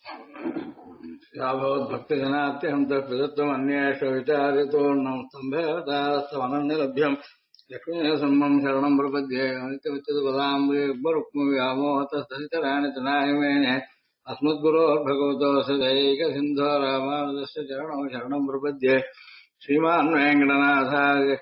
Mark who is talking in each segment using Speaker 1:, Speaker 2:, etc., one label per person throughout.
Speaker 1: यावद्भक्तिजनात्यहन्तः विचार्यतोऽन्नं स्तम्भेतास्तमनन्यलभ्यम् लक्ष्मीसम्मं शरणं प्रपद्ये नित्यमित्यपदाम्बुरुक्मव्यामोहतस्तराणि च नायमेने अस्मद्गुरोर्भगवतोऽस्य दैकसिन्धो रामानुजस्य चरणौ शरणं प्रपद्ये श्रीमान् वेङ्कटनाथार्य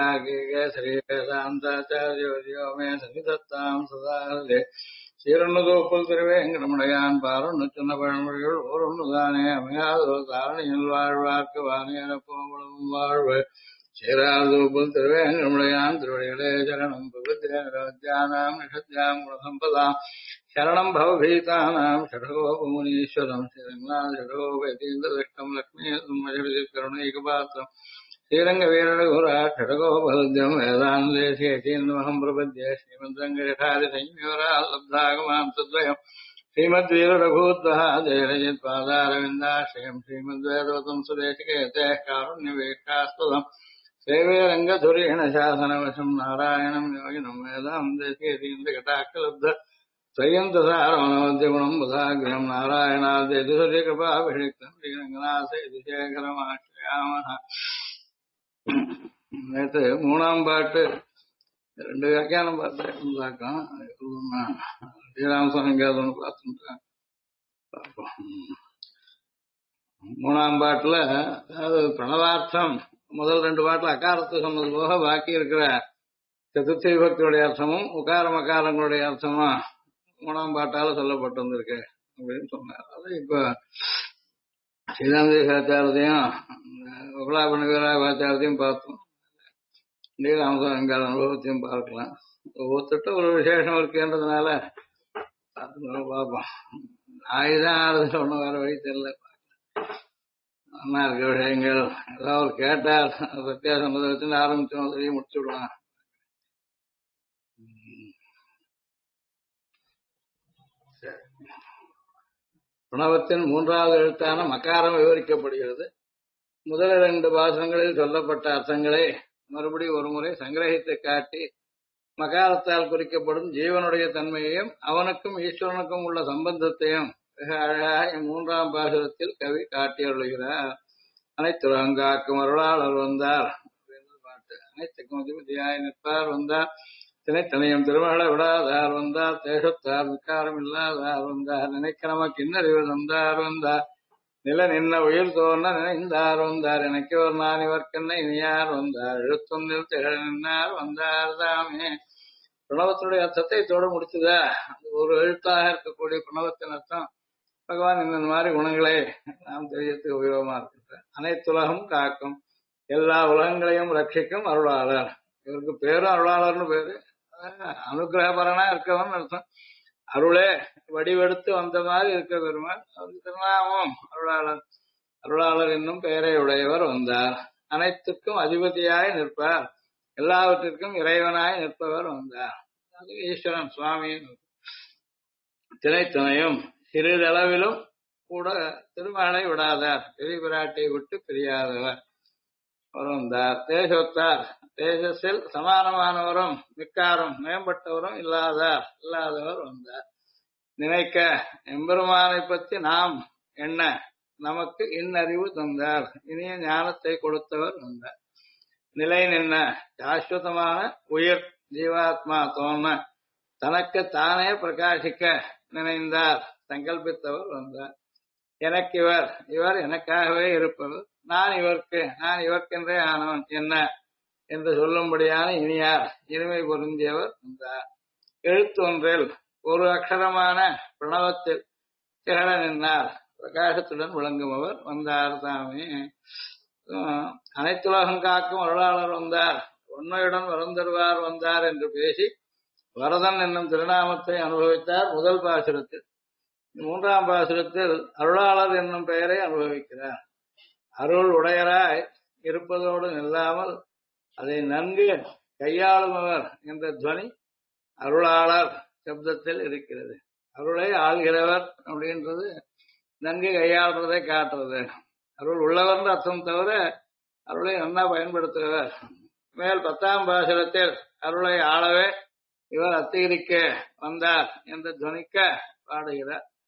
Speaker 1: कविताकेसरीवेदान्ताचार्यो मे सन्निधत्तां सदा हृदे சீரன்னதோப்புல் திருவேங்கடமுடையான் பாரொன்னு சொன்ன பழமொழிகள் ஓரொன்னுதானே அமையாதோ தாரணியில் வாழ்வார்க்கு வானேன போம்பளவும் வாழ்வு சீராதோப்புல் திருவேங்கடமுடையான் திருவடிகளே சரணம் பகவத்யானாம் நிஷத்யாம் குணசம்பதாம் சரணம் பவபீதானாம் ஷடகோபமுனீஸ்வரம் ஸ்ரீரங்கநாத ஷடகோபேதீந்திரதஷ்டம் லக்ஷ்மீ சும்மஜி கருணைகபாத்திரம் ஸ்ரீரங்க வீரடகுராட்சடகோபலத்யம் வேதாந்தேசியமஹம் பிரபத்யே ஸ்ரீமத்ரங்கடாரி சம்யோராலப்தாகமாம் தத்வயம் ஸ்ரீமத்வீரடகூத்வஹாதேரஜித் பாதாரவிந்தாஸ்ரயம் ஸ்ரீமத்வேதவதம் சுதேசிகேதே காருண்யவேஷ்டாஸ்பதம் சேவே ரங்கதுரீண சாசனவசம் நாராயணம் யோகினம் வேதாந்தேசியதீந்திரகடாக்கலப்த ஸ்வயந்தசாரமனோத்யகுணம் புதாகிரம் நாராயணாதேதுசூரியகிருபாபிஷிக்தம் ஸ்ரீரங்கநாத இதுசேகரமாஸ்ரயாமஹ. நேற்று மூணாம் பாட்டு ரெண்டு வியாக்கியானம் பார்த்தேன். ஸ்ரீராமசாமி ஒன்று பார்த்துட்டேன். மூணாம் பாட்டுல அதாவது பிரணவார்த்தம் முதல் ரெண்டு பாட்டுல அகாரத்தை சொன்னது போக பாக்கி இருக்கிற சதுர்த்தி விபக்தியுடைய அர்த்தமும் உகார மகாரங்களுடைய அர்த்தமும் மூணாம் பாட்டால சொல்லப்பட்டு வந்திருக்கு அப்படின்னு சொன்னார். அது இப்ப ஸ்ரீராமதேசாச்சாரத்தையும் உகலாபண வீராபாச்சாரத்தையும் பார்த்தோம். ஸ்ரீராமசாமி அனுபவத்தையும் பார்க்கலாம். ஒவ்வொருத்தட்ட ஒரு விசேஷம் இருக்குன்றதுனால பார்ப்போம். நாய்தான் ஆறுது சொன்ன வேற வழி தெரியல. நல்லா இருக்க விஷயங்கள் ஏதாவது ஒரு கேட்டார் வித்தியாசம் வச்சு ஆரம்பிச்சோம் சரி முடிச்சு விடலாம். பிரணவத்தின் மூன்றாவது எழுத்தான மகாரம் விவரிக்கப்படுகிறது. முதல் இரண்டு பாசனங்களில் சொல்லப்பட்ட அர்த்தங்களை மறுபடி ஒரு முறை சங்கிரகித்து காட்டி மகாரத்தால் குறிக்கப்படும் ஜீவனுடைய தன்மையையும் அவனுக்கும் ஈஸ்வரனுக்கும் உள்ள சம்பந்தத்தையும் மிக அழகாக மூன்றாம் பாசுரத்தில் கவி காட்டியருளுகிறார். அனைத்துலகங்காக்கும் அருளாளர் வந்தார் பாட்டு. அனைத்துக்கும் அதிபதியாய் நிற்பார் வந்தார். தினைத்தனையும் திருமகள விடாதார் வந்தார். தேசத்தார் விக்காரம் இல்லாதார் வந்தார். நினைக்க நமக்கு இன்னறிவு தந்தார் வந்தார். நில நின்ன உயிர் தோன்ற நினைந்தார் வந்தார். எனக்கு ஒரு நான் இவர்க்கென்ன இனியார் வந்தார். எழுத்தொன்னில் திகழ் நின்றார் வந்தார் தாமே. பிரணவத்தினுடைய அர்த்தத்தை இதோடு முடிச்சுதா. ஒரு எழுத்தாக இருக்கக்கூடிய பிரணவத்தின் அர்த்தம் பகவான் இந்த மாதிரி குணங்களை நாம் தெரியறதுக்கு உபயோகமா இருக்கின்ற அனைத்துலகம் காக்கும் எல்லா உலகங்களையும் ரட்சிக்கும் அருளாளர். இவருக்கு பேரும் அருளாளர்னு பேரு. அனுகிரகபரனா இருக்கவன் அர்த்தம். அருளே வடிவெடுத்து வந்த மாதிரி இருக்க பெருமாள். அவருக்கு திருநாமம் அருளாளர். அருளாளர் என்னும் பெயரை உடையவர் வந்தார். அனைத்துக்கும் அதிபதியாய் நிற்பார். எல்லாவற்றிற்கும் இறைவனாய் நிற்பவர் வந்தார். அது ஈஸ்வரன் சுவாமி. தினைத்துணையும் சிறிதளவிலும் கூட திருமகளை விடாதார். பெரிய பிராட்டியை விட்டு பிரியாதவர் வந்தார். தேசத்தார் தேசத்தில் சமானமானவரும் மிக்காரும் மேம்பட்டவரும் இல்லாதவர் வந்தார். நினைக்க எம்பெருமானை பற்றி நாம் என்ன நமக்கு இன்னறிவு தந்தார். இனிய ஞானத்தை கொடுத்தவர் வந்தார். நிலை நின்ன சாஸ்வதமான உயிர் ஜீவாத்மா தோன்ற தனக்கு தானே பிரகாசிக்க நினைந்தார் சங்கல்பித்தவர் வந்தார். எனக்கு இவர் எனக்காகவே இருப்பவர். நான் இவர்க்கென்றே ஆனவன் என்ன என்று சொல்லும்படியான இனியார் இனிமை பொருந்தியவர் வந்தார். எழுத்தொன்றில் ஒரு அக்ஷரமான பிரணவத்தில் திகழ நின்றார். பிரகாசத்துடன் விளங்குபவர் வந்தார் தாமே. அனைத்துலகம் காக்கும் அருளாளர் வந்தார். உண்மையுடன் வரம் தருவார் வந்தார் என்று பேசி வரதன் என்னும் திருநாமத்தை அனுபவித்தார் முதல் பாசுரத்தில். மூன்றாம் பாசுரத்தில் அருளாளர் என்னும் பெயரை அனுபவிக்கிறார். அருள் உடையராய் இருப்பதோடு நில்லாமல் அதை நன்கு கையாளுபவர் என்ற துவனி அருளாளர் சப்தத்தில் இருக்கிறது. அருளை ஆள்கிறவர் அப்படின்றது நன்கு கையாளுறதை காட்டுறது. அருள் உள்ளவர் அர்த்தம் தவிர அருளை நன்னா பயன்படுத்துகிறவர். மேல் 10ஆம் பாசுரத்தில் அருளை ஆளவே இவர் அத்திகரிக்க வந்தார் என்று துவனிக்க பாடுகிறார்.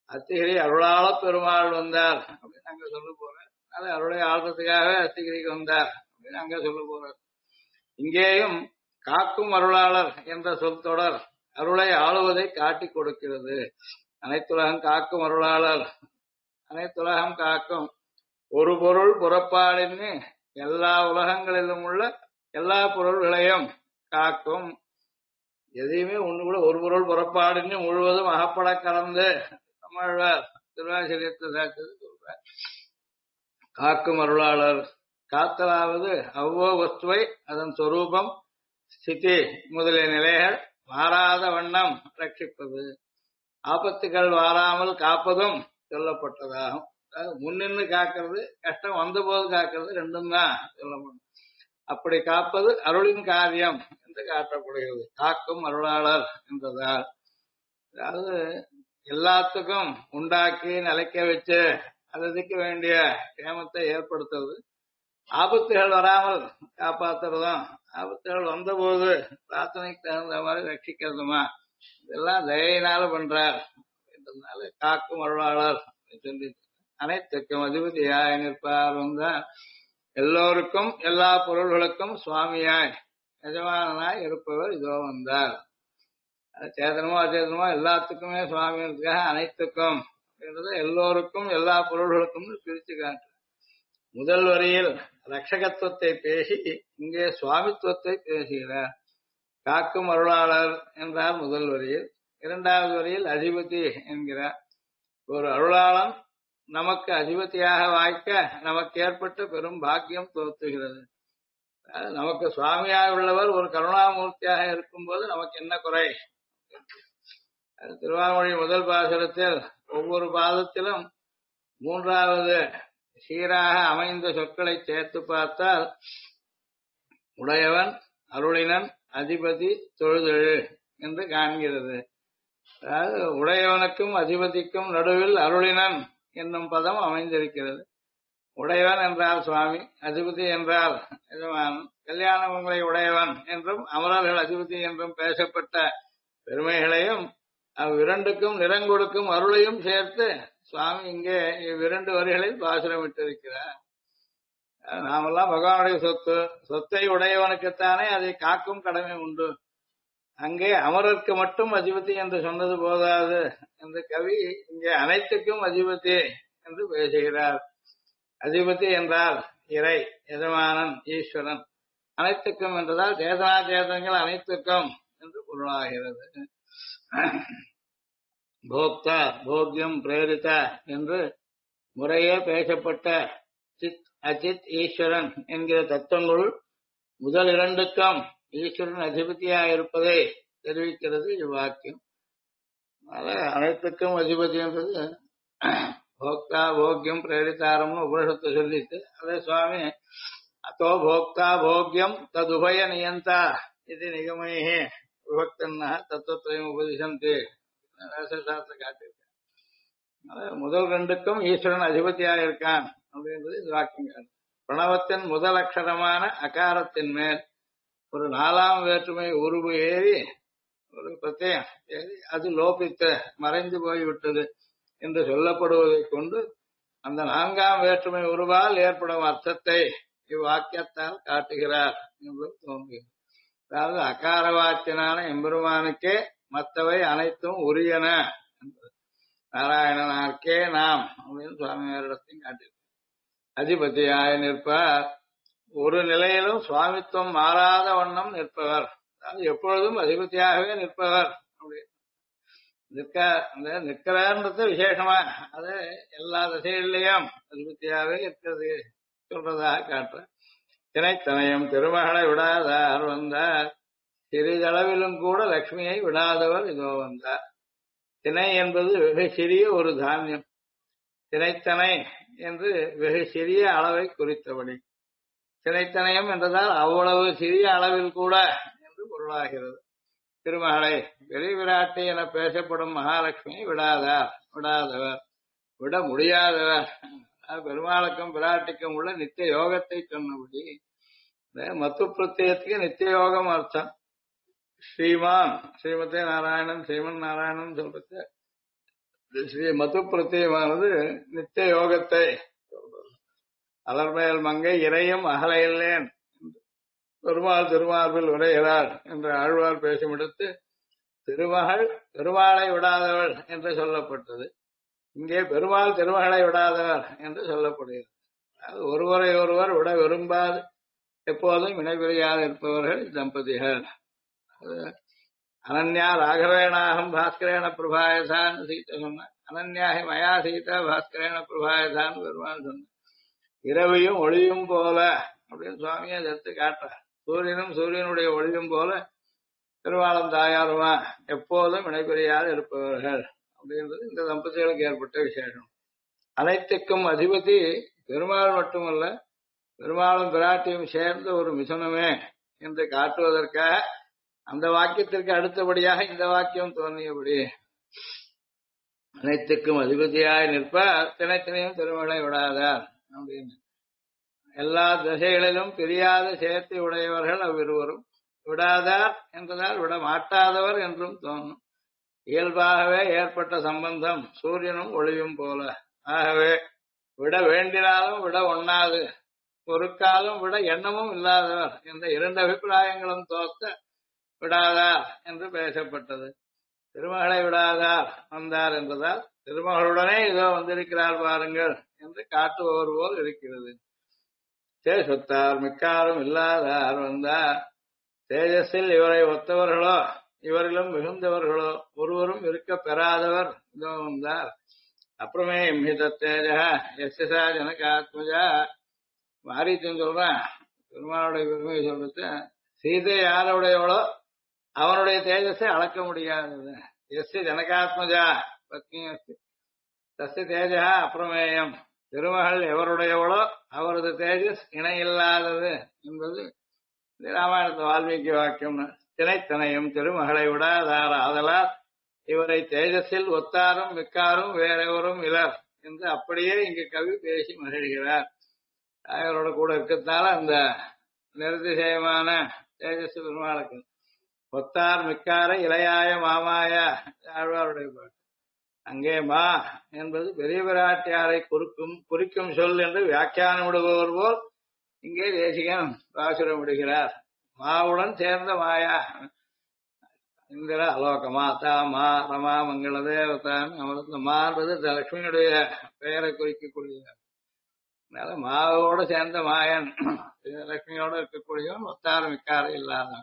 Speaker 1: அத்திகிரி அருளாள பெருமாள் வந்தார் அப்படின்னு அங்க சொல்ல போறார். அது அருளை ஆள்றதுக்காகவே அத்திகிரிக்கு வந்தார் அப்படின்னு அங்க சொல்ல போறார். இங்கேயும் காக்கும் அருளாளர் என்ற சொல் தொடர் அருளை ஆளுவதை காட்டி கொடுக்கிறது. அனைத்துலகம் காக்கும் அருளாளர், அனைத்துலகம் காக்கும் ஒரு பொருள் புறப்பாடின்னு எல்லா உலகங்களிலும் உள்ள எல்லா பொருள்களையும் காக்கும். எதையுமே ஒண்ணு கூட ஒரு பொருள் புறப்பாடுன்னு முழுவதும் அகப்பட கலந்து தமிழ்வார் திருவாசகத்தை சாட்சி சொல்றார். காக்கும் அருளாளர், காத்தலாவது அவ்வோ வஸ்துவை அதன் சொரூபம் ஸ்திதி முதலிய நிலைகள் மாறாத வண்ணம் ரட்சிப்பது. ஆபத்துகள் வாராமல் காப்பதும் சொல்லப்பட்டதாகும். முன்னின்று காக்கிறது, கஷ்டம் வந்த போது காக்கிறது, ரெண்டும் தான் சொல்லப்படும். அப்படி காப்பது அருளின் காரியம் என்று காட்டப்படுகிறது. காக்கும் அருளாளர் என்றதால், அதாவது எல்லாத்துக்கும் உண்டாக்கி நிலைக்க வச்சு அதுக்கு வேண்டிய கேமத்தை ஏற்படுத்துறது, ஆபத்துகள் வராமல் காப்பாத்துறதும், ஆபத்துகள் வந்தபோது பிரார்த்தனைக்கு தகுந்த மாதிரி ரட்சிக்கிறதுமா, இதெல்லாம் தயையினால பண்றார் என்றதுனால காக்கும் அருளாளர் சொல்லி அனைத்துக்கும் அதிபதியாய் நிற்பார் வந்தார். எல்லோருக்கும் எல்லா பொருள்களுக்கும் சுவாமியாய் எஜமானனாய் இருப்பவர் இதோ வந்தார். சேதனமோ அச்சேதனமோ எல்லாத்துக்குமே சுவாமி இருக்காக அனைத்துக்கும் எல்லோருக்கும் எல்லா பொருள்களுக்கும் பிரிச்சு காட்டு. முதல் வரியில் ரட்சகத்துவத்தை பேசி இங்கே சுவாமித்துவத்தை பேசுகிறார். காக்கும் அருளாளர் என்றார் முதல் வரியில். இரண்டாவது வரியில் அதிபதி என்கிறார். ஒரு அருளாளன் நமக்கு அதிபதியாக வாய்க்க நமக்கு ஏற்பட்ட பெரும் பாக்கியம் தோற்றுகிறது. நமக்கு சுவாமியாக உள்ளவர் ஒரு கருணாமூர்த்தியாக இருக்கும்போது நமக்கு என்ன குறை? திருவாமொழி முதல் பாசுரத்தில் ஒவ்வொரு பாதத்திலும் மூன்றாவது சீராக அமைந்த சொற்களை சேர்த்து பார்த்தால் உடையவன், அருளினன், அதிபதி, தொழுதெழு என்று காண்கிறது. அதாவது உடையவனுக்கும் அதிபதிக்கும் நடுவில் அருளினன் என்னும் பதம் அமைந்திருக்கிறது. உடையவன் என்றால் சுவாமி, அதிபதி என்றால் எஜமானன். கல்யாணங்களை உடையவன் என்றும் அமரர்கள் அதிபதி என்றும் பேசப்பட்ட பெருமைகளையும் அவ்விரண்டுக்கும் நிறங்கொடுக்கும் அருளையும் சேர்த்து சுவாமி இங்கே இவ்விரண்டு வரிகளில் பாசுரமிட்டிருக்கிறார். நாமெல்லாம் பகவானுடைய சொத்தை உடையவனுக்குத்தானே அதை காக்கும் கடமை உண்டு. அங்கே அமரருக்கு மட்டும் அதிபதி என்று சொன்னது போதாது என்று கவி இங்கே அனைத்துக்கும் அதிபதி என்று பேசுகிறார். அதிபதி என்றால் இறை, எஜமானன், ஈஸ்வரன். அனைத்துக்கும் என்றதால் சேதனாச்சேதனங்கள் அனைத்துக்கும் என்று பொருளாகிறது. போக்தா, போக்யம், பிரேரிதா என்று முறையே பேசப்பட்ட சித், அச்சித், ஈஸ்வரன் என்கிற தத்துவங்களுள் முதல் இரண்டுக்கும் ஈஸ்வரன் அதிபதியாக இருப்பதை தெரிவிக்கிறது இவ்வாக்கியம். அனைத்துக்கும் அதிபதி என்றது போக்தா, போக்யம், பிரேரிதாரம்னு உபனிஷத்தை சொல்லிட்டு அதே சுவாமி அதோ போக்தா போக்யம் ததுபய நியந்தா இது நிகமையே விபக்தன்னா தத்துவத்தையும் உபதிசந்தி சாஸ்திர காட்டியிருக்காங்க. முதல் ரெண்டுக்கும் ஈஸ்வரன் அதிபதியாக இருக்கான் அப்படின்றது இது வாக்கியம். பிரணவத்தின் முதல் அக்ஷரமான அகாரத்தின் மேல் ஒரு நாலாம் வேற்றுமை உருவு ஏறி ஒரு பிரத்யம் ஏறி அது லோபித்து மறைந்து போய்விட்டது என்று சொல்லப்படுவதை கொண்டு அந்த நான்காம் வேற்றுமை உருவால் ஏற்படும் அர்த்தத்தை இவ்வாக்கியத்தால் காட்டுகிறார் என்று தோன்றுகிறது. அதாவது அகார வாக்கியனான எம்பெருமானுக்கே மற்றவை அனைத்தும் உரியன. நாராயணனார்க்கே நாம் அப்படின்னு சுவாமியாரிடத்தையும் காட்டியிருக்க. அதிபதியாய் நிற்பார், ஒரு நிலையிலும் சுவாமித்துவம் மாறாத வண்ணம் நிற்பவர். அதாவது எப்பொழுதும் அதிபதியாகவே நிற்பவர். அப்படி நிற்கிறார்ன்றது விசேஷமா அது எல்லா திசைகளிலையும் அதிபதியாகவே இருக்கிறது சொல்றதாக காட்டுற. தினைத்தனையும் திருமகளை விடாதார் வந்தார், சிறிதளவிலும் கூட லட்சுமியை விடாதவர் இதோ வந்தார். திணை என்பது வெகு சிறிய ஒரு தானியம். தினைத்தனை என்று வெகு சிறிய அளவை குறித்தபடி தினைத்தனையும் என்றதால் அவ்வளவு சிறிய அளவில் கூட என்று பொருளாகிறது. திருமகளை வெளி விராட்டி என பேசப்படும் மகாலட்சுமியை விடாதார், விடாதவர், விட முடியாதவர். பெருமாளுக்கும் பிராட்டிக்கும் உள்ள நித்திய யோகத்தை சொன்னபடி மத்து பிரத்யத்துக்கு நித்திய யோகம் அர்த்தம். ஸ்ரீமான், ஸ்ரீமதே நாராயணன், ஸ்ரீமன் நாராயணன் சொல்றது ஸ்ரீ மது பிரத்தியமானது நித்திய யோகத்தை அலர்மேல் மங்கை இறையும் அகலையில்லேன் பெருமாள் திருமார்பில் உரைகிறாள் என்று ஆழ்வார் பேசுமிடத்து திருமகள் பெருமாளை விடாதவள் என்று சொல்லப்பட்டது. இங்கே பெருமாள் திருமகளை விடாதவர் என்று சொல்லப்படுகிறது. அது ஒருவரை ஒருவர் விட விரும்பாது எப்போதும் இணைபிரியாது இருப்பவர்கள் தம்பதிகள். அனன்யா ராகவேணாகம் பாஸ்கரேண பிரபாயசான்னு சீத்தை சொன்ன அனன்யாகி மயா சீதா பாஸ்கரேண பிரபாயசான்னு பெருமாள் சொன்ன இரவையும் ஒளியும் போல அப்படின்னு சுவாமியை எடுத்து காட்டுறார். சூரியனும் சூரியனுடைய ஒளியும் போல பெருமாளும் தாயாருமா எப்போதும் இணைபிரியாது இருப்பவர்கள் அப்படின்றது இந்த தம்பதிகளுக்கு ஏற்பட்ட விசேஷம். அனைத்துக்கும் அதிபதி பெருமாள் மட்டுமல்ல, பெருமாளும் பிராட்டியும் சேர்ந்த ஒரு மிதுனமே என்று காட்டுவதற்காக அந்த வாக்கியத்திற்கு அடுத்தபடியாக இந்த வாக்கியம் தோன்றியபடி அனைத்துக்கும் அதிபதியாய் நிற்பார் தினைத்தினையும் திருமகளை விடாதார் அப்படின்னு எல்லா திசைகளிலும் பிரியாத சேர்த்து உடையவர்கள் அவ்விருவரும். விடாதார் என்றதால் விட மாட்டாதவர் என்றும் தோன்றும். இயல்பாகவே ஏற்பட்ட சம்பந்தம் சூரியனும் ஒளியும் போல. ஆகவே விட வேண்டினாலும் விட ஒண்ணாது, ஒரு காலம் விட எண்ணமும் இல்லாதவர் என்ற இரண்டு அபிப்பிராயங்களும் தோத்த விடாதார் என்று பேசப்பட்டது. திருமகளை விடாதார் வந்தார் என்பதால் திருமகளுடனே இதோ வந்திருக்கிறார் பாருங்கள் என்று காட்டுபவர் போல் இருக்கிறது. தேசத்தார் மிக்காரும் இல்லாதார் வந்தார். தேஜஸில் இவரை ஒத்தவர்களோ இவரிலும் மிகுந்தவர்களோ ஒருவரும் இருக்க பெறாதவர் இதோ வந்தார். அப்புறமே மித தேஜா எஸ்எஸ்ஆ ஜனகாத்மஜா மாரித்தன் சொல்றான். பெருமாளுடைய பெருமையை சொல்றது சீதை யாருடையவளோ அவனுடைய தேஜஸை அளக்க முடியாதது. எஸ் ஜனகாத்மஜா பத்னி தஸ்ய தேஜா அப்பிரமேயம். திருமகள் எவருடையவளோ அவரது தேஜஸ் இணையில்லாதது என்பது ராமாயணத்து வால்மீகி வாக்கியம். தினைத்தனையும் திருமகளை விடாதார் ஆதலால் இவரை தேஜஸில் ஒத்தாரும் மிக்காரும் வேறெவரும் இலர் என்று அப்படியே இங்கு கவி பேசி மகிழ்கிறார். அவரோட கூட இருக்கிறதால அந்த நிர்திசயமான தேஜஸ் பெருமாளுக்கு ஒத்தார் மிக்கார இளையாய மாமாய ஆழ்வாருடைய பாட்டு. அங்கே மா என்பது பெரிய பிராட்டியாரை குறிக்கும் சொல் என்று வியாக்கியானம் விடுபவர் போல் இங்கே தேசிகன் பாசுரம் விடுகிறார். மாவுடன் சேர்ந்த மாயா இந்திர அலோக மாதா மா ரமா மங்கள தேவதான் அமிர்த மான்றது லட்சுமியுடைய பெயரை குறிக்கக்கூடிய. அதனால மாவோட சேர்ந்த மாயன் லட்சுமியோட இருக்கக்கூடியவன் ஒத்தார் மிக்கார இல்லாத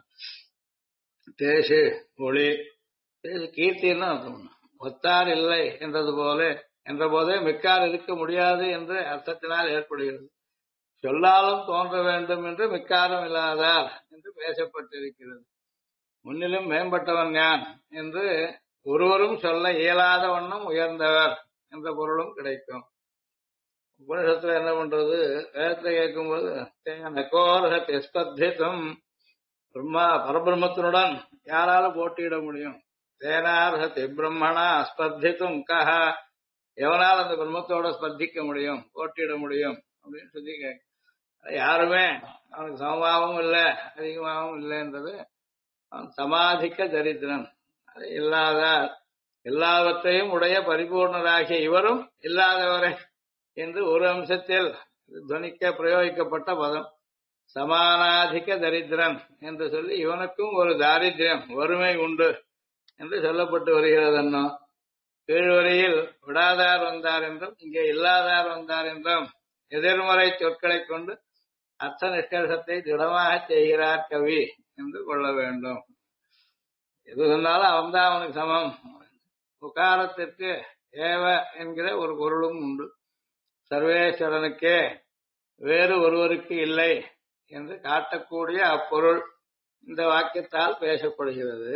Speaker 1: தேசு ஒளி தேசு கீர்த்தின்னு அர்த்தம். ஒத்தார் இல்லை என்றது போல என்ற போதே மிக்கார் இருக்க முடியாது என்று அர்த்தத்தினால் ஏற்படுகிறது. சொல்லாலும் தோன்ற வேண்டும் என்று மிக்காரம் இல்லாதார் என்று பேசப்பட்டிருக்கிறது. முன்னிலும் மேம்பட்டவன் யான் என்று ஒருவரும் சொல்ல இயலாத வண்ணம் உயர்ந்தவர் என்ற பொருளும் கிடைக்கும். உபனிஷத்துல என்ன பண்றது, வேதத்தை கேட்கும்போது நகோர்ஹத்யஸ்பர்திதும் பிரம்மா பரபிரம்மத்தினுடன் யாராலும் போட்டியிட முடியும். தேனார்ஹதி பிரம்மணா ஸ்பர்தித்தும் கஹ, எவனால் அந்த பிரம்மத்தோட ஸ்பர்திக்க முடியும், போட்டியிட முடியும் அப்படின்னு சொல்லி கேட்க. யாருமே அவனுக்கு சமமாகவும் இல்லை அதிகமாகவும் இல்லைன்றது அவன் சமாதிக்க தரித்திரன். அது இல்லாத எல்லாவற்றையும் உடைய பரிபூர்ணராகிய இவரும் இல்லாதவரே என்று ஒரு அம்சத்தில் துவனிக்க பிரயோகிக்கப்பட்ட பதம். சமானாதிக்க தரித்திரன் என்று சொல்லி இவனுக்கும் ஒரு தாரித்யம் வறுமை உண்டு என்று சொல்லப்பட்டு வருகிறது. என்னும் கீழ்வரையில் விடாதார் வந்தார் என்றும் இங்கே இல்லாதார் வந்தார் என்றும் எதிர்மறை சொற்களை கொண்டு அர்த்த நிஷ்கர்ஷத்தை திடமாக செய்கிறார் கவி என்று கொள்ள வேண்டும். எது சொன்னாலும் அவன்தான் அவனுக்கு சமம். உகாரத்திற்கு ஏவ என்கிற ஒரு பொருளும் உண்டு. சர்வேஸ்வரனுக்கே வேறு ஒருவருக்கு இல்லை என்று காட்டக்கூடிய அப்பொருள் இந்த வாக்கியத்தால் பேசப்படுகிறது.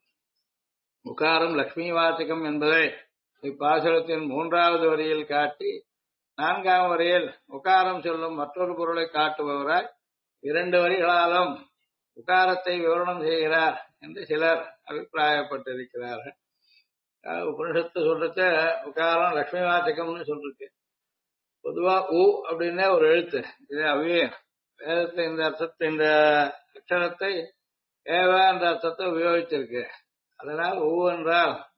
Speaker 1: உகாரம் லட்சுமி வாச்சகம் என்பதை இப்பாசுரத்தின் 3வது வரியில் காட்டி 4ஆம் வரியில் உகாரம் சொல்லும் மற்றொரு பொருளை காட்டுபவராய் 2 வரிகளாலும் உகாரத்தை விவரணம் செய்கிறார் என்று சிலர் அபிப்பிராயப்பட்டிருக்கிறார்கள். உபனிஷத்து சொல்றத உகாரம் லட்சுமி வாச்சகம்னு சொல்லிருக்கு. பொதுவா ஊ அப்படின்னே ஒரு எழுத்து. இது அவ்விய வேதத்தை இந்த அர்த்தத்தை இந்த அக்ஷரத்தை ஏவ என்ற அர்த்தத்தை உபயோகிச்சிருக்கு. அதனால் ஊ என்றால்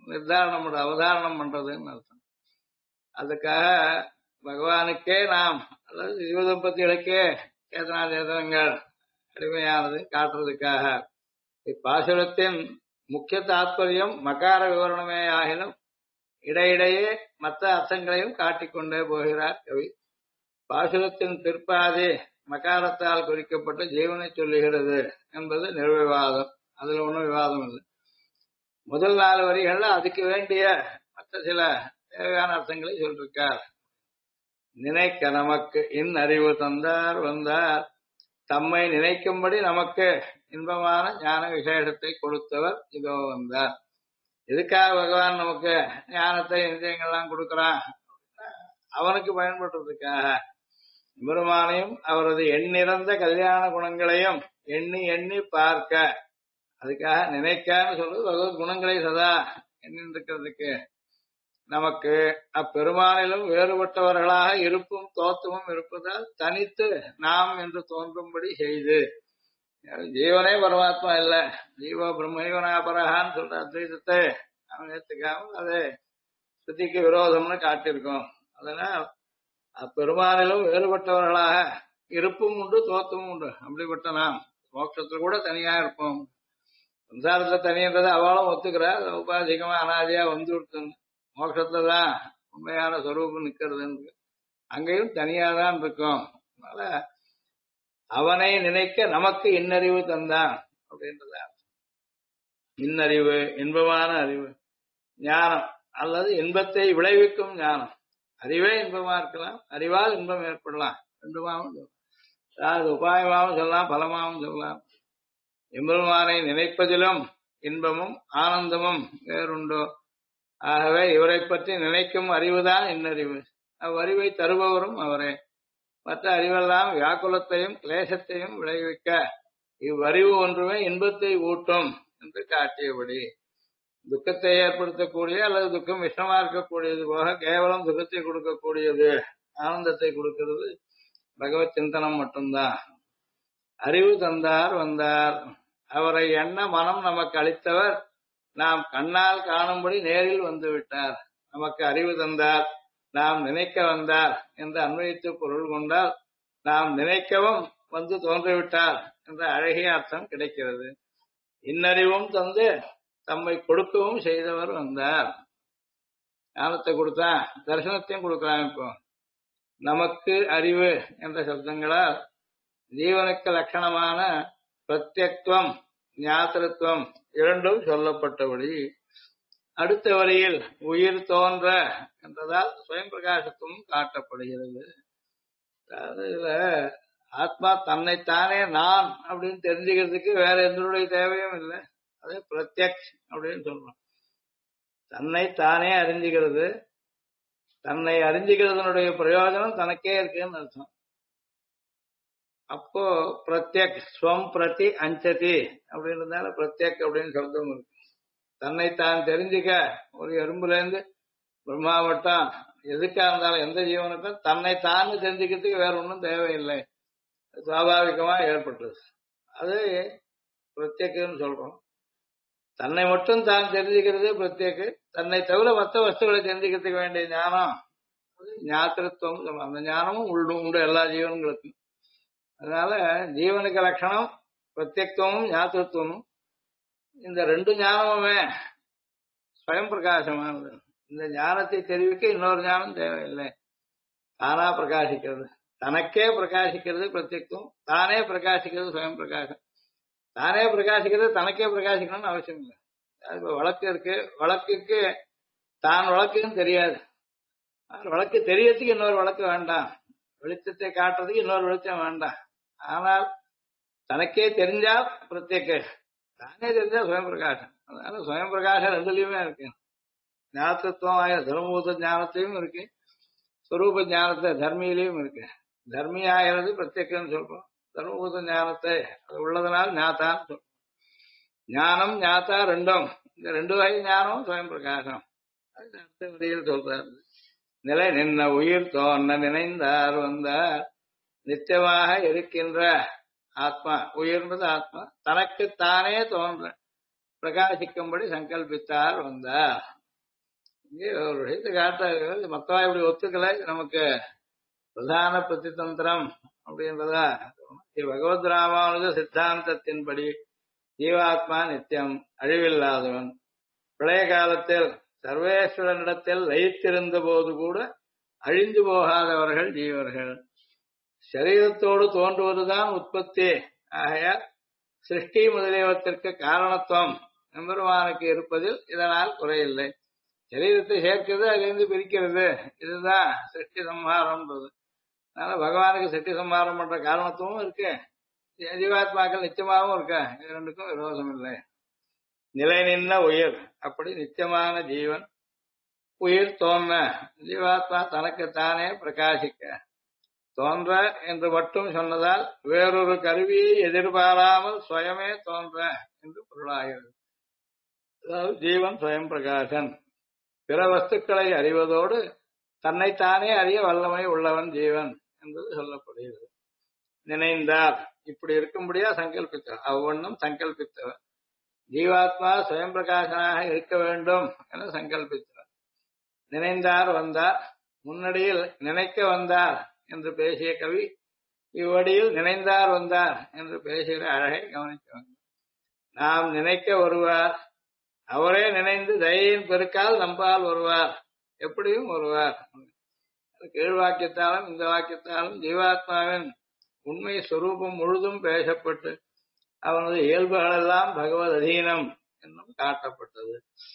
Speaker 1: நிர்தாரணம் பண்றது, அவதாரணம் பண்றதுன்னு அர்த்தம். அதுக்காக பகவானுக்கே நாம் அதாவது ஜீவதம்பதிகளுக்கே சேதனா சேதனங்கள் அடிமையானது காட்டுறதுக்காக இப்பாசுரத்தின் முக்கிய தாத்பரியம் மகார விவரணமே ஆகினும் இடையிடையே மற்ற அர்த்தங்களையும் காட்டிக்கொண்டே போகிறார் கவி. பாசுரத்தின் பிற்பாதி மகாரத்தால் குறிக்கப்பட்டு ஜீவனை சொல்லுகிறது என்பது நிர்விவாதம். அதுல ஒன்றும் விவாதம் இல்லை. முதல் 4 வரிகள்ல அதுக்கு வேண்டிய மற்ற சில தேவையான அர்த்தங்களை சொல்லிருக்கார். நினைக்க நமக்கு அறிவு தந்தார் வந்தார், தம்மை நினைக்கும்படி நமக்கு இன்பமான ஞான விசேஷத்தை கொடுத்தவர் இதோ வந்தார். எதுக்காக பகவான் நமக்கு ஞானத்தை இந்திரியங்கள்லாம் கொடுக்கிறான்? அவனுக்கு பயன்படுறதுக்காக. பெருமானையும் அவரது எண்ணிறந்த கல்யாண குணங்களையும் எண்ணி எண்ணி பார்க்க, அதுக்காக நினைக்கான்னு சொல்றது பகவத் குணங்களை சதா எண்ணிருக்கிறதுக்கு. நமக்கு அப்பெருமானிலும் வேறுபட்டவர்களாக இருப்பும் தோற்றமும் இருப்பதால் தனித்து நாம் என்று தோன்றும்படி செய்து, ஜீவனே பரமாத்மா இல்ல, ஜீவ பிரம்மயோனாபரகான்னு சொல்ற அத்வைதத்தை அவன் ஏத்துக்காமல் அதை ஸ்ருதிக்கு விரோதம்னு காட்டியிருக்கோம். அதனால் அப்பெருமானிலும் வேறுபட்டவர்களாக இருப்பும் உண்டு தோற்றமும் உண்டு. அப்படிப்பட்ட நாம் மோட்சத்துல கூட தனியா இருப்போம். சம்சாரத்துல தனியன்றதை அவளும் ஒத்துக்கிறா, உபாதிகமா அனாதியா வந்து விடுத்துங்க. மோட்சத்துலதான் உண்மையான சொரூபம் நிக்கிறதுன்னு அங்கேயும் தனியா தான் இருக்கும். அதனால அவனை நினைக்க நமக்கு இன்னறிவு தந்தான் அப்படின்றதா. இன்னறிவு இன்பமான அறிவு, ஞானம் அல்லது இன்பத்தை விளைவிக்கும் ஞானம். அறிவே இன்பமா இருக்கலாம், அறிவால் இன்பம் ஏற்படலாம். ரெண்டுமாவும் சொல்லலாம், அதாவது உபாயமாகவும் சொல்லலாம், பலமாகவும் சொல்லலாம். எம்பெருமானை நினைப்பதிலும் இன்பமும் ஆனந்தமும் வேறுண்டோ? ஆகவே இவரை பற்றி நினைக்கும் அறிவுதான் இன்னறிவு. அவ்வறிவை தருபவரும் அவரே. மற்ற அறிவெல்லாம் வியாக்குலத்தையும் கிளேசத்தையும் விளைவிக்க, இவ்வறிவு ஒன்றுமே இன்பத்தை ஊட்டும் என்று காட்டியபடி, துக்கத்தை ஏற்படுத்தக்கூடிய அல்லது துக்கம் விஷமா இருக்கக்கூடியது போக கேவலம் துக்கத்தை கொடுக்கக்கூடியது, ஆனந்தத்தை கொடுக்கிறது பகவத் சிந்தனம் மட்டும்தான். அறிவு தந்தார் வந்தார், அவரை எண்ண மனம் நமக்கு அளித்தவர் நாம் கண்ணால் காணும்படி நேரில் வந்து விட்டார். நமக்கு அறிவு தந்தார், நாம் நினைக்க வந்தார் என்று அன்வயித்து பொருள் கொண்டால் நாம் நினைக்கவும் வந்து தோன்றிவிட்டார் என்ற அழகிய அர்த்தம் கிடைக்கிறது. இன்னறிவும் தந்து தம்மை கொடுக்கவும் செய்தவர் வந்தார். ஞானத்தை கொடுத்தா தரிசனத்தையும் கொடுக்கலாம். இப்போ நமக்கு அறிவு என்ற சப்தங்களால் ஜீவனுக்கு லட்சணமான பிரத்யக்துவம் ஞாத்திருத்துவம் இரண்டும் சொல்லப்பட்டபடி, அடுத்த வரியில் உயிர் தோன்ற என்றதால் சுயம் பிரகாசத்துவம் காட்டப்படுகிறது. அதாவது இதுல ஆத்மா தன்னைத்தானே நான் அப்படின்னு தெரிஞ்சுக்கிறதுக்கு வேற எந்தனுடைய தேவையும் இல்லை. அதே பிரத்யக் அப்படின்னு சொல்றோம். தன்னை தானே அறிஞ்சுகிறது, தன்னை அறிஞ்சுக்கிறதுனுடைய பிரயோஜனம் தனக்கே இருக்குன்னு அர்த்தம். அப்போ பிரத்யக் ஸ்வம் பிரதி அஞ்சதி அப்படின்றதால பிரத்யக் அப்படின்னு சொல்றதும் இருக்கு. தன்னைத்தான் தெரிஞ்சுக்க ஒரு எறும்புல இருந்து பிரம்மாவட்டம் எதுக்கா இருந்தாலும் எந்த ஜீவனுக்கும் தன்னைத்தான் தெரிஞ்சுக்கிறதுக்கு வேற ஒன்றும் தேவையில்லை, சுவாபாவிகமா ஏற்பட்டது. அது பிரத்யக்குன்னு சொல்றோம். தன்னை மட்டும் தான் தெரிஞ்சுக்கிறது பிரத்யேக்கு. தன்னை தவிர மற்ற வஸ்துக்களை தெரிஞ்சுக்கிறதுக்கு வேண்டிய ஞானம் ஞாத்திருத்துவம் சொல்றோம். அந்த ஞானமும் உண்டு எல்லா ஜீவன்களுக்கும். அதனால ஜீவனுக்கு லட்சணம் பிரத்யக்துவமும் ஞாத்திருத்துவமும். இந்த ரெண்டு ஞானமுமே ஸ்வயம் பிரகாசமானது. இந்த ஞானத்தை தெரிவிக்க இன்னொரு ஞானம் தேவையில்லை. தானா பிரகாசிக்கிறது, தனக்கே பிரகாசிக்கிறது பிரத்யக்துவம், தானே பிரகாசிக்கிறது ஸ்வயம் பிரகாசம். தானே பிரகாசிக்கிறது தனக்கே பிரகாசிக்கணும்னு அவசியம் இல்லை. இப்ப வழக்கு இருக்கு, வழக்குக்கு தான் வழக்குன்னு தெரியாது, வழக்கு தெரியறதுக்கு இன்னொரு வழக்கு வேண்டாம், வெளிச்சத்தை காட்டுறதுக்கு இன்னொரு வெளிச்சம் வேண்டாம். ஆனால் தனக்கே தெரிஞ்சா பிரத்யேக, தானே தெரிஞ்சா சுயம் பிரகாசம். அதனால சுயம் பிரகாசம் ரெண்டுலயுமே இருக்கு. ஞானத்துவம் தர்மபூத ஞானத்தையும் இருக்கு, ஸ்வரூப ஞானத்தை தர்மியிலையும் இருக்கு. தர்மி ஆகிறது பிரத்யேகன்னு சொல்றோம், தர்மபூத ஞானத்தை அது உள்ளதனால் ஞாத்தான்னு சொல்றோம். ஞானம் ஞாத்தா ரெண்டும், இந்த ரெண்டு வகை ஞானம் சுயம் பிரகாசம். அது அடுத்த வரியில் சொல்றாரு. நிலை நின்ன உயிர் தோன்ற நினைந்தார் வந்தார், நித்தியமாக இருக்கின்ற ஆத்மா, உயிர்ன்றது ஆத்மா, தனக்கு தானே தோன்ற பிரகாசிக்கும்படி சங்கல்பித்தார் வந்தார் இங்கே ஒரு விஷயத்தை காட்ட மொத்தமா இப்படி ஒத்துக்கலை நமக்கு பிரதான பிரதிதந்திரம் அப்படின்றதா பகவத் ராமானுஜ சித்தாந்தத்தின்படி ஜீவாத்மா நித்தியம் அழிவில்லாதவன். பிரளய காலத்தில் சர்வேஸ்வரனிடத்தில் லயித்திருந்த போது கூட அழிந்து போகாதவர்கள் ஜீவர்கள். சரீரத்தோடு தோன்றுவதுதான் உற்பத்தி. ஆகையால் சிருஷ்டி முதலியவற்றிற்கு காரணத்துவம் எம்பெருமானுக்கு இருப்பதில் இதனால் குறையில்லை. சரீரத்தை சேர்க்கிறது, அதிலிருந்து பிரிக்கிறது, இதுதான் சிருஷ்டி சம்ஹாரம்ன்றது. அதனால பகவானுக்கு சிருஷ்டி சம்ஹாரம் பண்ற காரணத்துவமும் இருக்கு, ஜீவாத்மாக்கள் நிச்சயமாகவும் இருக்கா. இது ரெண்டுக்கும் விரோதம் இல்லை. நிலை நின்ன உயிர், அப்படி நித்தியமான ஜீவன் உயிர் தோன்ற ஜீவாத்மா தனக்குத்தானே பிரகாசிக்க தோன்ற என்று மட்டும் சொன்னதால் வேறொரு கருவியை எதிர்பாராமல் சுயமே தோன்ற என்று பொருளாகிறது. அதாவது ஜீவன் சுயம் பிரகாசன். பிற வஸ்துக்களை அறிவதோடு தன்னைத்தானே அறிய வல்லமை உள்ளவன் ஜீவன் என்பது சொல்லப்படுகிறது. நினைந்தார், இப்படி இருக்கும்படியா சங்கல்பித்தவர், அவ்வண்ணம் சங்கல்பித்தவர். ஜீவாத்மா சுயம் பிரகாசனாக இருக்க வேண்டும் என சங்கல்பித்தவர். நினைந்தார் வந்தார். முன்னடியில் நினைக்க வந்தார் என்று பேசிய கவி இவ்வடியில் நினைந்தார் வந்தார் என்று பேசுகிற அழகை கவனிக்க வேண்டும். நாம் நினைக்க வருவார், அவரே நினைந்து தயையின் பெருக்கால் நம்பால் வருவார், எப்படியும் வருவார். கீழ் வாக்கியத்தாலும் இந்த வாக்கியத்தாலும் ஜீவாத்மாவின் உண்மை ஸ்வரூபம் முழுதும் பேசப்பட்டு அவனது இயல்புகளெல்லாம் பகவத் அதீனம் என்னும் காட்டப்பட்டது.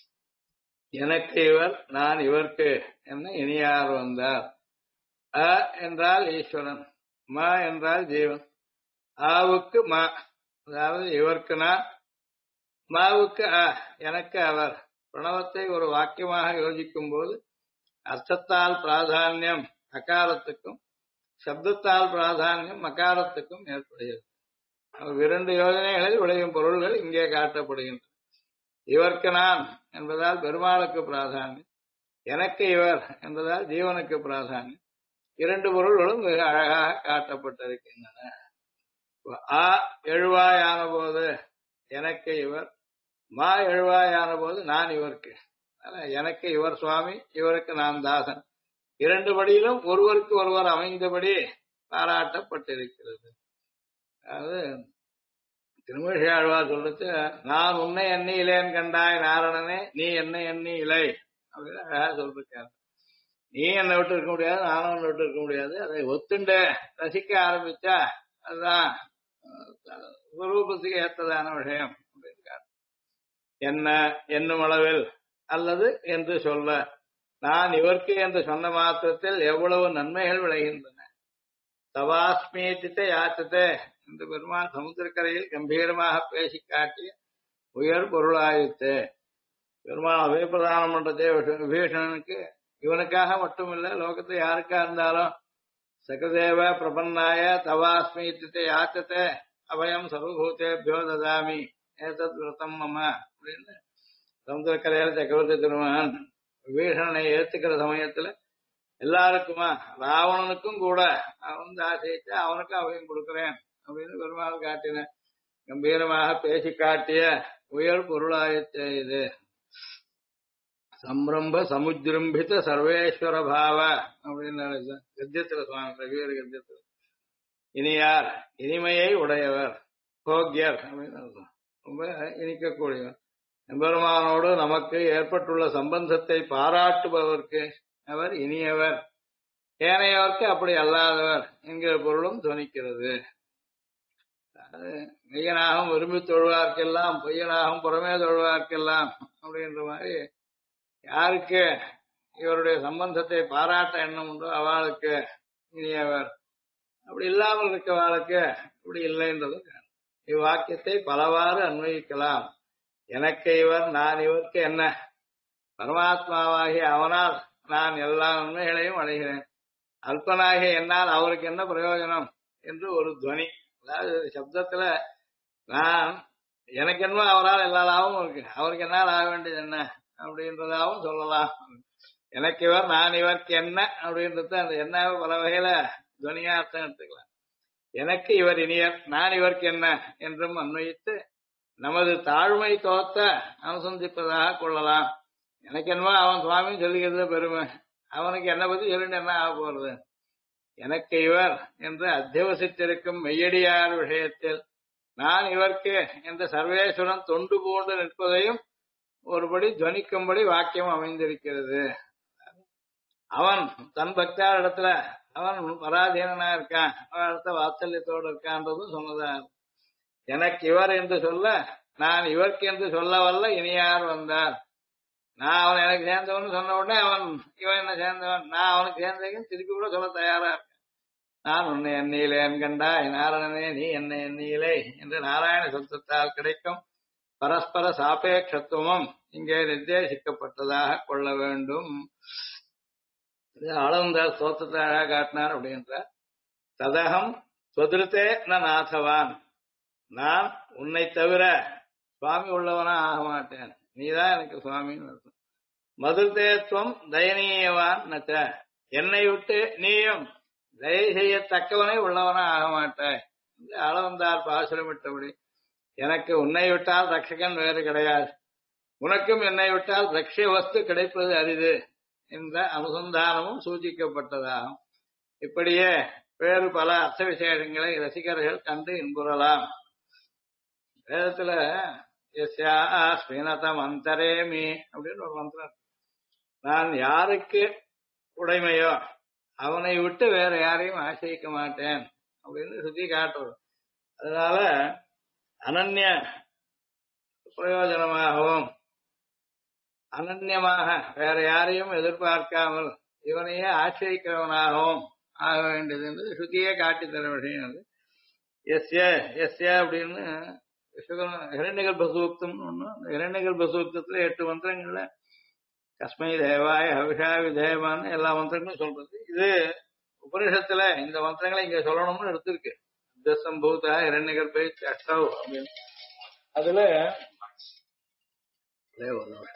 Speaker 1: எனக்கு இவர், நான் இவர்க்கு என்ன இனியார் வந்தார். அ என்றால் ஈஸ்வரன், ம என்றால் ஜீவன். ஆவுக்கு ம, அதாவது இவருக்கு நான், மாவுக்கு அ, எனக்கு அவர். பிரணவத்தை ஒரு வாக்கியமாக யோசிக்கும் போது அர்த்தத்தால் பிராதானியம் அகாரத்துக்கும் சப்தத்தால் பிராதானியம் மகாரத்துக்கும் ஏற்படுகிறது. இரண்டு யோஜனைகளில் விளையும் பொருள்கள் இங்கே காட்டப்படுகின்றன. இவருக்கு நான் என்பதால் பெருமாளுக்கு பிராதானியம், எனக்கு இவர் என்பதால் ஜீவனுக்கு பிராதானியம். இரண்டு பொருள்களும் மிக அழகாக காட்டப்பட்டிருக்கின்றன. ஆ எழுவாயான போது எனக்கு இவர், மா எழுவாயான போது நான் இவருக்கு. எனக்கு இவர் சுவாமி, இவருக்கு நான் தாசன். இரண்டு படியிலும் ஒருவருக்கு ஒருவர் அமைந்தபடி பாராட்டப்பட்டிருக்கிறது. அதாவது திருமூழ்கி ஆழ்வார் சொல்லிச்சு, நான் உன்னை எண்ணி இலேன் கண்டாய் நாரணனே, நீ என்னை எண்ணி இலை அப்படின்னு அழகா சொல்லிருக்காரு. நீ என்னை விட்டு இருக்க முடியாது, நானும் என்னை விட்டு இருக்க முடியாது. அதை ஒத்துண்டு ரசிக்க ஆரம்பிச்சா அதுதான் ஸ்வரூபத்துக்கு ஏற்றதான விஷயம் அப்படின்றார். என்ன என்னும் அளவில் அல்லது என்று சொல்ல, நான் இவர்க்கு என்று சொன்ன மாத்திரத்தில் எவ்வளவு நன்மைகள் விளைகின்றன. தவாஸ்மீத்தித்த யாச்சத்தை என்று பெருமான் சமுத்திரக்கரையில் கம்பீரமாக பேசி காட்டிய உயர் பொருளாயிற்று. பெருமான் அபயப்பிரதானம் பண்றதே விபீஷணனுக்கு, இவனுக்காக மட்டுமில்லை, லோகத்தை யாருக்கா இருந்தாலும் சகதேவ பிரபன்னாய தவாஸ்மீத்தித்த யாச்சத்தை அபயம் சர்வபூதேபியோ ததாமி ஏதத் விரதம் மம அப்படின்னு சமுத்திரக்கரையில் சக்கரவர்த்தி திருமகன் விபீஷணனை ஏத்துக்கிற சமயத்துல எல்லாருக்குமா, ராவணனுக்கும் கூட அவன் ஆசைச்சு அவனுக்கும் அவையும் கொடுக்கிறேன் அப்படின்னு பெருமாள் காட்டின கம்பீரமாக பேசி காட்டிய உயர் பொருளாயத்தை இது. சம்பிரம்ப சமுஜிரும்பித சர்வேஸ்வர பாவ அப்படின்னு கத்தியத்துல சுவாமி ரவியர் கத்தியத்துல இனியார், இனிமையை உடையவர், போக்யர் அப்படின்னு ரொம்ப இனிக்கக்கூடியவர். எம்பெருமானோடு நமக்கு ஏற்பட்டுள்ள சம்பந்தத்தை பாராட்டுபவர்க்கு அவர் இனியவர், ஏனையவர்க்கு அப்படி அல்லாதவர் என்கிற பொருளும் துணிக்கிறது. மெய்யனாகவும் விரும்பி தொழுவார்க்கெல்லாம் பொய்யனாகவும் புறமே தொழுவார்க்கெல்லாம் அப்படின்ற மாதிரி யாருக்கு இவருடைய சம்பந்தத்தை பாராட்ட எண்ணம் உண்டோ அவளுக்கு இனியவர், அப்படி இல்லாமல் இருக்கவாளுக்கு இப்படி இல்லைன்றது. இவ்வாக்கியத்தை பலவாறு அன்வயிக்கலாம். எனக்கு இவர், நான் இவருக்கு என்ன, பரமாத்மாவாகிய அவனால் நான் எல்லா நன்மைகளையும் அடைகிறேன், அல்பனாகிய என்னால் அவருக்கு என்ன பிரயோஜனம் என்று ஒரு துவனி. அதாவது சப்தத்துல நான் எனக்கு என்ன அவரால் எல்லா லாபமும் இருக்கு, அவருக்கு என்னால் ஆக வேண்டியது என்ன அப்படின்றதாவும் சொல்லலாம். எனக்கு இவர், நான் இவருக்கு என்ன அப்படின்றது அந்த என்ன பல வகையில துவனியா அர்த்தம் எடுத்துக்கலாம். எனக்கு இவர் இனியர், நான் இவருக்கு என்ன என்றும் அன்வயித்து நமது தாழ்மை தோத்த அனுசந்திப்பதாக கொள்ளலாம். எனக்கு என்னமோ அவன் சுவாமின்னு சொல்லிக்கிறது பெருமை. அவனுக்கு என்னை பத்தி சொல்லிட்டு என்ன ஆக போறது? எனக்கு இவர் என்று அத்தியவசித்திருக்கும் மெய்யடியார் விஷயத்தில் நான் இவர்க்கு என்ற சர்வேஸ்வரன் தொண்டு போன்று நிற்பதையும் ஒருபடி துவனிக்கும்படி வாக்கியம் அமைந்திருக்கிறது. அவன் தன் பக்தார் இடத்துல அவன் பராதீனனா இருக்கான், அவன் இடத்த வாத்சல்யத்தோடு இருக்கான்றதும் சொன்னதா. எனக்கு இவர் என்று சொல்ல நான் இவர்க்கு என்று சொல்ல வல்ல இனியார் வந்தார். நான் அவன் எனக்கு சேர்ந்தவன் சொன்ன உடனே அவன் இவன் என்ன சேர்ந்தவன், நான் அவனுக்கு சேர்ந்தவன் திருப்பி கூட சொல்ல தயாரா இருக்கேன். நான் உன்னை எண்ணியிலேன் கண்டாய் நாரணனே நீ என்னை எண்ணியிலே என்று நாராயண சப்தத்தால் கிடைக்கும் பரஸ்பர சாபேட்சத்துவமும் இங்கே நிர்தேசிக்கப்பட்டதாக கொள்ள வேண்டும். அளந்தார் ஸ்தோத்திரத்தை அழகா காட்டினார் அப்படின்ற ததகம் சொதிருத்தே நாதவான், நான் உன்னை தவிர சுவாமி உள்ளவனா ஆக மாட்டேன், நீதான் எனக்கு சுவாமின்னு அர்த்தம். மதுர்தேத்துவம் தயனீயவான் நச்ச, என்னை விட்டு நீயும் தயை செய்யத்தக்கவனை உள்ளவனா ஆக மாட்டாய். அளவந்தார் பாசுரமிட்டபடி எனக்கு உன்னை விட்டால் ரட்சகன் வேறு கிடையாது, உனக்கும் என்னை விட்டால் ரட்சிய வஸ்து கிடைப்பது அரிது என்ற அனுசந்தானமும் சூச்சிக்கப்பட்டதாகும். இப்படியே வேறு பல அர்த்த விசேஷங்களை ரசிகர்கள் கண்டு இன்புறலாம். வேதத்துல ஸ்ரீநதம் அந்தரேமி அப்படின்னு ஒரு மந்திரம், நான் யாருக்கு உடைமையோ அவனை விட்டு வேற யாரையும் ஆசிரிக்க மாட்டேன் அப்படின்னு சுத்தி காட்டுறது. அதனால அனன்ய பிரயோஜனமாகவும் அனன்யமாக வேற யாரையும் எதிர்பார்க்காமல் இவனையே ஆசிரிக்கிறவனாகவும் ஆக வேண்டியது என்று ஸ்ருதியே காட்டி தர விஷயம். அது எஸ்ய எஸ்ய அப்படின்னு இரண்யகல்ப சூக்தம்னு ஒண்ணு. இரண்யகல்ப சூக்தத்துல 8 மந்திரங்கள்ல கஸ்மை தேவாய ஹவிஷா விதேயமான்னு எல்லா மந்திரங்களும் சொல்றது. இது உபனிஷத்துல இந்த மந்திரங்களை இங்க சொல்லணும்னு எடுத்திருக்கு. தசம்பூதா இரண்யகல்பை அஷ்டவ் அப்படின்னு அதுல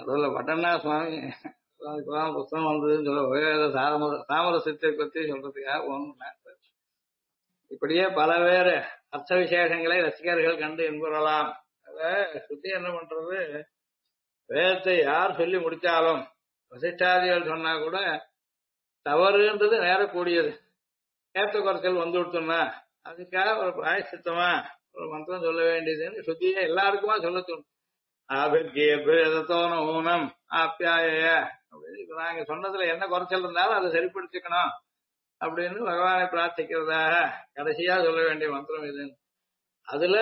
Speaker 1: முதல்ல பட்டண்ணா சுவாமி அதுக்கெல்லாம் புத்தகம் வந்ததுன்னு சொல்ல வேத சாமரசத்தை பத்தி சொல்றதுக்காக ஒண்ணு. இப்படியே பல பேர் அர்த்த விசேஷங்களை ரசிகர்கள் கண்டு என்புறலாம். அத சுத்தி என்ன பண்றது, வேதத்தை யார் சொல்லி முடிச்சாலும் வசிஷ்டாதிகள் சொன்னா கூட தவறுன்றது நேரக்கூடியது. ஏற்ற குறைச்சல் வந்து விட்டோம்னா அதுக்காக ஒரு பிராயசித்தமா ஒரு மந்திரம் சொல்ல வேண்டியதுன்னு சுத்தியே எல்லாருக்குமா சொல்ல தோணும். ஆபிர்கீர்தோன ஊனம் ஆப்யாய அப்படின்னு இப்ப நாங்க சொன்னதுல என்ன குறைச்சல் இருந்தாலும் அதை சரிப்படுத்திக்கணும் அப்படின்னு பகவானை பிரார்த்திக்கிறதாக கடைசியா சொல்ல வேண்டிய மந்திரம் இது. அதுல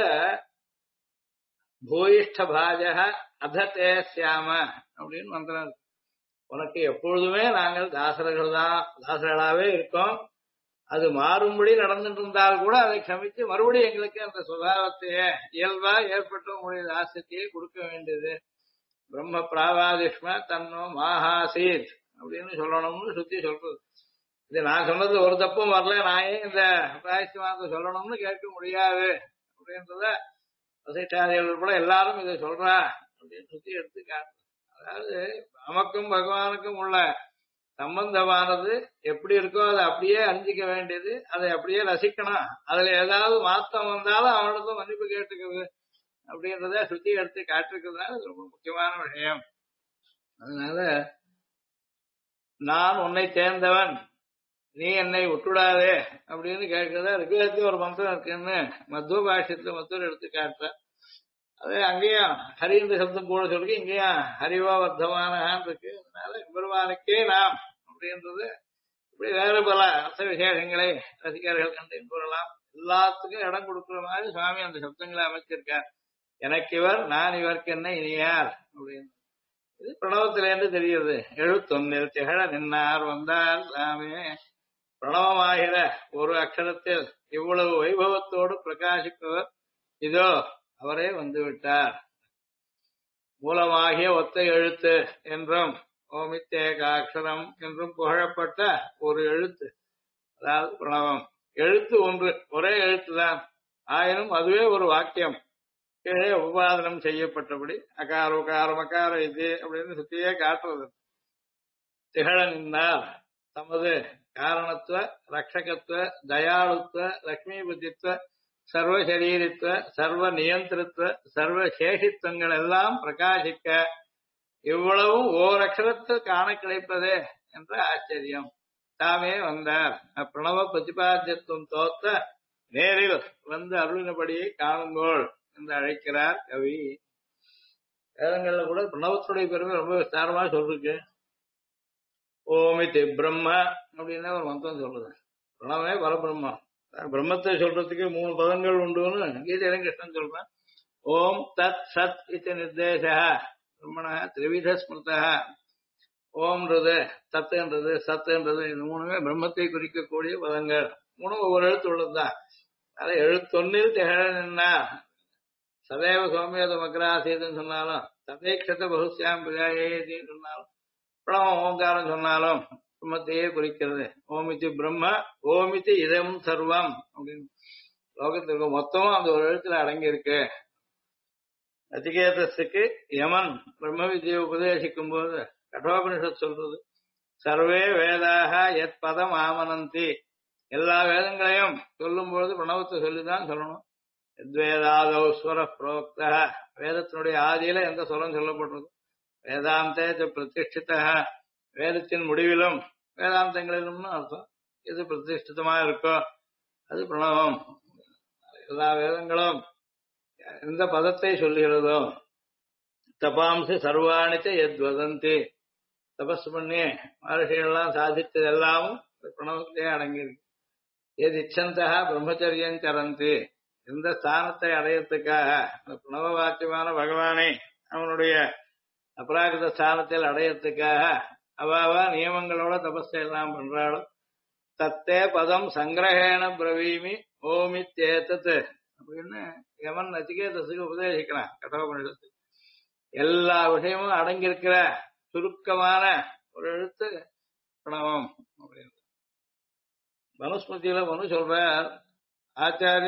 Speaker 1: பூயிஷ்ட பாஜக அததே சியாம அப்படின்னு மந்திரம் இருக்கு. உனக்கு எப்பொழுதுமே நாங்கள் தாசர்களாவே இருக்கோம். அது மாறும்படி நடந்துட்டு இருந்தால் கூட அதை கமித்து மறுபடியும் எங்களுக்கு அந்த சுபாவத்தையே இயல்பா ஏற்பட்ட உங்களுடைய தாசத்தையே கொடுக்க வேண்டியது. பிரம்ம பிராவாதிஷ்ம தன்னோ மாஹாசீத் அப்படின்னு சொல்லணும்னு சுத்தி சொல்றது. இது நான் சொன்னது ஒரு தப்பும் வரல, நான் ஏன் இந்த பிராயசித்தமானத்தை சொல்லணும்னு கேட்க முடியாது அப்படின்றத வசிஷ்டாதிகள் கூட எல்லாரும் இதை சொல்றா அப்படின்னு சுத்தி எடுத்துக்காட்டு. அதாவது நமக்கும் பகவானுக்கும் உள்ள சம்பந்தமானது எப்படி இருக்கோ அதை அப்படியே அறிஞ்சிக்க வேண்டியது, அதை அப்படியே ரசிக்கணும். அதுல ஏதாவது மாற்றம் வந்தாலும் அவனுக்கும் மன்னிப்பு கேட்டுக்கிறது அப்படின்றத சுத்தி எடுத்து காட்டிருக்கிறதுனால ரொம்ப முக்கியமான விஷயம். அதனால நான் உன்னை சேர்ந்தவன், நீ என்னை விட்டுடாதே அப்படின்னு கேட்கிறதா ரிக்வேதத்துக்கு ஒரு மந்திரம் இருக்குன்னு மத்துவ பாஷ்யத்துல மத்தூர் எடுத்து காட்டுற. அது அங்கேயும் ஹரின்ற சப்தம் கூட சொல்லி இங்கேயும் ஹரிவா வர்த்தமானு இருக்கு. அதனால பெருமானுக்கே நாம் அப்படின்றது இப்படி வேறு பல அர்த்த விசேஷங்களை ரசிகர்கள் கண்டு கூறலாம். எல்லாத்துக்கும் இடம் கொடுக்குற மாதிரி சுவாமி அந்த சப்தங்களை அமைச்சிருக்கார். எனக்கு இவர், நான் இவருக்கு என்ன இனியார் அப்படின்னு. இது பிரணவத்திலேருந்து தெரிகிறது. 71 திகழ நின்னார் வந்தார் சாமி. பிரணவமாகிற ஒரு அக்ஷரத்தில் இவ்வளவு வைபவத்தோடு பிரகாசிப்பவர் இதோ அவரே வந்துவிட்டார். மூலமாகிய ஒத்த எழுத்து என்றும் ஓமித்தேகாட்சரம் என்றும் புகழப்பட்ட ஒரு எழுத்து, அதாவது பிரணவம். எழுத்து ஒன்று, ஒரே எழுத்துதான். ஆயினும் அதுவே ஒரு வாக்கியம். கீழே உபாதனம் செய்யப்பட்டபடி அகார உகாரம் அகார இது அப்படின்னு சுத்தியே காட்டுறது. திகழ நின்றார் தமது காரணத்துவ ரட்சகத்துவ தயாளுத்துவ லட்சுமிபதித்துவ சர்வசரீரித்துவ சர்வ நியந்திரத்துவ சர்வ சேஷித்துவங்கள் எல்லாம் பிரகாசிக்க இவ்வளவும் ஓர் அக்ஷரத்தில் காண கிடைப்பதே என்ற ஆச்சரியம். தாமே வந்தார். அப்பிரணவ பிரதிபாத்தியத்துவம் தோத்த நேரில் வந்து அருளினபடியை காணுங்கோள் என்று அழைக்கிறார் கவி. வேதங்கள்ல கூட பிரணவத்துடைய பெருமை ரொம்ப விஸ்தாரமா சொல்லிருக்கு. ஓமிதி பிரம்ம அப்படின்னு ஒரு மந்திரம் சொல்லுது. பிரணவமே பரபிரம்மம். பிரம்மத்தை சொல்றதுக்கு 3 பதங்கள் உண்டுன்னு கீதையில கிருஷ்ணன் சொல்றேன். ஓம் தத் சத் இது நிர்தேச பிரம்மண திரிவித ஸ்மிருத. ஓம்ன்றது தத்துன்றது சத்துன்றது இது 3மே பிரம்மத்தை குறிக்கக்கூடிய பதங்கள். 3 ஒவ்வொரு எழுத்து உள்ளதுதான். அதை எழுத்தொன்னில் திகழ நின்னா சதேவ சௌமியத மகராசீதுன்னு சொன்னாலும் ததேக்ஷத பகுஸ்யாம் பிரஜாயேன்னு சொன்னாலும் பிரணவம் ஓங்காரம் சொன்னாலும் பிரம்மத்தையே குறிக்கிறது. ஓமிதி பிரம்ம ஓமிதி இதம் சர்வம் அப்படின்னு லோகத்திற்கு மொத்தமும் அந்த ஒரு எழுத்துல அடங்கி இருக்கு. நச்சிகேதஸுக்கு யமன் பிரம்ம வித்யை உபதேசிக்கும் போது கட்டோபனிஷத் சொல்றது சர்வே வேதாக எத் பதம் ஆமனந்தி. எல்லா வேதங்களையும் சொல்லும் பொழுது பிரணவத்தை சொல்லிதான் சொல்லணும். எத்வேதாதௌ ஸ்வர புரோக்த, வேதத்தினுடைய ஆதியில எந்த ஸ்வரம் சொல்லப்படுறது. வேதாந்தே பிரதிஷ்டித, வேதத்தின் முடிவிலும் வேதாந்தங்களிலும்னு அர்த்தம். எது பிரதிஷ்டிதமா இருக்கோ அது பிரணவம். எல்லா வேதங்களும் எந்த பதத்தை சொல்லுகிறதோ தபாம்சி சர்வாணிச்ச எத் வதந்தி, தபஸ் பண்ணி மகர்ஷிகள்லாம் சாதித்தது எல்லாமும் பிரணவத்திலே அடங்கியிருக்கு. எது இச்சந்தா பிரம்மச்சரியம் சரந்தி, எந்த ஸ்தானத்தை அடையறதுக்காக அந்த பிரணவ வாக்கியமான பகவானை அவனுடைய அபராகித ஸ்தானத்தில் அடையறதுக்காக அவாவா நியமங்களோட தபஸை எல்லாம் பண்றாலும் தத்தே பதம் சங்கிரகேண பிரவீமி ஓமித்தேத்தது அப்படின்னு யமன் நச்சிகேதஸுக்கு உபதேசிக்கிறான் கட்டோபனிஷத்துக்கு. எல்லா விஷயமும் அடங்கியிருக்கிற சுருக்கமான ஒரு எழுத்து பிரணவம் அப்படின்னு. மனுஸ்மிருதியில மனு சொல்றார், ஆச்சாரியன்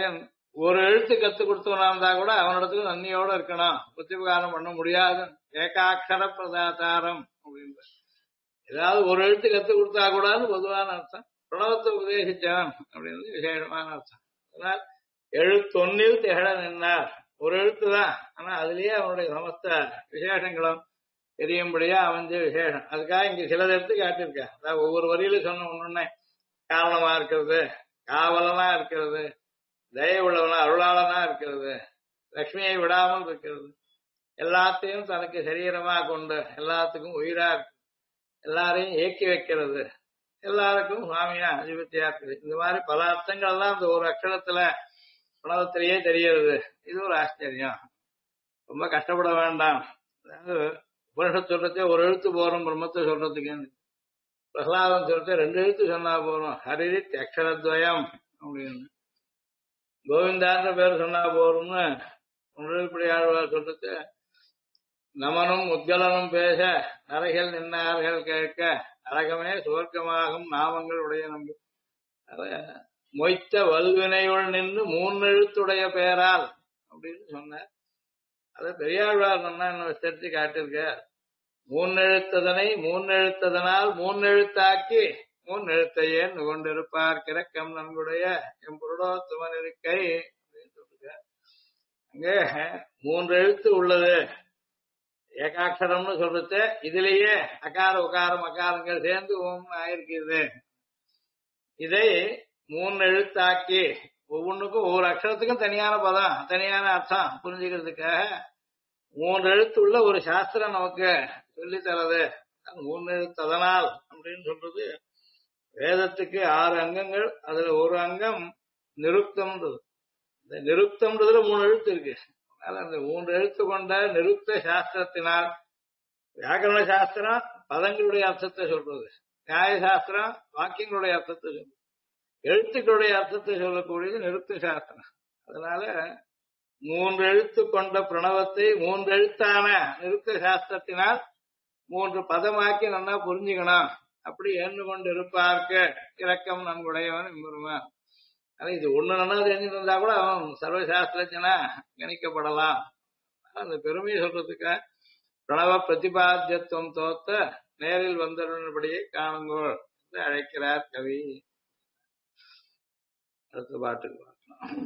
Speaker 1: ஒரு எழுத்து கத்து கொடுத்தவனா இருந்தா கூட அவனிடத்துல நன்னியோட இருக்கணும், புத்திபகாரம் பண்ண முடியாது. ஏகாட்சர பிரதாதாரம் அப்படின்னு ஏதாவது ஒரு எழுத்து கத்து கொடுத்தா கூடாது பொதுவான அர்த்தம். பிரணவத்தை உபதேசிச்சவன் அப்படின்னு விசேஷமான அர்த்தம். அதனால் எழுத்தொன்னில் திகழ நின்றார். ஒரு எழுத்து தான், ஆனா அதுலயே அவனுடைய சமஸ்த விசேஷங்களும் தெரியும்படியா அமைஞ்ச விசேஷம். அதுக்காக இங்க சிலது எடுத்து காட்டியிருக்க. அதாவது ஒவ்வொரு வரியில சொன்ன ஒன்னொன்னே காரணமா இருக்கிறது, காவலனா இருக்கிறது, தயை உள்ளவனா அருளாளனா இருக்கிறது, லட்சுமியை விடாமல் இருக்கிறது, எல்லாத்தையும் தனக்கு சரீரமா கொண்டு எல்லாத்துக்கும் உயிரா இருக்கு, எல்லாரையும் இயக்கி வைக்கிறது, எல்லாருக்கும் சுவாமியா அதிபத்தியா இருக்குது. இந்த மாதிரி பல அர்த்தங்கள் எல்லாம் இந்த ஒரு அக்ஷரத்துல பிரணவத்திலேயே தெரிகிறது. இது ஒரு ஆச்சரியம். ரொம்ப கஷ்டப்பட வேண்டாம். அதாவது உபனிஷத் சொல்றதே ஒரு எழுத்து போறோம் பிரம்மத்தை சொல்றதுக்கு. பிரகலாதம் சொல்றதே 2 எழுத்து சொன்னா போறோம், ஹரிரித் அக்ஷரத்வயம் அப்படின்னு. கோவிந்தான்ற பேர் சொன்னா போறோம்னு இப்படி ஆழ்வார் சொல்றது. நமனும் உத்கலனும் பேச நரைகள் நின்னார்கள் கேட்க அழகமே சுவர்க்கமாகும் நாமங்கள் உடைய நம்பி. மொய்த்த வல்வினையுள் நின்று 3 எழுத்துடைய பெயரால் அப்படின்னு சொன்னார். அதை பெரியாழ்வார் சொன்னா என்ன விஸ்தரித்து காட்டிருக்க. 3 எழுத்ததனை 3 எழுத்ததனால் 3 எழுத்தாக்கி 3 எழுத்தையே கொண்டிருப்பார் கிரக்கம் நன்குடைய என் புருடோத்துமன் இருக்கை அப்படின்னு சொல்லுங்க. அங்கே 3 எழுத்து உள்ளது. ஏகாட்சரம்னு சொல்றது இதுலயே அகார உகாரம் அகாரங்கள் சேர்ந்து ஓம்னு ஆயிருக்குது. இதை 3 எழுத்தாக்கி ஒவ்வொன்றுக்கும் ஒவ்வொரு அக்ஷரத்துக்கும் தனியான பதம் தனியான அர்த்தம் புரிஞ்சுக்கிறதுக்காக 3 எழுத்து உள்ள ஒரு சாஸ்திரம் நமக்கு சொல்லி தரது. 3 எழுத்து அதனால் அப்படின்னு சொல்றது. வேதத்துக்கு 6 அங்கங்கள், அதுல ஒரு அங்கம் நிருக்தம்ன்றது. இந்த நிருக்தம்ன்றதுல 3 எழுத்து இருக்கு. அதனால அந்த 3 எழுத்து கொண்ட நிருக்த சாஸ்திரத்தினால் வியாக்கரண சாஸ்திரம் பதங்களுடைய அர்த்தத்தை சொல்றது, நியாய சாஸ்திரம் வாக்கியங்களுடைய அர்த்தத்தை சொல்றது, எழுத்துக்களுடைய அர்த்தத்தை சொல்லக்கூடியது நிருக்த சாஸ்திரம். அதனால 3 எழுத்து கொண்ட பிரணவத்தை 3 எழுத்தான நிருக்த சாஸ்திரத்தினால் 3 பதமாக்கி நல்லா புரிஞ்சுக்கணும். அப்படி ஏன்னு கொண்டு இருப்பார்க்கு இறக்கம் நன்குடையவன் எம்பெருமான். ஆனா இது ஒண்ணு நல்லா தெரிஞ்சிருந்தா கூட அவன் சர்வசாஸ்திரஜனா கணிக்கப்படலாம். அந்த பெருமையை சொல்றதுக்கு பிரணவ பிரதிபாத்தியத்துவம் தோத்த நேரில் வந்தபடியே காணுங்கோள் என்று அழைக்கிறார் கவி. அடுத்த பாட்டுக்கு பார்க்கலாம்.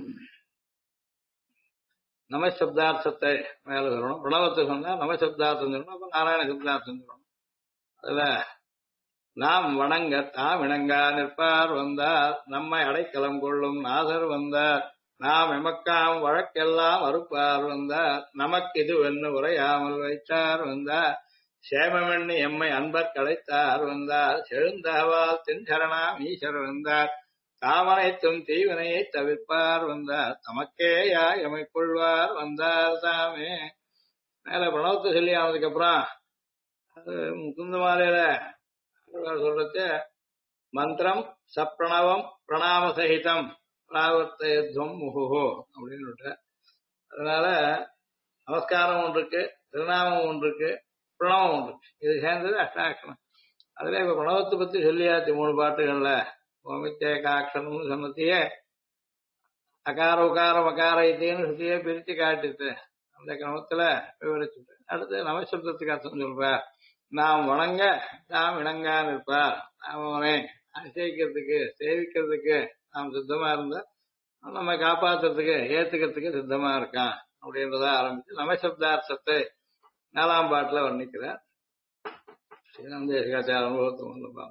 Speaker 1: நமசப்தார்த்தத்தை மேல சொல்லணும். பிரணவத்தை சொன்னா நமசப்தார்த்தம் சொல்லணும், அப்ப நாராயண சப்தார்த்தம் சொல்லணும். அதுல நாம் வணங்க தாம் இணங்கா நிற்பார் வந்தார், நம்மை அடைக்கலம் கொள்ளும் நாதர் வந்தார், நாம் எமக்காம் வழக்கெல்லாம் அறுப்பார் வந்தார், நமக்கு இது வென்று உரையாமல் வைத்தார் வந்தார், சேமமெண்ணி எம்மை அன்பர் களைத்தார் வந்தார், செழுந்தகவால் தென்சரணாம் ஈஸ்வர் வந்தார், தாமனைத்தும் தீவினையை தவிர்ப்பார் வந்தார், தமக்கேயா எமை கொள்வார் வந்தார் தாமே. மேல பிரணவத்தை சொல்லி ஆனதுக்கு அப்புறம் அது முகுந்த மாலையில சொல்றது மந்திரம் சப்பிரணவம் பிரணாம சகிதம் பிராவர்த்தயத்வம் முகுஹோ அப்படின்னு. அதனால நமஸ்காரம் ஒன்று இருக்கு, திருநாமம் ஒன்று இருக்கு, பிரணவம் ஒன்று இருக்கு. இது சேர்ந்தது அஷ்டாட்சரம். அதுல இப்ப பிரணவத்தை பத்தி சொல்லியாச்சு 3 பாட்டுகள்ல. ஓமித்தேகாட்சரம்னு சொன்னதையே அகார உகாரம் அகார இத்தேன்னு சுத்தியே பிரிச்சு காட்டுது. அந்த கிரமத்துல விவரிச்சுட்டு அடுத்து நமசப்தத்துக்கு அர்த்தம் சொல்றார். நாம் வணங்க நாம் இணங்கா நிற்பார், நாம் அவனை ஆசைக்கிறதுக்கு சேவிக்கிறதுக்கு நாம் சித்தமா இருந்தா நம்ம காப்பாத்துறதுக்கு ஏத்துக்கிறதுக்கு சித்தமா இருக்கான் அப்படின்றத ஆரம்பிச்சு நமசப்தார்த்தத்தை 4ஆம் பாட்டுல வர்ணிக்கிறார். ஸ்ரீநந்தேசிகாச்சார அனுபவத்தை வந்து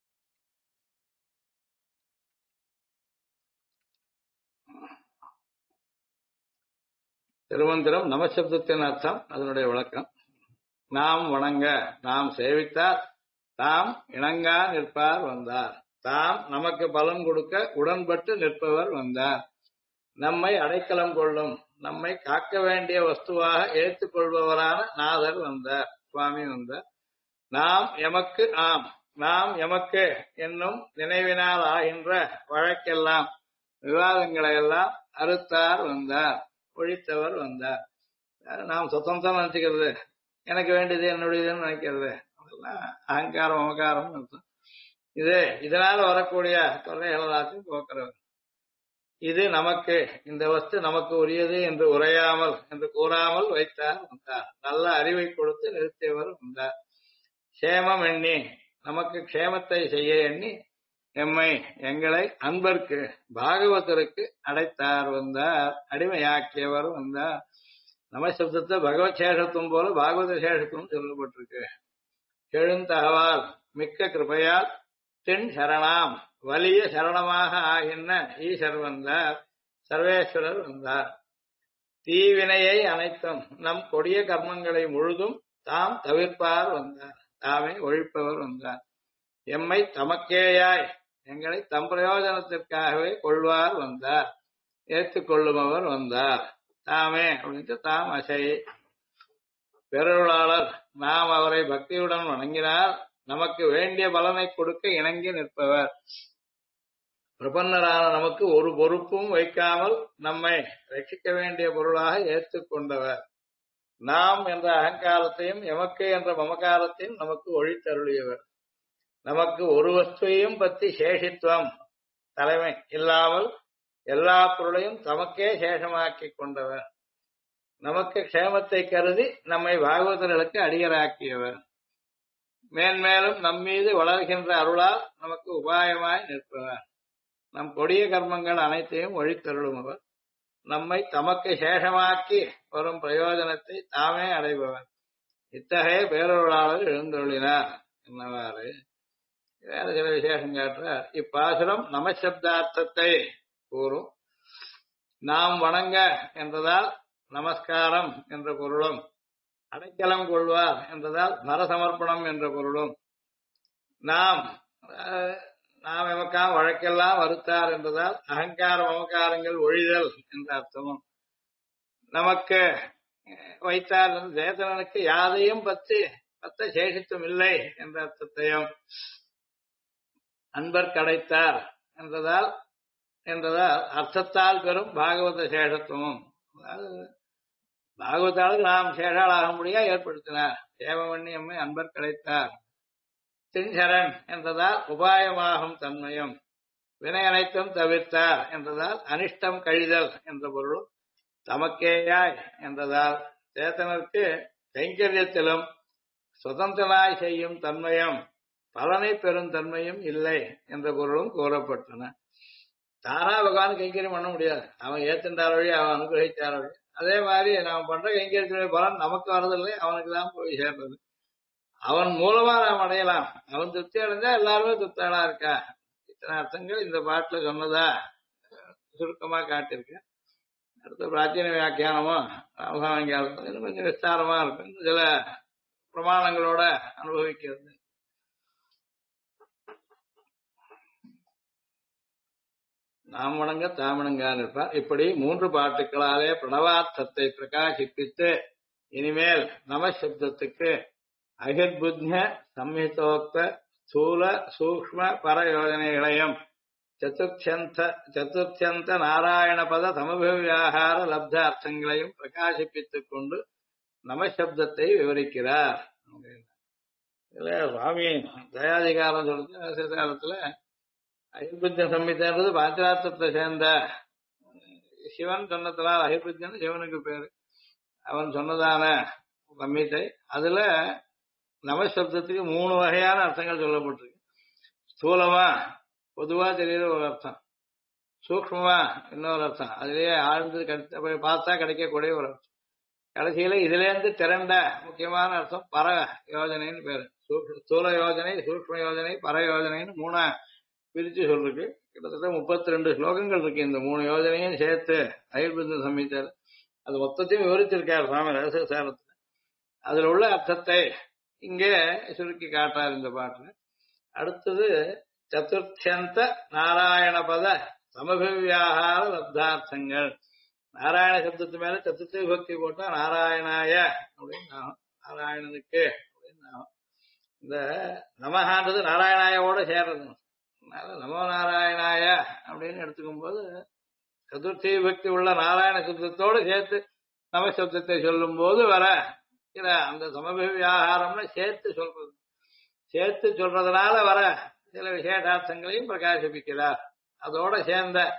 Speaker 1: திருமந்திரம் நமசப்தத்தின் அர்த்தம், அதனுடைய விளக்கம். நாம் வணங்க நாம் சேவித்தார், தாம் இணங்கா நிற்பார் வந்தார், தாம் நமக்கு பலன் கொடுக்க உடன்பட்டு நிற்பவர் வந்தார், நம்மை அடைக்கலம் கொள்ளும் நம்மை காக்க வேண்டிய வஸ்துவாக ஏற்றுக் கொள்பவரான நாதர் வந்தார் சுவாமி வந்தார், நாம் எமக்கு ஆம் நாம் எமக்கு என்னும் நினைவினால் ஆகின்ற வழக்கெல்லாம் விவாதங்களை எல்லாம் அறுத்தார் வந்தார், ஒழித்தவர் வந்தார். நாம் சுதந்திரம் நினைச்சுக்கிறது, எனக்கு வேண்டியது என்னுடையதுன்னு நினைக்கிறது, அதெல்லாம் அகங்காரம் அமகாரம் அர்த்தம். இது இதனால வரக்கூடிய தொல்லைகள் எல்லாத்தையும் போக்குறவர். இது நமக்கு இந்த வஸ்து நமக்கு உரியது என்று உரையாமல் என்று கூறாமல் வைத்தார் வந்தார். நல்ல அறிவை கொடுத்து நிறுத்தியவர் வந்தார். க்ஷேமம் எண்ணி நமக்கு க்ஷேமத்தை செய்ய எண்ணி எங்களை அன்பர்க்கு பாகவதருக்கு அடைத்தார் வந்தார், அடிமையாக்கியவர் வந்தார். நமசப்தத்தை பகவத் சேஷத்துவம் போல பாகவத சேஷத்துவம் சொல்லப்பட்டிருக்கு. எழுந்தகவால் மிக்க கிருபையால் தென் சரணாம் வலிய சரணமாக ஆகின்ற ஈஸ்வர் வந்தார், சர்வேஸ்வரர் வந்தார். தீவினையை அனைத்தும் நம் கொடிய கர்மங்களை முழுதும் தாம் தவிர்ப்பார் வந்தார், தாமே ஒழிப்பவர் வந்தார். எம்மை தமக்கேயாய் எங்களை தம் பிரயோஜனத்திற்காகவே கொள்வார் வந்தார், ஏற்றுக்கொள்ளுமவர் வந்தார். தாமே அப்படின்ட்டு தாம் அசை பெருளாளர். நாம் அவரை பக்தியுடன் வணங்கினால் நமக்கு வேண்டிய பலனை கொடுக்க இணங்கி நிற்பவர். பிரபன்னரான நமக்கு ஒரு பொறுப்பும் வைக்காமல் நம்மை ரட்சிக்க வேண்டிய பொருளாக ஏற்றுக்கொண்டவர். நாம் என்ற அகங்காரத்தையும் எமக்கு என்ற மமகாரத்தையும் நமக்கு ஒழித்தருளியவர். நமக்கு ஒரு வஸ்துவையும் பற்றி சேஷித்துவம் தலைமை இல்லாமல் எல்லா பொருளையும் தமக்கே சேஷமாக்கி கொண்டவர். நமக்கு க்ஷேமத்தை கருதி நம்மை பாகவதர்களுக்கு அடியராக்கியவர். மேன்மேலும் நம்மீது வளர்கின்ற அருளால் நமக்கு உபாயமாய் நிற்பவர். நம் கொடிய கர்மங்கள் அனைத்தையும் ஒழித்தருளுமவர். நம்மை தமக்கு சேஷமாக்கி வரும் பிரயோஜனத்தை தாமே அடைபவர். இத்தகைய பேரருளாளர் எழுந்தருளினார் என்னவாறு வேற சில விசேஷம் காட்டுறார். இப்பாசுரம் நமசப்தார்த்தத்தை கூறும். நாம் வணங்க என்றதால் நமஸ்காரம் என்ற பொருளும், அடைக்கலம் கொள்வார் என்றதால் மரசமர்ப்பணம் என்ற பொருளும், நாம் எமக்காம் வழக்கெல்லாம் வருத்தார் என்றதால் அகங்கார மமகாரங்கள் ஒழிதல் என்ற அர்த்தமும், நமக்கு வைத்தார் சேதனனுக்கு யாதையும் பத்த சேஷித்தும் இல்லை என்ற அர்த்தத்தையும், அன்பர் கிடைத்தார் என்றதால் அர்த்தத்தால் பெறும் பாகவத சேஷத்துவமும், பாகவதாளுக்கு நாம் சேஷாளாக முடியா ஏற்படுத்தினார். சேவமண்ணி அம்மை அன்பர் கிடைத்தார். தின்சரன் என்றதால் உபாயமாகும் தன்மையும், வினை அனைத்தும் தவிர்த்தார் என்றதால் அனிஷ்டம் கழிதல் என்ற பொருளும், தமக்கேயாய் என்றதால் சேத்தனருக்கு கைங்கரியத்திலும் சுதந்திரனாய் செய்யும் தன்மையும் பலனை பெறும் தன்மையும் இல்லை என்ற பொருளும் கூறப்பட்டன. தாரா பகவான் கைங்கரியம் பண்ண முடியாது, அவன் ஏத்துண்டார் வழி, அவன் அனுகிரகித்தார் வழி. அதே மாதிரி நாம் பண்ற கைங்கரியத்தினுடைய பலன் நமக்கு வரதில்லை, அவனுக்கு தான் போய் சேர்றது. அவன் மூலமா நாம் அடையலாம். அவன் திருப்தி அடைஞ்சா எல்லாருமே திருப்தியா இருக்கா. இத்தனை அர்த்தங்கள் இந்த பாட்டுல சொன்னதா சுருக்கமா காட்டியிருக்கேன். அடுத்த பிராச்சீன வியாக்கியானமும் ராமசாமியாலும் இன்னும் கொஞ்சம் விஸ்தாரமா இருக்கும், சில பிரமாணங்களோட அனுபவிக்கிறது. நாம் வணங்க தாமணங்கான் இருப்பார். இப்படி 3 பாட்டுக்களாலே பிரணவார்த்தத்தை பிரகாசிப்பித்து இனிமேல் நமசப்தத்துக்கு அகிர்புத்ய சம்ஹிதோக்த ஸ்தூல சூக்ஷ்ம பரயோஜனைகளையும் சதுர்த்தியந்த நாராயணபத சமபிவியாகார லப்த அர்த்தங்களையும் பிரகாசிப்பித்துக் கொண்டு நமசப்தத்தை விவரிக்கிறார். இதுல சுவாமி தயாதிகாரம் சொல்றது காலத்துல அகிர்புத்திய சம்ஹிதன்றது பாஞ்சராத்திரத்தை சேர்ந்த சிவன் சொன்னதுனால அகிர்புத்தியன் சிவனுக்கு பேரு. அவன் சொன்னதான சம்ஹிதை. அதுல நமசப்தத்துக்கு 3 வகையான அர்த்தங்கள் சொல்லப்பட்டிருக்கு. ஸ்தூலமா பொதுவா தெரியுற ஒரு அர்த்தம், சூக்ஷ்மமா இன்னொரு அர்த்தம், அதுலயே ஆழ்ந்து பார்த்தா கிடைக்கக்கூடிய ஒரு அர்த்தம், கடைசியில இதுல இருந்து திரண்ட முக்கியமான அர்த்தம் பர யோஜனைன்னு பேரு. ஸ்தூல யோஜனை, சூக்ஷ்ம யோஜனை, பர யோஜனைன்னு 3 பிரிச்சு சொல்லிருக்கு. கிட்டத்தட்ட 32 ஸ்லோகங்கள் இருக்கு இந்த 3 யோஜனையும் சேர்த்து அகிர்புத்திய சம்ஹிதை. அது மொத்தத்தையும் விவரிச்சிருக்காரு சுவாமி ரகசிய சாரத்துல. அதுல உள்ள அர்த்தத்தை இங்கே சுருக்கி காட்டார் இந்த பாட்டுல. அடுத்தது சதுர்த்தியந்த நாராயணபத சமபிவியாகார லப்தார்த்தங்கள். நாராயண சப்தத்து மேல சதுர்த்தி விபக்தி போட்டா நாராயணாய அப்படின்னு ஆகும், நாராயணனுக்கு அப்படின்னு ஆகும். இந்த நமஹான்றது நாராயணாயோட சேர்றது. நமோ நாராயணாய அப்படின்னு எடுத்துக்கும் போது சதுர்த்தி விபக்தி உள்ள நாராயண சப்தத்தோடு சேர்த்து நமசப்தத்தை சொல்லும் போது வர அந்த சமபிவியாகாரம்னு சேர்த்து சொல்றது. சேர்த்து சொல்றதுனால வர சில விசேஷார்த்தங்களையும் பிரகாசிப்பிக்கிறார். அதோட சேர்ந்த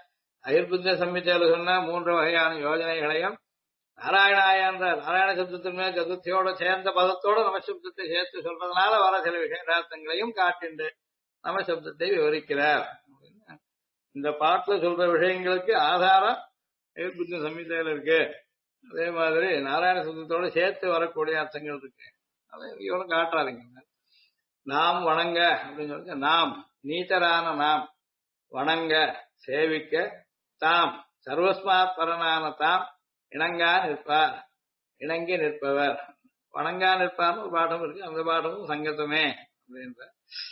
Speaker 1: அயுர்புத்த சம்மித்தையில சொன்ன 3 வகையான யோஜனைகளையும் நாராயணாய என்ற நாராயண சப்தத்தின் மேல் சதுர்த்தியோட சேர்ந்த பதத்தோட நமசப்தத்தை சேர்த்து சொல்றதுனால வர சில விஷயார்த்தங்களையும் காட்டிண்டு நமசப்தத்தை விவரிக்கிறார். இந்த பாட்டுல சொல்ற விஷயங்களுக்கு ஆதாரம் அயுர்புத்த சம்மித்தையில இருக்கு. அதே மாதிரி நாராயண சப்தத்தோட சேர்த்து வரக்கூடிய அர்த்தங்கள் இருக்கு. அதை இவரும் காட்டுறாருங்க. நாம் வணங்க அப்படின்னு சொல்லி நாம் நீச்சரான நாம் வணங்க சேவிக்க தாம் சர்வஸ்மாத் பரனான தாம் இணங்கா நிற்பார் இணங்கி நிற்பவர். வணங்கா நிற்பார்னு ஒரு பாடம் இருக்கு. அந்த பாடமும் சங்கத்தமே அப்படின்ற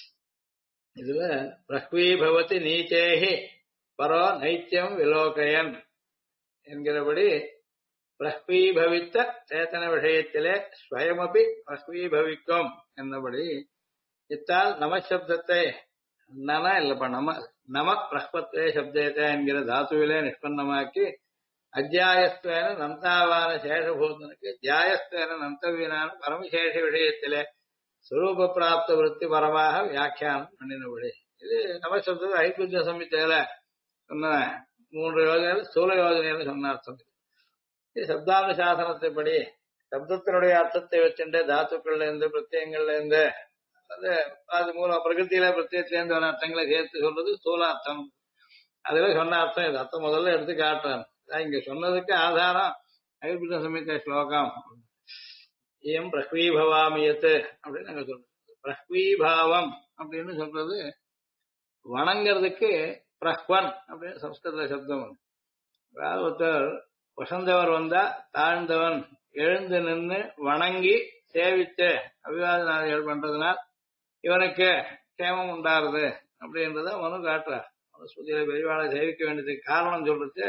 Speaker 1: இதுல பிரஹ்வீபவதி நீச்சேஹி பரோ நைத்தியம் விலோகயன் என்கிறபடி பிரஹ்வீபவித்த சேத்தன விஷயத்திலே ஸ்வயமபி பிரஹ்வீபவிக்கும் என்னபடி இத்தால் நமசப்தத்தை நன இல்லப்பா நம பிரஹ்வத்தே சப்தேத்த என்கிற தாத்துவிலே நிஷ்பன்னமாக்கி அத்தியாயஸ்துவேன நந்தாவான சேஷபூதனுக்கு தியாயஸ்துவேன நந்தவீனான பரமசேஷ விஷயத்திலே சுரூப பிராப்த விருத்தி பரமாக வியாக்கியானம் பண்ணினபடி இது நமசப்தத்தை ஐகுத்திய சம்மித்தையில சொன்ன 3 யோஜனைகள் ஸ்தூல யோஜனையில சொன்ன அர்த்தம். இது சப்தானுசாசனத்தை படி சப்தத்தினுடைய அர்த்தத்தை வச்சுட்டு தாத்துக்கள்ல இருந்து பிரத்யங்கள்ல இருந்து அது மூலம் பிரகிருத்தியில பிரத்யத்திலேருந்து வர அர்த்தங்களை சேர்த்து சொல்றது ஸ்தூலார்த்தம். அதுவே சொன்ன அர்த்தம் இது. அர்த்தம் முதல்ல எடுத்து காட்டுறேன். இங்க சொன்னதுக்கு ஆதாரம் அயுர்புத்த சம்மித ஸ்லோகம். ஏம் பிரஹ்வீபவாமியத்து அப்படின்னு நாங்க சொல்றோம். பிரஹ்வீபாவம் அப்படின்னு சொல்றது வணங்கிறதுக்கு பிரஹ்வன் அப்படின்னு சம்ஸ்கிருத சப்தம். அதாவது ஒருத்தர் வசந்தவர் வந்தா தாழ்ந்தவன் எழுந்து நின்று வணங்கி சேவித்து அபிவாதனாதிகள் பண்றதுனால் இவனுக்கு கேமம் உண்டாருது அப்படின்றத மனு காட்டுறார். மனுஸ்மிருதியில பெரியவாளை சேவிக்க வேண்டியதுக்கு காரணம் சொல்றது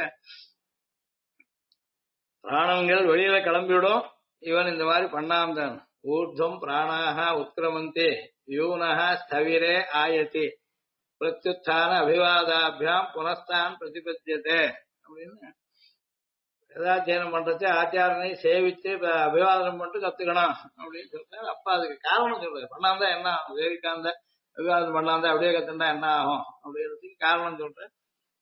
Speaker 1: பிராணங்கள் வெளியில கிளம்பிவிடும் இவன் இந்த மாதிரி பண்ணாமதான். ஊர்துவம் பிராணாக உத்கிரமந்தி யூனஹ ஸ்தவிரே ஆயதி பிரத்யுத்தான அபிவாதாபியாம் புனஸ்தான் பிரதிபத்தியதே அப்படின்னு வேதாத்தியனம் பண்றது ஆச்சாரனை சேவித்து அபிவாதனம் பண்ணிட்டு கத்துக்கணும் அப்படின்னு சொல்றாரு. அப்ப அதுக்கு காரணம் சொல்றாரு. பண்ணாம என்ன ஆகும், சேவிக்காம அபிவாதனம் பண்ணாம அப்படியே கத்துண்டா என்ன ஆகும் அப்படின்றதுக்கு காரணம் சொல்றேன்.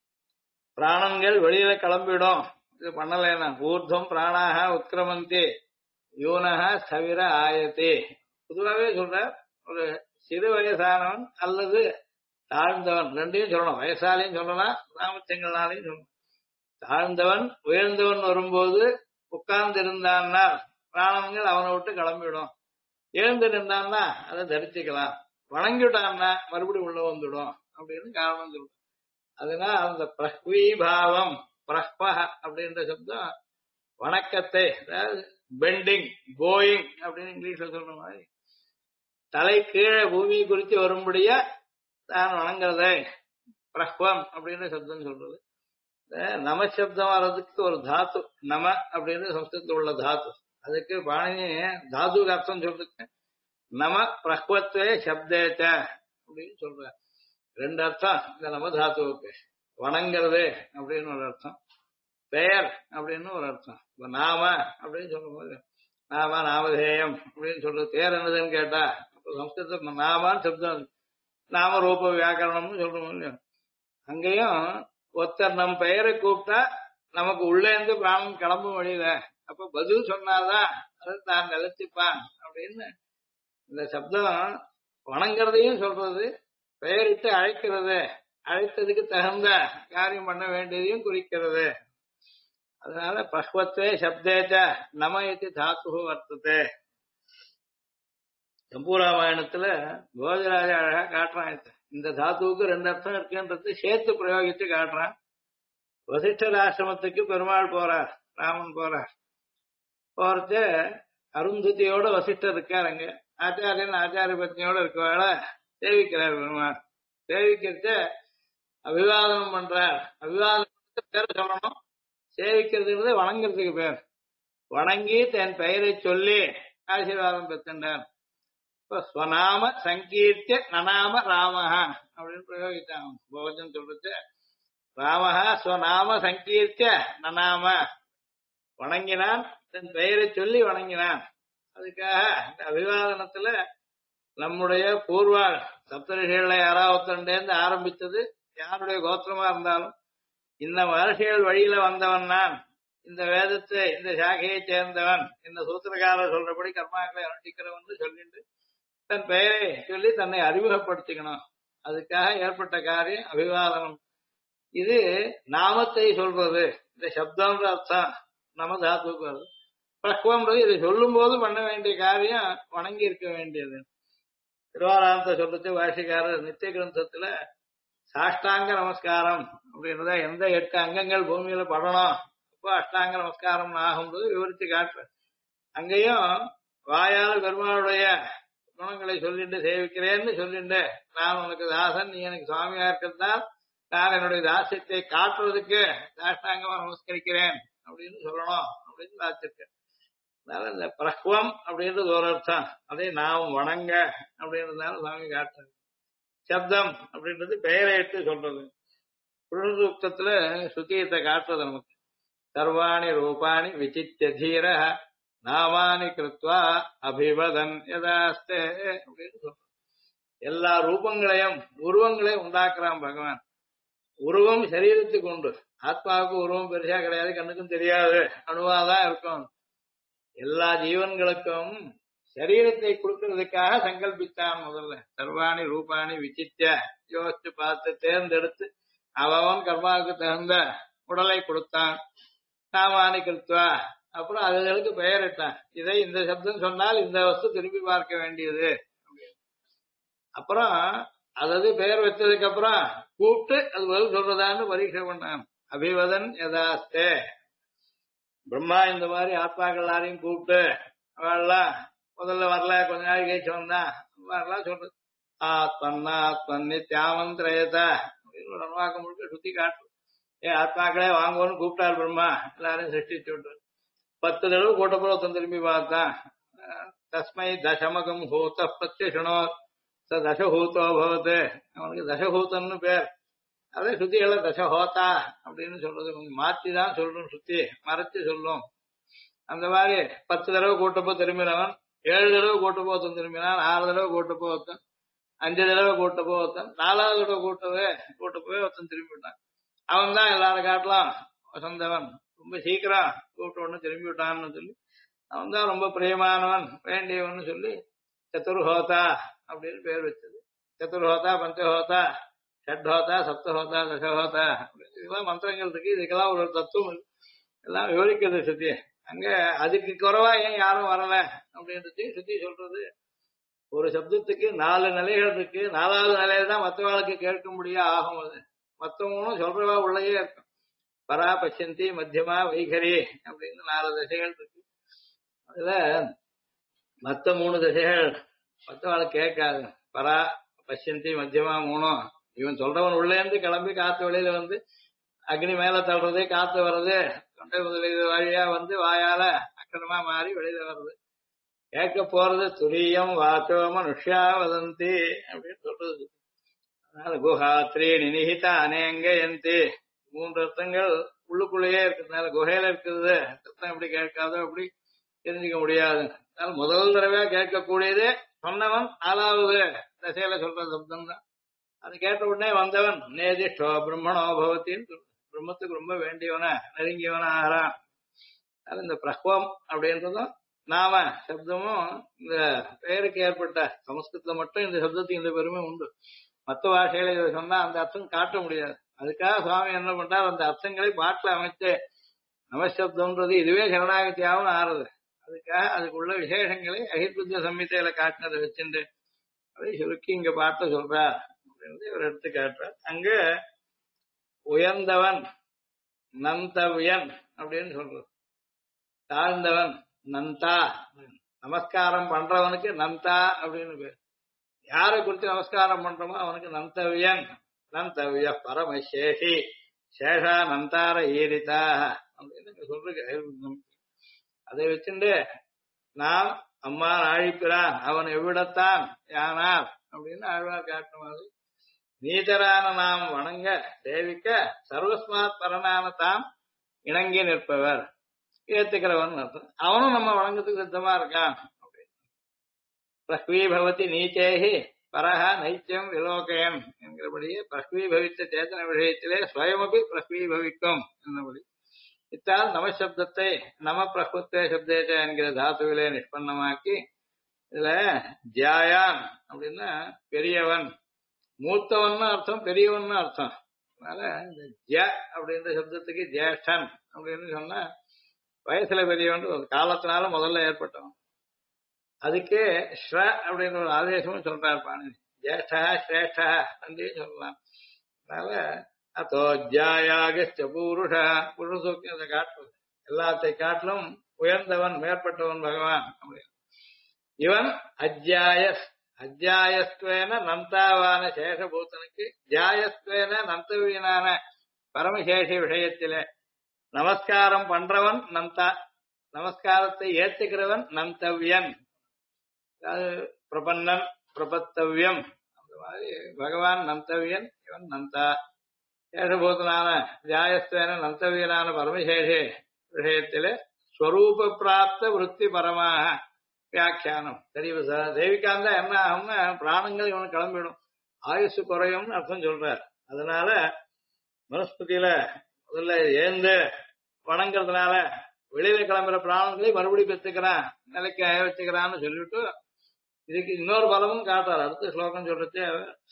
Speaker 1: பிராணங்கள் வெளியில கிளம்பிடும் இது பண்ணலைன்னா. ஊர்துவம் பிராணாக உத்கிரமந்தி யூனஹ ஸ்தவிர ஆயத்தி. பொதுவாகவே சொல்ற ஒரு சிறு வயசானவன் அல்லது தாழ்ந்தவன் ரெண்டையும் சொல்லணும். வயசாலையும் சொல்லலாம் சாமர்த்தியங்களாலையும் சொல்லணும். தாழ்ந்தவன் உயர்ந்தவன் வரும்போது உட்கார்ந்து இருந்தான்னா பிராணங்கள் அவனை விட்டு கிளம்பிடும். எழுந்து இருந்தான்னா அதை தரிசிக்கலாம். வணங்கிவிட்டான்னா மறுபடியும் உள்ள வந்துடும் அப்படின்னு காரணம் சொல்றோம். அதனால அந்த பிரஹ்வீபாவம் பிரஹ்வஹ அப்படின்ற சப்தம் வணக்கத்தை, அதாவது பெண்டிங் போயிங் அப்படின்னு இங்கிலீஷ்ல சொல்ற மாதிரி தலை கீழே பூமி குறித்து வரும்படியா தான் வணங்குறதை பிரஹ்வம் அப்படின்ற சப்தம் சொல்றது. நமசப்தம் வர்றதுக்கு ஒரு தாத்து நம அப்படின்னு சம்ஸ்கிருதத்தில் உள்ள தாத்து. அதுக்கு பாணினி தாத்துக்கு அர்த்தம் சொல்றதுக்கு நம பிரஹ்வத்வே சப்தேச்ச அப்படின்னு சொல்ற. 2 அர்த்தம் இந்த நம தாத்துவுக்கு. வணங்குறது அப்படின்னு ஒரு அர்த்தம், பெயர் அப்படின்னு ஒரு அர்த்தம். இப்ப நாம அப்படின்னு சொல்லும் போது நாம நாமதேயம் அப்படின்னு சொல்றது. பேர் என்னதுன்னு கேட்டா அப்ப சம்ஸ்கிருதம் நாமான்னு சப்தம் நாம ரூப வியாக்கரணம்னு சொல்றோம் இல்லையா. அங்கேயும் ஒருத்தர் நம் பெயரை கூப்பிட்டா நமக்கு உள்ளே இருந்து பிராணம் கிளம்பும் வழியில அப்ப பதில் சொன்னாதான் அது தான் நிலைச்சிப்பான் அப்படின்னு இந்த சப்தம் வணங்குறதையும் சொல்றது, பெயரிட்டு அழைக்கிறது, அழைத்ததுக்கு தகுந்த காரியம் பண்ண வேண்டியதையும் குறிக்கிறது. அதனால பஷ்வத்வே சப்தேச்ச நம இது தாத்து வர்த்ததே. சம்பூராமாயணத்துல போஜராஜ அழகா காட்டுறான். இந்த தாத்துவுக்கு 2 அர்த்தம் இருக்குன்றது சேர்த்து பிரயோகித்து காட்டுறான். வசிஷ்டர் ஆசிரமத்துக்கு பெருமாள் போறார், ராமன் போறார். போறது அருந்ததியோட வசிஷ்டர் இருக்காருங்க. ஆச்சாரியன் ஆச்சாரிய பத்னியோட இருக்கவாழ சேவிக்கிறார் பெருமாள். சேவிக்கிறத அபிவாதனம் பண்றார். அபிவாதனம் பேர் சொல்லணும். சேவிக்கிறதுங்கிறது வணங்குறதுக்கு பேர். வணங்கி தன் பெயரை சொல்லி ஆசீர்வாதம் பெற்றார். இப்ப ஸ்வநாம சங்கீர்த்திய நநாம ராமஹா அப்படின்னு பிரயோகித்தாங்க. போஜன் சொல்றது ராமஹா ஸ்வநாம சங்கீர்த்திய நநாம, வணங்கினான் தன் பெயரை சொல்லி வணங்கினான். அதுக்காக இந்த அபிவாதனத்துல நம்முடைய பூர்வாள் சப்தரிஷிகளை யாராவது ஆரம்பித்தது யாருடைய கோத்திரமா இருந்தாலும் இந்த மகர்ஷிகள் வழியில வந்தவன் நான், இந்த வேதத்தை இந்த சாகையை சேர்ந்தவன், இந்த சூத்திரக்காரர் சொல்றபடி கர்மாக்களை அனுஷ்டிக்கிறவன் சொல்லிட்டு தன் பெயரை சொல்லி தன்னை அறிமுகப்படுத்திக்கணும். அதுக்காக ஏற்பட்ட காரியம் அபிவாதனம். இது நாமத்தை சொல்றது. இந்த சப்தம்ன்ற அர்த்தம் நம தாத்துக்கு வருது. பிரக்வம்ன்றது இதை சொல்லும் போது பண்ண வேண்டிய காரியம் வணங்கி இருக்க வேண்டியது. திருவாராந்தத்தை சொல்றது பாஷிக்காரர் நித்திய கிரந்தத்துல சாஷ்டாங்க நமஸ்காரம் அப்படின்றத எந்த 8 அங்கங்கள் பூமியில படணும் அப்போ அஷ்டாங்க நமஸ்காரம் ஆகும்போது விவரித்து காட்டுற. அங்கேயும் வாயால பெருமாளுடைய குணங்களை சொல்லிட்டு சேவிக்கிறேன்னு சொல்லிட்டு, நான் உனக்கு தாசன், நீ எனக்கு சுவாமியா இருக்கிறதால் நான் என்னுடைய தாசியத்தை காட்டுறதுக்கு சாஷ்டாங்கமா நமஸ்கரிக்கிறேன் அப்படின்னு சொல்லணும் அப்படின்னு வாச்சிருக்கேன். அதனால இந்த பிரஹ்வம் அப்படின்றது ஒரு அர்த்தம், அதே நாம் வணங்க அப்படின்றதுனால சுவாமி காட்டுறது. சப்தம் அப்படின்றது பெயரை எடுத்து சொல்றது. புருஷசூக்தத்துல சுத்தியத்தை காட்டுறது நமக்கு. சர்வாணி ரூபாணி விசித்திய தீர நாமானி கிருத்வா அபிவதன் யதாஸ்தே அப்படின்னு சொல்றது. எல்லா ரூபங்களையும் உருவங்களையும் உண்டாக்குறான் பகவான். உருவம் சரீரத்துக்கு உண்டு, ஆத்மாவுக்கு உருவம் பெருசா கிடையாது, கண்ணுக்கும் தெரியாது, அணுவாதான் இருக்கும். எல்லா ஜீவன்களுக்கும் சரீரத்தை கொடுக்கறதுக்காக சங்கல்பித்தான் முதல்ல. சர்வாணி ரூபாணி விசித்திய யோசிச்சு பார்த்து தேர்ந்தெடுத்து அவன் கர்மாவுக்கு தகுந்த உடலை கொடுத்தான். நாமானி கிருத்வா அப்புறம் அதுகளுக்கு பெயரிட்டான். இதை இந்த சப்தம் சொன்னால் இந்த வஸ்து திரும்பி பார்க்க வேண்டியது. அப்புறம் அதாவது பெயர் வச்சதுக்கு அப்புறம் கூப்பிட்டு அது பதில் சொல்றதான்னு பரீட்சை பண்ணான். அபிவதன் யதாஸ்தே. பிரம்மா இந்த மாதிரி ஆத்மாக்கள் எல்லாரையும் கூப்பிட்டு அவெல்லாம் முதல்ல வரல, கொஞ்ச நாள் கழிச்சு வந்தான் வரலாம் சொல்றது. ஆத்மன் நித்யாமந்திரயத அப்படின்னு ஒரு அனுவாக்கம் முழுக்க சுத்தி காட்டு. ஆத்மாக்களே வாங்குவோன்னு கூப்பிட்டாரு பிரம்மா, எல்லாரையும் சிருஷ்டிச்சு விட்டு 10 தடவை கூட்டப்புறம் திரும்பி பார்த்தான். தஸ்மை தசமகம் ஹூத பிரத்யஷனோ ச தசஹூத்தோ பவத்து. அவனுக்கு தசஹூத்தன்னு பேர். அதே சுத்திகளை தசஹோத்தா அப்படின்னு சொல்றது கொஞ்சம் மாற்றி தான் சொல்லணும், சுத்தி மறைச்சு சொல்லும். அந்த மாதிரி 10 தடவை கூட்டப்போ திரும்பினவன் 7 தடவை கூட்டப்போ ஒருத்தன் திரும்பினான், 6 தடவை கூட்டப்போ ஒருத்தன், 5 தடவை கூட்டப்போ ஒருத்தன், 4வது தடவை கூட்டப்போவே ஒருத்தன் திரும்பிவிட்டான். அவன் தான் எல்லாரும் காட்டலாம் வசந்தவன், ரொம்ப சீக்கிரம் கூப்பிட்ட உடனே திரும்பி விட்டான்னு சொல்லி அவன் தான் ரொம்ப பிரியமானவன் வேண்டியவன் சொல்லி சதுர்ஹோதா அப்படின்னு பேர் வச்சது. சதுர்ஹோதா, பஞ்சஹோதா, ஷட்ஹோதா, சப்தஹோதா, தசஹோதா இதெல்லாம் மந்திரங்கள் இருக்கு. இதுக்கெல்லாம் ஒரு தத்துவம் எல்லாம் விவரிக்கிறது சுத்தி. அங்க அதுக்கு குறைவா ஏன் யாரும் வரல அப்படின்றது சுத்தி சொல்றது. ஒரு சப்தத்துக்கு 4 நிலைகள் இருக்கு. 4வது நிலையில தான் மற்றவாளுக்கு கேட்க முடியா ஆகும். அது மற்றவங்களும் சொல்றவா உள்ளயே இருக்கும். பரா, பசந்தி, மத்தியமா, வைகரி அப்படின்னு 4 திசைகள் இருக்கு. அதுல மத்த 3 திசைகள் மற்றவாளுக்கு கேட்காது. பரா, பசந்தி, மத்தியமா 3 இவன் சொல்றவன் உள்ளே இருந்து கிளம்பி காத்து வெளியில வந்து அக்னி மேல தள்ளுறது, காத்து வர்றது, தொண்டை முதலீடு வழியா வந்து வாயால அக்கடமா மாறி வெளியில வர்றது. கேட்க போறது துரியம் வாச்சோ மனுஷ்யா வதந்தி அப்படின்னு சொல்றது. அதனால குஹாத்ரி நினிஹித அநேங்கயந்தி 3 அர்த்தங்கள் உள்ளுக்குள்ளேயே இருக்கிறதுனால குகையில இருக்கிறது அர்த்தம் எப்படி கேட்காதோ அப்படி தெரிஞ்சுக்க முடியாது. அதனால முதல் தடவையா கேட்கக்கூடியது சொன்னவன் 4வது தசையில சொல்ற சப்தம் தான். அது கேட்ட உடனே வந்தவன் நேதிஷ்டோ பிரம்மணோ பவத்தின்னு பிரம்மத்துக்கு ரொம்ப வேண்டியவன நெருங்கியவன ஆகிறான். அது இந்த பிரஹ்வம் அப்படின்றதும் நாம சப்தமும் இந்த பெயருக்கு ஏற்பட்ட சமஸ்கிருத்துல மட்டும் இந்த சப்தத்துக்கு இந்த பெருமை உண்டு. மற்ற பாஷையில இதை சொன்னா அந்த அர்த்தம் காட்ட முடியாது. அதுக்காக சுவாமி என்ன பண்றார், அந்த அர்த்தங்களை பாட்டில் அமைச்சு நமசப்தம்ன்றது இதுவே சரணாகத்தியாகவும் ஆறுது. அதுக்காக அதுக்குள்ள விசேஷங்களை அகிர்புத்த சம்ஹிதையில காட்டினதை வச்சுட்டு அதை சுருக்கி இங்க பாட்ட சொல்றார் அப்படின்னு ஒரு எடுத்து காட்டுறார். அங்க உயர்ந்தவன் நந்தவியன் அப்படின்னு சொல்றது, தாழ்ந்தவன் நந்தா. நமஸ்காரம் பண்றவனுக்கு நந்தா அப்படின்னு பேர். யாரை குறித்து நமஸ்காரம் பண்றோமோ அவனுக்கு நந்தவியன். நந்தவிய பரமசேஷி சேஷா நந்தார ஈரிதா அப்படின்னு சொல்றேன். அதை வச்சுட்டு நாம் அம்மா ஆழிக்கிறான் அவன் எவ்விடத்தான் யானார் அப்படின்னு ஆழ்வார் காட்டுற மாதிரி நீதரான நாம் வணங்க சேவிக்க சர்வஸ்மாத் பரனான தாம் இணங்கி நிற்பவர் ஏத்துக்கிறவன் அர்த்தம். அவனும் நம்ம வணங்கத்துக்கு சித்தமா இருக்கான் அப்படின்னு. பிரஹ்வீ பவதி நீச்சேஹி பரஹ நைத்தியம் விலோகயன் என்கிறபடியே பிரஸ்வீபவித்த சேத்தன விஷயத்திலே ஸ்வயமபி பிரஸ்வீபவிக்கும் என்னபடி இத்தால் நமசப்தத்தை நம பிரஸ்புத்தே சப்தேச்ச என்கிற தாத்துவிலே நிஷ்பன்னமாக்கி இதுல ஜாயான் அப்படின்னா பெரியவன் மூத்தவன் அர்த்தம் பெரியவன் அர்த்தம். அதனால இந்த ஜ அப்படின்ற சப்தத்துக்கு ஜேஷ்டன் அப்படின்னு சொன்னா வயசுல பெரியவன் ஒரு காலத்தினால முதல்ல ஏற்பட்டவன். அதுக்கு ஸ்ர அப்படின்ற ஒரு ஆதேசமும் சொல்றாரு பாணி. ஜேஷ்டா ஸ்ரேஷ்டா அப்படின்னு சொல்லலாம். அதனால அதோஜாயாக பூருஷா புருஷத்தை காட்டுறது எல்லாத்தை காட்டிலும் உயர்ந்தவன் மேற்பட்டவன் பகவான் அப்படின்னு. இவன் அஜ்யாயஸ் அஜ்யாயஸ்துவேன நந்தாவான சேஷபூத்தனுக்கு ஜாயஸ்துவேன நந்தவீனான பரமசேஷ விஷயத்திலே நமஸ்காரம் பண்றவன் நந்தா, நமஸ்காரத்தை ஏத்துக்கிறவன் நந்தவ்யன், அதாவது பிரபன்னன் பிரபத்தவ்யம். அந்த மாதிரி பகவான் நந்தவ்யன், இவன் நந்தா. சேஷபூதனான ஜாயஸ்துவேன நந்தவியனான பரமசேஷே விஷயத்திலே ஸ்வரூப பிராப்த விருத்தி பரமாக வியாக்கியானம் தெரியுது சார். தேவிகாந்தா என்ன ஆகும்னா பிராணங்கள் இவனுக்கு கிளம்பிடும், ஆயுசு குறையும்னு அர்த்தம் சொல்றார். அதனால மனுஸ்மிருதியில முதல்ல ஏந்து வணங்குறதுனால வெளியில கிளம்புற பிராணங்களை மறுபடியும் பெற்றுக்கிறான், நிலைக்கு வச்சுக்கிறான்னு சொல்லிட்டு இதுக்கு இன்னொரு பலமும் காட்டுறார். அடுத்த ஸ்லோகம் சொல்றது,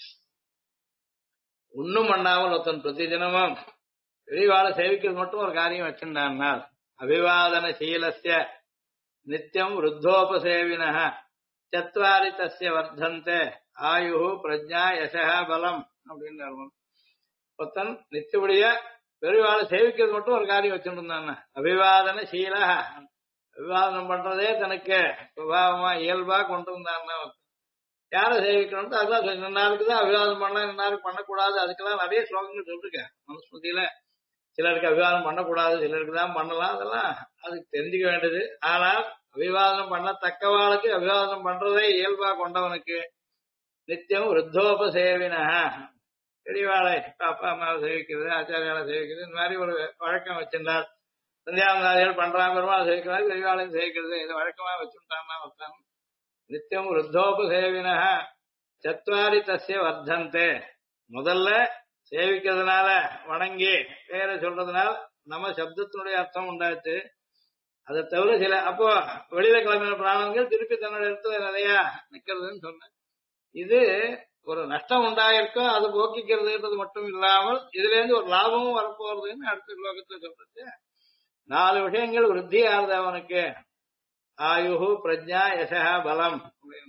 Speaker 1: ஒன்னும் பண்ணாமல் ஒருத்தன் பிரதி தினமும் வெளிவாழ சேவிக்கிறது மட்டும் ஒரு காரியம் வச்சிருந்தான். அபிவாதன சீலஸ்ய நித்தியம் விருத்தோபசேவின சத்வாரி தஸ்ய வர்த்தந்தே ஆயு பிரஜா யசா பலம் அப்படின்னு ஒருத்தன் நித்தியபடிய பெருவாளை சேவிக்கிறது மட்டும் ஒரு காரியம் வச்சுட்டு இருந்தான். அபிவாதன சீல, அபிவாதனம் பண்றதே தனக்கு சுபாவமா இயல்பா கொண்டு வந்தான். யாரை சேவிக்கணும் அதுதான் இந்த நாளுக்குதான் அபிவாதம் பண்ணலாம், இந்த நாளுக்கு பண்ணக்கூடாது. அதுக்கெல்லாம் நிறைய ஸ்லோகங்கள் சொல்லிருக்கேன் மனுஸ்மிருதியில. சிலருக்கு அபிவாதம் பண்ணக்கூடாது, சிலருக்கு தான் பண்ணலாம், அதெல்லாம் அதுக்கு தெரிஞ்சுக்க வேண்டியது. ஆனால் அபிவாதனம் பண்ண தக்கவாளுக்கு அபிவாதனம் பண்றதே இயல்பா கொண்டவனுக்கு நித்தியம் விருத்தோபசேவின பெரியவாளை அப்பா அம்மாவை சேவிக்கிறது, ஆச்சாரியாவை சேவிக்கிறது, இந்த மாதிரி ஒரு வழக்கம் வச்சிருந்தார். சந்தியாவந்தாதிகள் பண்றாங்க, பெருமாள் சேவிக்கிறார், பெரியவாளையும் சேவிக்கிறது, இதை வழக்கமா வச்சுட்டான்னா ஒருத்தன் நித்தியம் விருத்தோபசேவின சத்வாரி தஸ்ய வர்த்தந்தே. முதல்ல சேவிக்கிறதுனால வணங்கி பேரை சொல்றதுனால நம்ம சப்தத்தினுடைய அர்த்தம் உண்டாச்சு. அதை தவிர சில அப்போ வெளியில கிளம்பின பிராணங்கள் திருப்பி தன்னோட இடத்துல நிறைய நிக்கிறதுன்னு சொன்னேன். இது ஒரு நஷ்டம் உண்டாயிருக்கும், அது போக்கிக்கிறதுன்றது மட்டும் இல்லாமல் இதுல இருந்து ஒரு லாபமும் வரப்போறதுன்னு அடுத்த ஸ்லோகத்துல சொல்றது. 4 விஷயங்கள் விருத்தி ஆகுது அவனுக்கு. ஆயுஹு பிரஜா யசா பலம்.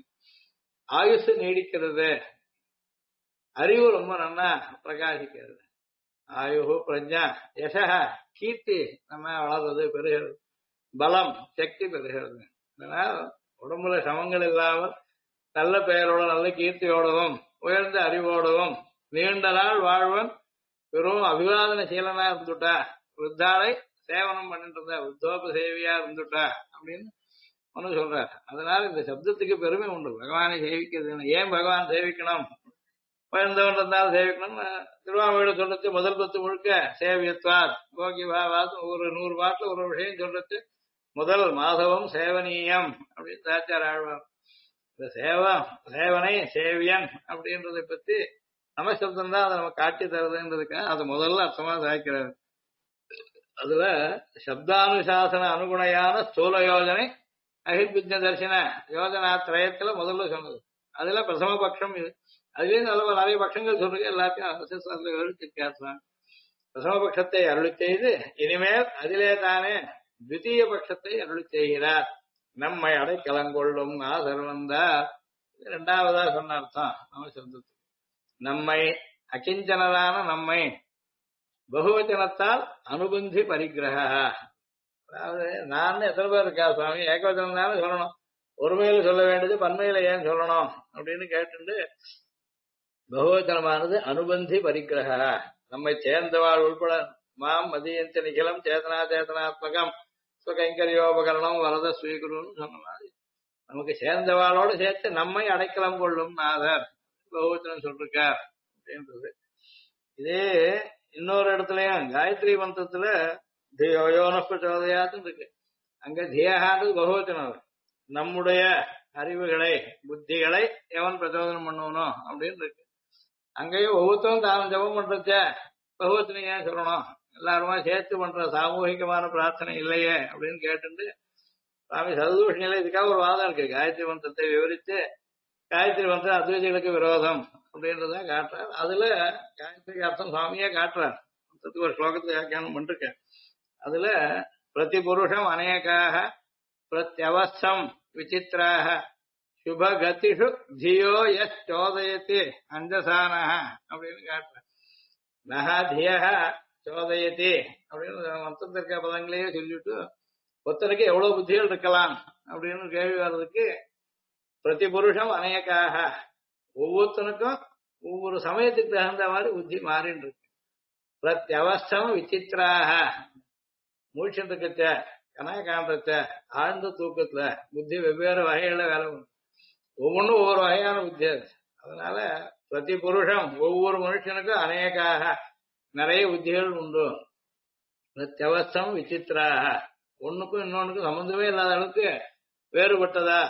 Speaker 1: ஆயுசு நீடிக்கிறது, அறிவு ரொம்ப நல்லா பிரகாசிக்கிறது. ஆயுஹு பிரஜா யசா கீர்த்தி நம்ம வளர்றது பெறுகிறது, பலம் சக்தி பெறுகிறது. அதனால உடம்புல சமங்கள் இல்லாமல் நல்ல பெயரோட நல்ல கீர்த்தியோடவும் உயர்ந்த அறிவோடவும் நீண்ட நாள் வாழ்வன் வெறும் அபிவாதன சீலனா இருந்துட்டா, விருத்தாரை சேவனம் பண்ணிட்டு இருந்தா, விருத்தோபசேவியா இருந்துட்டா அப்படின்னு ஒண்ணு சொல்றார். அதனால இந்த சப்தத்துக்கு பெருமை உண்டு. பகவானை சேவிக்கிறது ஏன் பகவான் சேவிக்கணும், உயர்ந்தவன் இருந்தாலும் சேவிக்கணும். திருவாமூட சொல்றது முதல் 10 முழுக்க சேவியத்வார் கோகி பாவாத் ஒரு 100 பாட்டுல ஒரு விஷயம் சொல்றது. முதல் மாதவம் சேவனீயம் அப்படின்னு தாச்சார் ஆழ்வார். இந்த சேவனை சேவியன் அப்படின்றதை பத்தி நமசப்தம் தான் அதை நம்ம காட்டி தருதுன்றதுக்காக அது முதல்ல அர்த்தமா சாய்க்கிறாரு. அதுல சப்தானுசாசன அனுகுணையான ஸ்தூல யோஜனை அகிர்பிஜ தர்சன யோஜனா திரயத்துல முதல்ல சொன்னது. அதுல பிரசம பட்சம் இது. அதுலயும் நிறைய பட்சங்கள் சொல்றீங்க, எல்லாத்தையும் எழுத்திருக்காரு. பிரசம பட்சத்தை அருளி செய்து இனிமேல் அதிலே தானே திவிதீய பட்சத்தை அருளி செய்கிறார். நம்மை அடைக்கலங்கொள்ளும் ஆசர் வந்தார். 2வதா சொன்ன அர்த்தம் நம்ம சப்தத்துக்கு. நம்மை அகிஞ்சனரான நம்மை பகுவச்சனத்தால் அனுபந்தி பரிகிரக. அதாவது நான் எத்தனை பேர் இருக்கா சுவாமி, ஏகவச்சனம் தானே சொல்லணும், ஒருமையில சொல்ல வேண்டியது பன்மையில ஏன் சொல்லணும் அப்படின்னு கேட்டு பகுவச்சனமானது அனுபந்தி பரிகிரக. நம்மை சேர்ந்தவாள் உள்பட மாம் மதியந்த நிகிலம் சேதனா சேதனாத்மகம் கைங்கரியோபகரணம் வரத ஸ்வீகுருன்னு சொன்ன மாதிரி நமக்கு சேர்ந்தவாளோடு சேர்த்து நம்மை அடைக்கலம் கொள்ளும் நாதர் பகவச்சனம் சொல்லிருக்கார் அப்படின்றது. இதே இன்னொரு இடத்துலயும் காயத்ரி மந்திரத்துல தியோயோனப்ப சோதயாத்துன்னு இருக்கு. அங்க தியகான்றது பகவச்சனம். நம்முடைய அறிவுகளை புத்திகளை எவன் பிரச்சோதனம் பண்ணுவனோ அப்படின்னு இருக்கு. அங்கேயும் ஒவ்வொருத்தரும் தான் ஜபம் பண்றச்ச பகவத்தினை ஏன் சொல்லணும், எல்லாருமா சேர்த்து பண்ற சாமூகிகமான பிரார்த்தனை இல்லையே அப்படின்னு கேட்டுட்டு சுவாமி சததூஷணியில இதுக்காக ஒரு வாதம் இருக்கு. காயத்ரி மந்திரத்தை விவரித்து காயத்ரி மந்திரம் அத்வைதிகளுக்கு விரோதம் அப்படின்றத காட்டுறார். அதுல காயத்ரிக்கு அர்த்தம் சுவாமியே காட்டுறார். மொத்தத்துக்கு ஒரு ஸ்லோகத்தை வியாக்கியானம் பண்ணிருக்க. அதுல பிரதிபுருஷம் அநேகாக பிரத்யவஸ்தம் விசித்ராக சுபகதிஷு தியோ எஸ் சோதயத்தி அஞ்சசானஹ அப்படின்னு காட்டுற. நஹ தியஹ சோதயத்தி அப்படின்னு மொத்தத்தில் இருக்க பதங்களையே சொல்லிட்டு ஒருத்தருக்கு எவ்வளவு புத்திகள் இருக்கலாம் அப்படின்னு கேள்வி வர்றதுக்கு பிரதிபுருஷம் அநேகாக ஒவ்வொருத்தனுக்கும் ஒவ்வொரு சமயத்துக்கு தகுந்த மாதிரி புத்தி மாறின்னு இருக்கு. பிரத்யவஸ்தம் விசித்ராக மூழ்கிட்டு இருக்கச்ச கனகாண்டத்த ஆழ்ந்த தூக்கத்துல புத்தி வெவ்வேறு வகைகள்ல வேலை பண்ணும். ஒவ்வொன்றும் ஒவ்வொரு வகையான புத்தி அது. அதனால பிரதி புருஷம் ஒவ்வொரு மனுஷனுக்கும் அநேகாக நிறைய புத்திகள் உண்டு. பிரத்யவஸ்தம் விசித்ராக ஒண்ணுக்கும் இன்னொன்னுக்கும் சம்பந்தமே இல்லாத அளவுக்கு வேறுபட்டதா.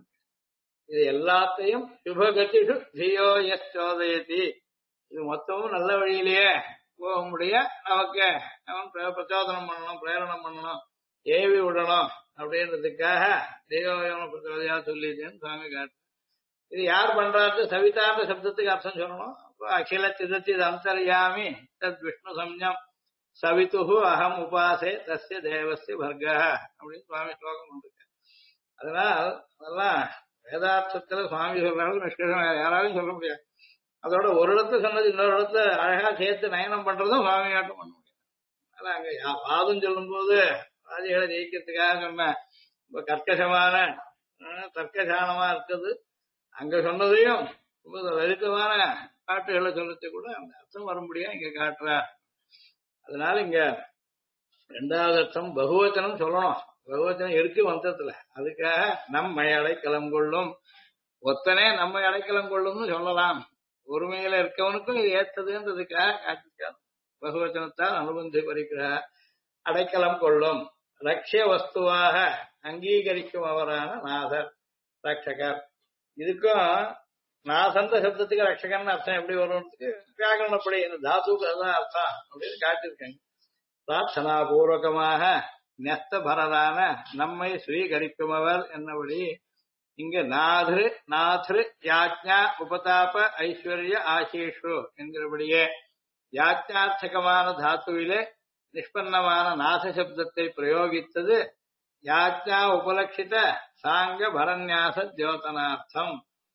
Speaker 1: இது எல்லாத்தையும் சுபகதிஷு தியோ எஸ் சோதயதி, இது மொத்தமும் நல்ல வழியிலேயே போக முடிய நமக்கு அவன் பிரச்சோதனம் பண்ணணும், பிரேரணம் பண்ணணும், ஏவி விடணும் அப்படின்றதுக்காக தெய்வ பிரச்சோதயா சொல்லிட்டேன்னு சுவாமி காட்டு. இது யார் பண்றாரு? சவிதான்ற சப்தத்துக்கு அர்த்தம் சொல்லணும். அப்போ அகில சிதத்தி அந்தர்யாமி தத் விஷ்ணு சம்யம் சவித்து அகம் உபாசே தஸ்ய தேவஸ்ய வர்க்கா அப்படின்னு சுவாமி ஸ்லோகம் பண்ணிருக்க. அதனால் அதெல்லாம் வேதார்த்தத்துல சுவாமி சொல்றாலும் நிஷ்கர்ஷம் யாராலும் சொல்ல முடியாது. அதோட ஒரு இடத்துல சொன்னது இன்னொரு இடத்துல அழகா சேர்த்து நயனம் பண்றதும் சுவாமி ஆட்டம் பண்ண முடியாது. அதனால அங்க வாதம் சொல்லும் போது வாதிகளை ஜெயிக்கிறதுக்காக சொன்ன ரொம்ப கர்க்கசமான தர்க்கசானமா இருக்குது. அங்க சொன்னதையும் ரொம்ப லலிதமான பாட்டுகளை சொல்லிச்சு கூட அந்த அர்த்தம் வர முடியாது இங்க காட்டுறா. அதனால இங்க ரெண்டாவது அர்த்தம் பகுவச்சனம் சொல்லணும். பகுவச்சனம் இருக்கு மந்திரத்துல. அதுக்காக நம்மை அடைக்கலம் கொள்ளும், ஒத்தனே நம்மை அடைக்கலம் கொள்ளும்னு சொல்லலாம். ஒருமையில இருக்கவனுக்கும் இது ஏற்றதுன்றதுக்காக காட்டிருக்காரு. பகுவச்சனத்தால் அனுபந்தி பறிக்கிறார். அடைக்கலம் கொள்ளும் லட்சிய வஸ்துவாக அங்கீகரிக்கும் அவரான நாதர் ரட்சகர். இதுக்கும் நாசந்த சப்தத்துக்கு ரட்சகர்னு அர்த்தம் எப்படி வரும்ன்றதுக்கு வியாகரணப்படி இந்த தாத்துக்கு அதுதான் அர்த்தம் அப்படின்னு காட்டியிருக்காங்க. பிரார்த்தனா பூர்வகமாக நெஸ்த பரதான நம்மை ஸ்வீகரிக்குமவர் என்னபடி இங்க நாதிரு நாதிரு யாஜ்ஞா உபதாப ஐஸ்வர்ய ஆசீஷு என்கிறபடியே யாஜ்ஞார்த்தகமான தாத்துவிலே நிஷ்பன்னமான நாத சப்தத்தை பிரயோகித்தது யாஜ்ஞா உபலட்சித சாங்க பரநியாச தியோதனார்த்தம்.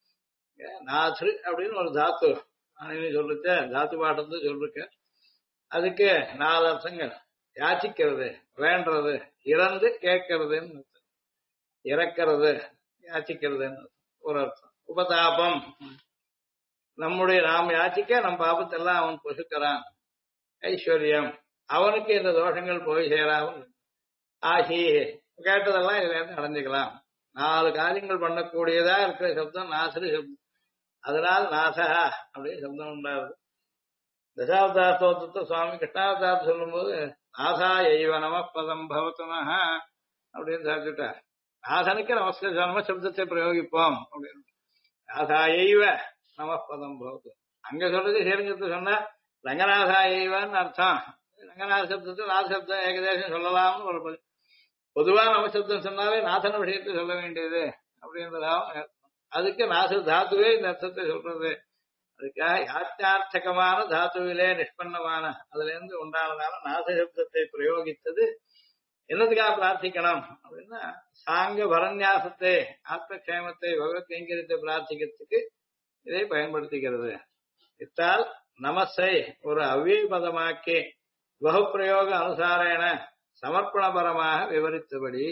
Speaker 1: நாதிரு அப்படின்னு ஒரு தாத்து சொல்லிருக்க, தாத்து பாட்டத்தை சொல்லிருக்க. அதுக்கு 4 அர்த்தங்கள். யாச்சிக்கிறது, வேண்டது, இறந்து கேட்கறதுன்னு இறக்கிறது, யாச்சிக்கிறதுன்னு ஒரு அர்த்தம். உபதாபம், நம்முடைய நாம் யாச்சிக்க நம் பாபத்தெல்லாம் அவன் பொசுக்கிறான். ஐஸ்வர்யம், அவனுக்கு இந்த தோஷங்கள் போய் சேராமல். ஆசி, கேட்டதெல்லாம் இதுல இருந்து அடைஞ்சுக்கலாம். 4 காரியங்கள் பண்ணக்கூடியதா இருக்கிற சப்தம் நாசரி சப்தம். அதனால் நாசா அப்படின்னு சப்தம் உண்டாது. தசாவதார ஸ்தோத்திரத்தை சுவாமி கிருஷ்ணாவதாரத்தை சொல்லும் போது நாசா எய்வ நம பதம் பவத்துனஹ அப்படின்னு சாப்பிட்டுட்டார். நாசனுக்கு நம சப்தத்தை பிரயோகிப்போம் அப்படின்னு. நாசா எய்வ நம பதம் பவத்து. அங்க சொல்றது சேருங்கிறது சொன்னா ரங்கநாதா எய்வன்னு அர்த்தம். ரங்கநாத சப்தத்தை நாத சப்தம் ஏகதேசம் சொல்லலாம்னு ஒரு பொதுவா நம சப்தம் சொன்னாலே நாசன விஷயத்தை சொல்ல வேண்டியது அப்படின்றதாவும் அதுக்கு நாச தாத்துவே இந்த அர்த்தத்தை சொல்றது. அதுக்காக யாத்யார்த்தகமான தாத்துவிலே நிஷ்பன்னமான அதுல இருந்து உண்டானதான நாச சப்தத்தை பிரயோகித்தது என்னதுக்காக பிரார்த்திக்கணும் அப்படின்னா சாங்க பரநியாசத்தை ஆத்மக்ஷேமத்தை பகவத் கைங்கரியத்தை பிரார்த்திக்கிறதுக்கு இதை பயன்படுத்திக்கிறது. இத்தால் நமசை ஒரு அவ்விய பதமாக்கி பகுப்பிரயோக அனுசாரேன சமர்ப்பணபரமாக விவரித்தபடி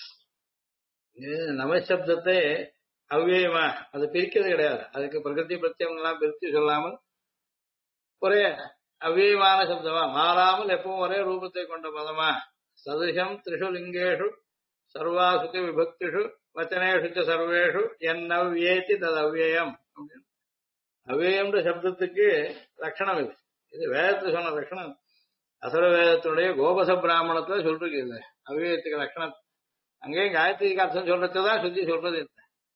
Speaker 1: நமசப்தத்தை அவ்வியமா அது பிரிக்கிறது கிடையாது. அதுக்கு பிரகிருதி பிரத்யம் எல்லாம் பிரித்து சொல்லாமல் ஒரே அவ்வியமான சப்தமா மாறாமல் எப்பவும் ஒரே ரூபத்தை கொண்ட பதமா சதுஷம் திரிஷு லிங்கேஷு சர்வாசுக்கு விபக்திஷு வச்சனேஷு சர்வேஷு என்னவ்யேதி தது அவ்வியம். அவ்வியம்ன்ற சப்தத்துக்கு லட்சணம் இது. இது வேதத்துல சொன்ன லட்சணம். அசுர வேதத்தினுடைய கோபச பிராமணத்துல சொல்றது இது அவ்வியத்துக்கு லட்சணம். அங்கேயும் காயத்ரிக்கு அர்த்தம் சொல்றதுதான் சுத்தி சொல்றது.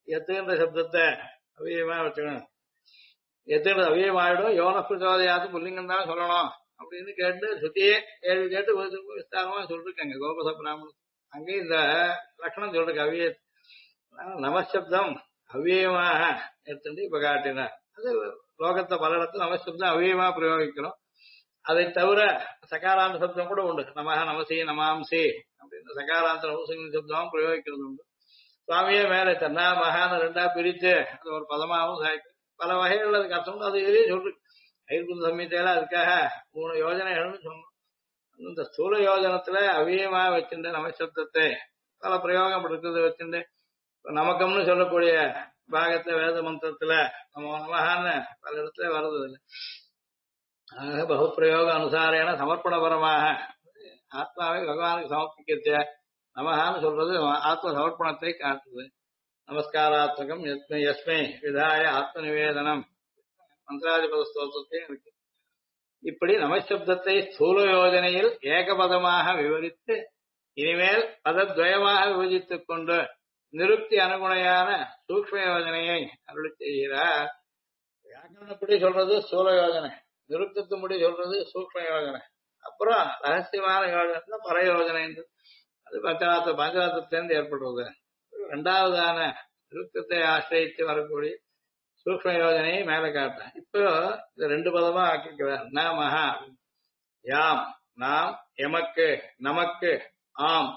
Speaker 1: எத்துன்ற சப்தத்தை அவ்வியமா வச்சுக்கணும். எத்துன்ற அவ்வியமாயிடும். யோன பிரச்சோதயாத்து புல்லிங்கம் தான் சொல்லணும் அப்படின்னு கேட்டு சுத்தியே கேள்வி கேட்டு விஸ்தாரமா சொல்லிருக்காங்க கோபச பிராமணன். அங்கே இந்த லட்சணம் சொல்றேன் அவ்விய நமசப்தம் அவ்வியமாக எடுத்துட்டு இப்ப காட்டினார். அது லோகத்தை பல இடத்துல நமசப்தம் அவ்வியமா பிரயோகிக்கிறோம். அதை தவிர சகாராந்த சப்தம் கூட உண்டு. நமஹ நமசி நமாம்சி அப்படின்னு சகாராந்த நவசிங்க சப்தமும் பிரயோகிக்கிறது உண்டு. சுவாமியே மேல தன்னா மகான ரெண்டா பிரிச்சு அது ஒரு பதமாகவும் சாய்க்கு பல வகைகள் அதுக்கு அர்த்தம் அது இதுலயே சொல்லு. ஐர்குந்த சம்ஹிதையில அதுக்காக 3 யோஜனைகள்னு சொன்னோம். இந்த ஸ்தூல யோஜனத்துல அவ்வியமா வச்சிருந்த நமசப்தத்தை பல பிரயோகம் இருக்கிறத வச்சிருந்து நமக்கம்னு சொல்லக்கூடிய பாகத்துல வேத மந்திரத்துல நம்ம நமகான்னு பல இடத்துல வருது இல்லை. ஆக பகுப்பிரயோக அனுசாரேன சமர்ப்பணபரமாக ஆத்மாவை பகவானுக்கு சமர்ப்பிக்க நமகான்னு சொல்றது ஆத்ம சமர்ப்பணத்தை காட்டுது. நமஸ்காராத்மகம் யஸ்மை விதாய ஆத்ம நிவேதனம் மந்திராதிபத ஸ்தோத்திரத்தையும் இருக்கு. இப்படி நமசப்தத்தை ஸ்தூல யோஜனையில் ஏகபதமாக விவரித்து இனிமேல் பதத்வயமாக விபஜித்துக் கொண்டு நிருப்தி அனுகுணையான சூக்ஷ்ம யோஜனையை அருளி செய்கிறார். வியாக்கரணப்படி சொல்றது ஸ்தூல யோஜனை, நிருப்தத்தும்படி சொல்றது சூக்ஷ்ம யோஜனை, அப்புறம் ரகசியமான யோஜனை பரயோஜனை என்று அது பஞ்சராத்திரத்திலிருந்து ஏற்படுறது. இரண்டாவதான நிருப்தத்தை ஆசிரியத்து வரக்கூடிய சூக்ஷ்ம யோஜனையை மேல காட்டேன். இப்போ இந்த 2 பதமா ஆக்கிக்கிறார். மகா யாம் நாம் எமக்கு நமக்கு ஆம்